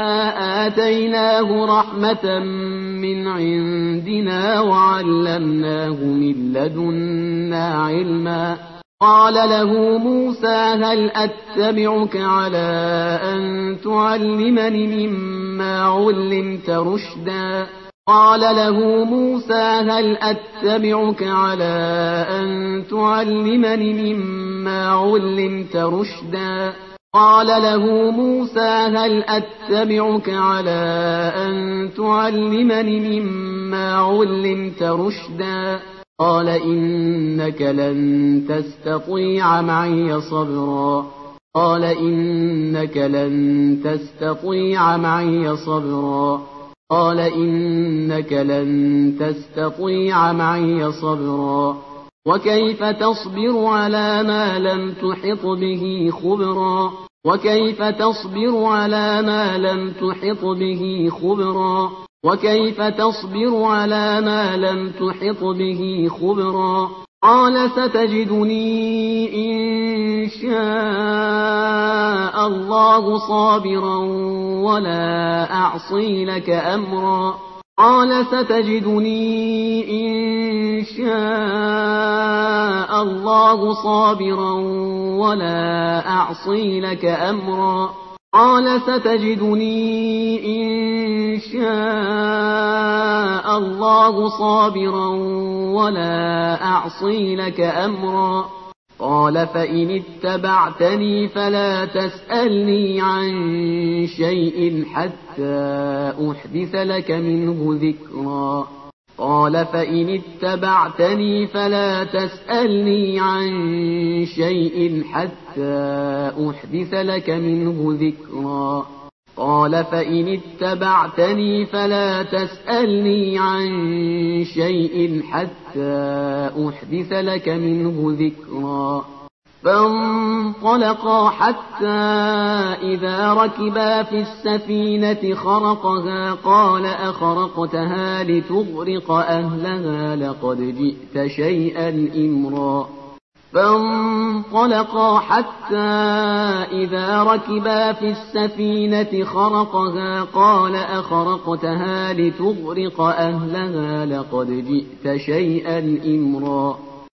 آتيناه رحمة من عندنا وعلمناه من لدنا علما قال له موسى هل أتبعك على أن تعلمني مما علمت رشدا قال له موسى هل أتبعك على أن تعلمني مما علمت رشدا قال له موسى هل أتبعك على أن تعلمني مما علمت رشدا قال إنك لن تستطيع معي صبرا قال إنك لن تستطيع معي صبرا قال إنك لن تستطيع معي صبرا وكيف تصبر على ما لم تحط به خبرا وكيف تصبر على ما لم تحط به خبرا وكيف تصبر على ما لم تحط به خبرا قال ستجدني إن شاء الله صابرا ولا أعصي لك أمرا قال ستجدني إن شاء الله صابرا ولا أعصي لك أمرا قال ستجدني إن شاء الله صابرا ولا أعصي لك أمرا قال فإن اتبعتني فلا تسألني عن شيء حتى أحدث لك منه ذكرا قال فإن اتبعتني فلا تسألني عن شيء حتى أحدث لك منه ذكرا قال فإن اتبعتني فلا تسألني عن شيء حتى أحدث لك منه ذكرا. فانطلقا حتى إذا ركبا في السفينة خرقها قال أخرقتها لتغرق أهلها لقد جئت شيئا إمرا. فانطلقا حتى إذا ركبا في السفينة خرقها قال أخرقتها لتغرق أهلها لقد جئت شيئا إمرا.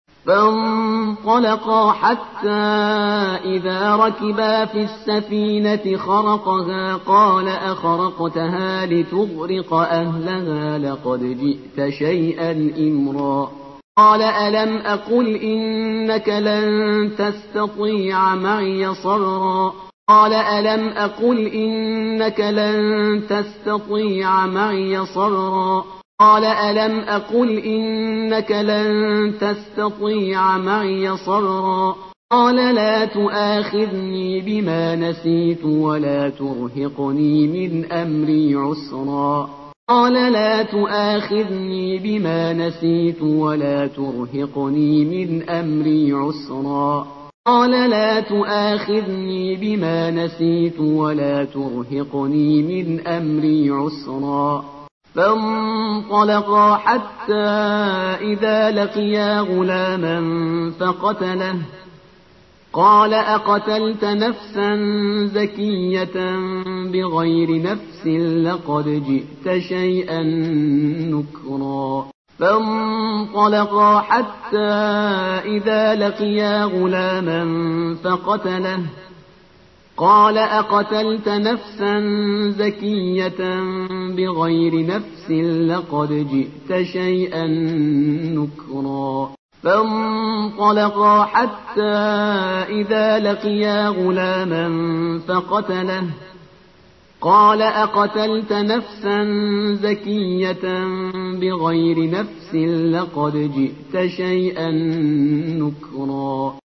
فانطلقا حتى إذا ركبا في السفينة خرقها قال أخرقتها لتغرق أهلها لقد جئت شيئا إمرا. قال ألم أقل إنك لن تستطيع معي صبرا. قال ألم أقل إنك لن تستطيع معي صبرا. قال ألم أقل إنك لن تستطيع معي صبرا. قال لا تؤاخذني بما نسيت ولا ترهقني من أمري عسرا. قال لا تؤاخذني بما نسيت ولا ترهقني من أمري عسرا. قال لا تؤاخذني بما نسيت ولا ترهقني من أمري عسرا. فانطلقا حتى إذا لقيا غلاما فقتله قال أقتلت نفسا زكية بغير نفس لقد جئت شيئا نكرا. فانطلقا حتى إذا لقيا غلاما فقتله قال أقتلت نفسا زكية بغير نفس لقد جئت شيئا نكرا. فانطلقا حتى إذا لقيا غلاما فقتله قال أقتلت نفسا زكية بغير نفس لقد جئت شيئا نكرا.